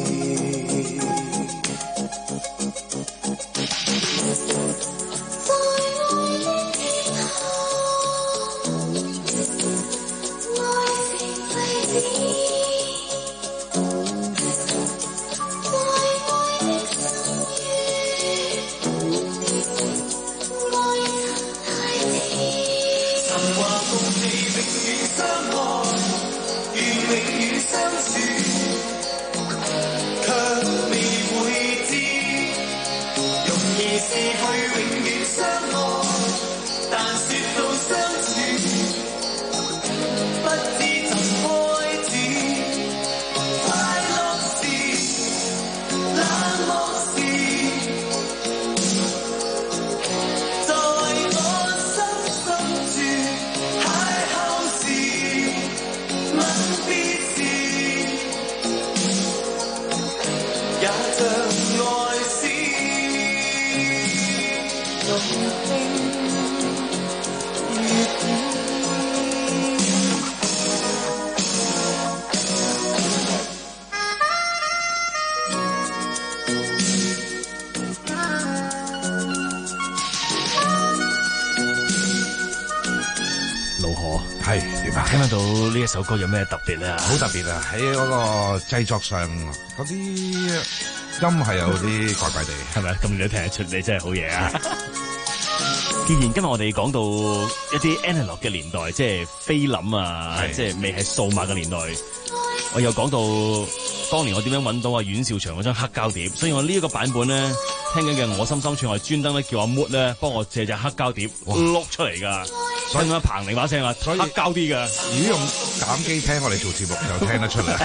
聽得到呢一首歌有咩特別咧？ 好特別啊！喺嗰個製作上，嗰啲音係有啲怪怪地， 係咪？咁你都聽得出，你真係好嘢啊！既然今日我哋講到一啲 analog 嘅年代，即係菲林啊，即係未係數碼嘅年代，我又講到當年我點樣揾到啊阮兆祥嗰張黑膠碟，所以我呢一個版本咧，聽緊嘅我心心串，我係專登咧叫阿 Mood 咧幫我借隻黑膠碟碌出嚟㗎。聽到彭玲把聲啊，黑膠啲㗎。 如果用減機聽我哋做節目就聽得出嚟。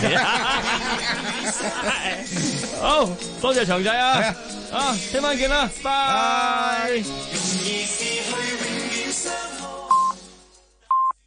好多謝長仔啊！啊，聽晚見啦，拜。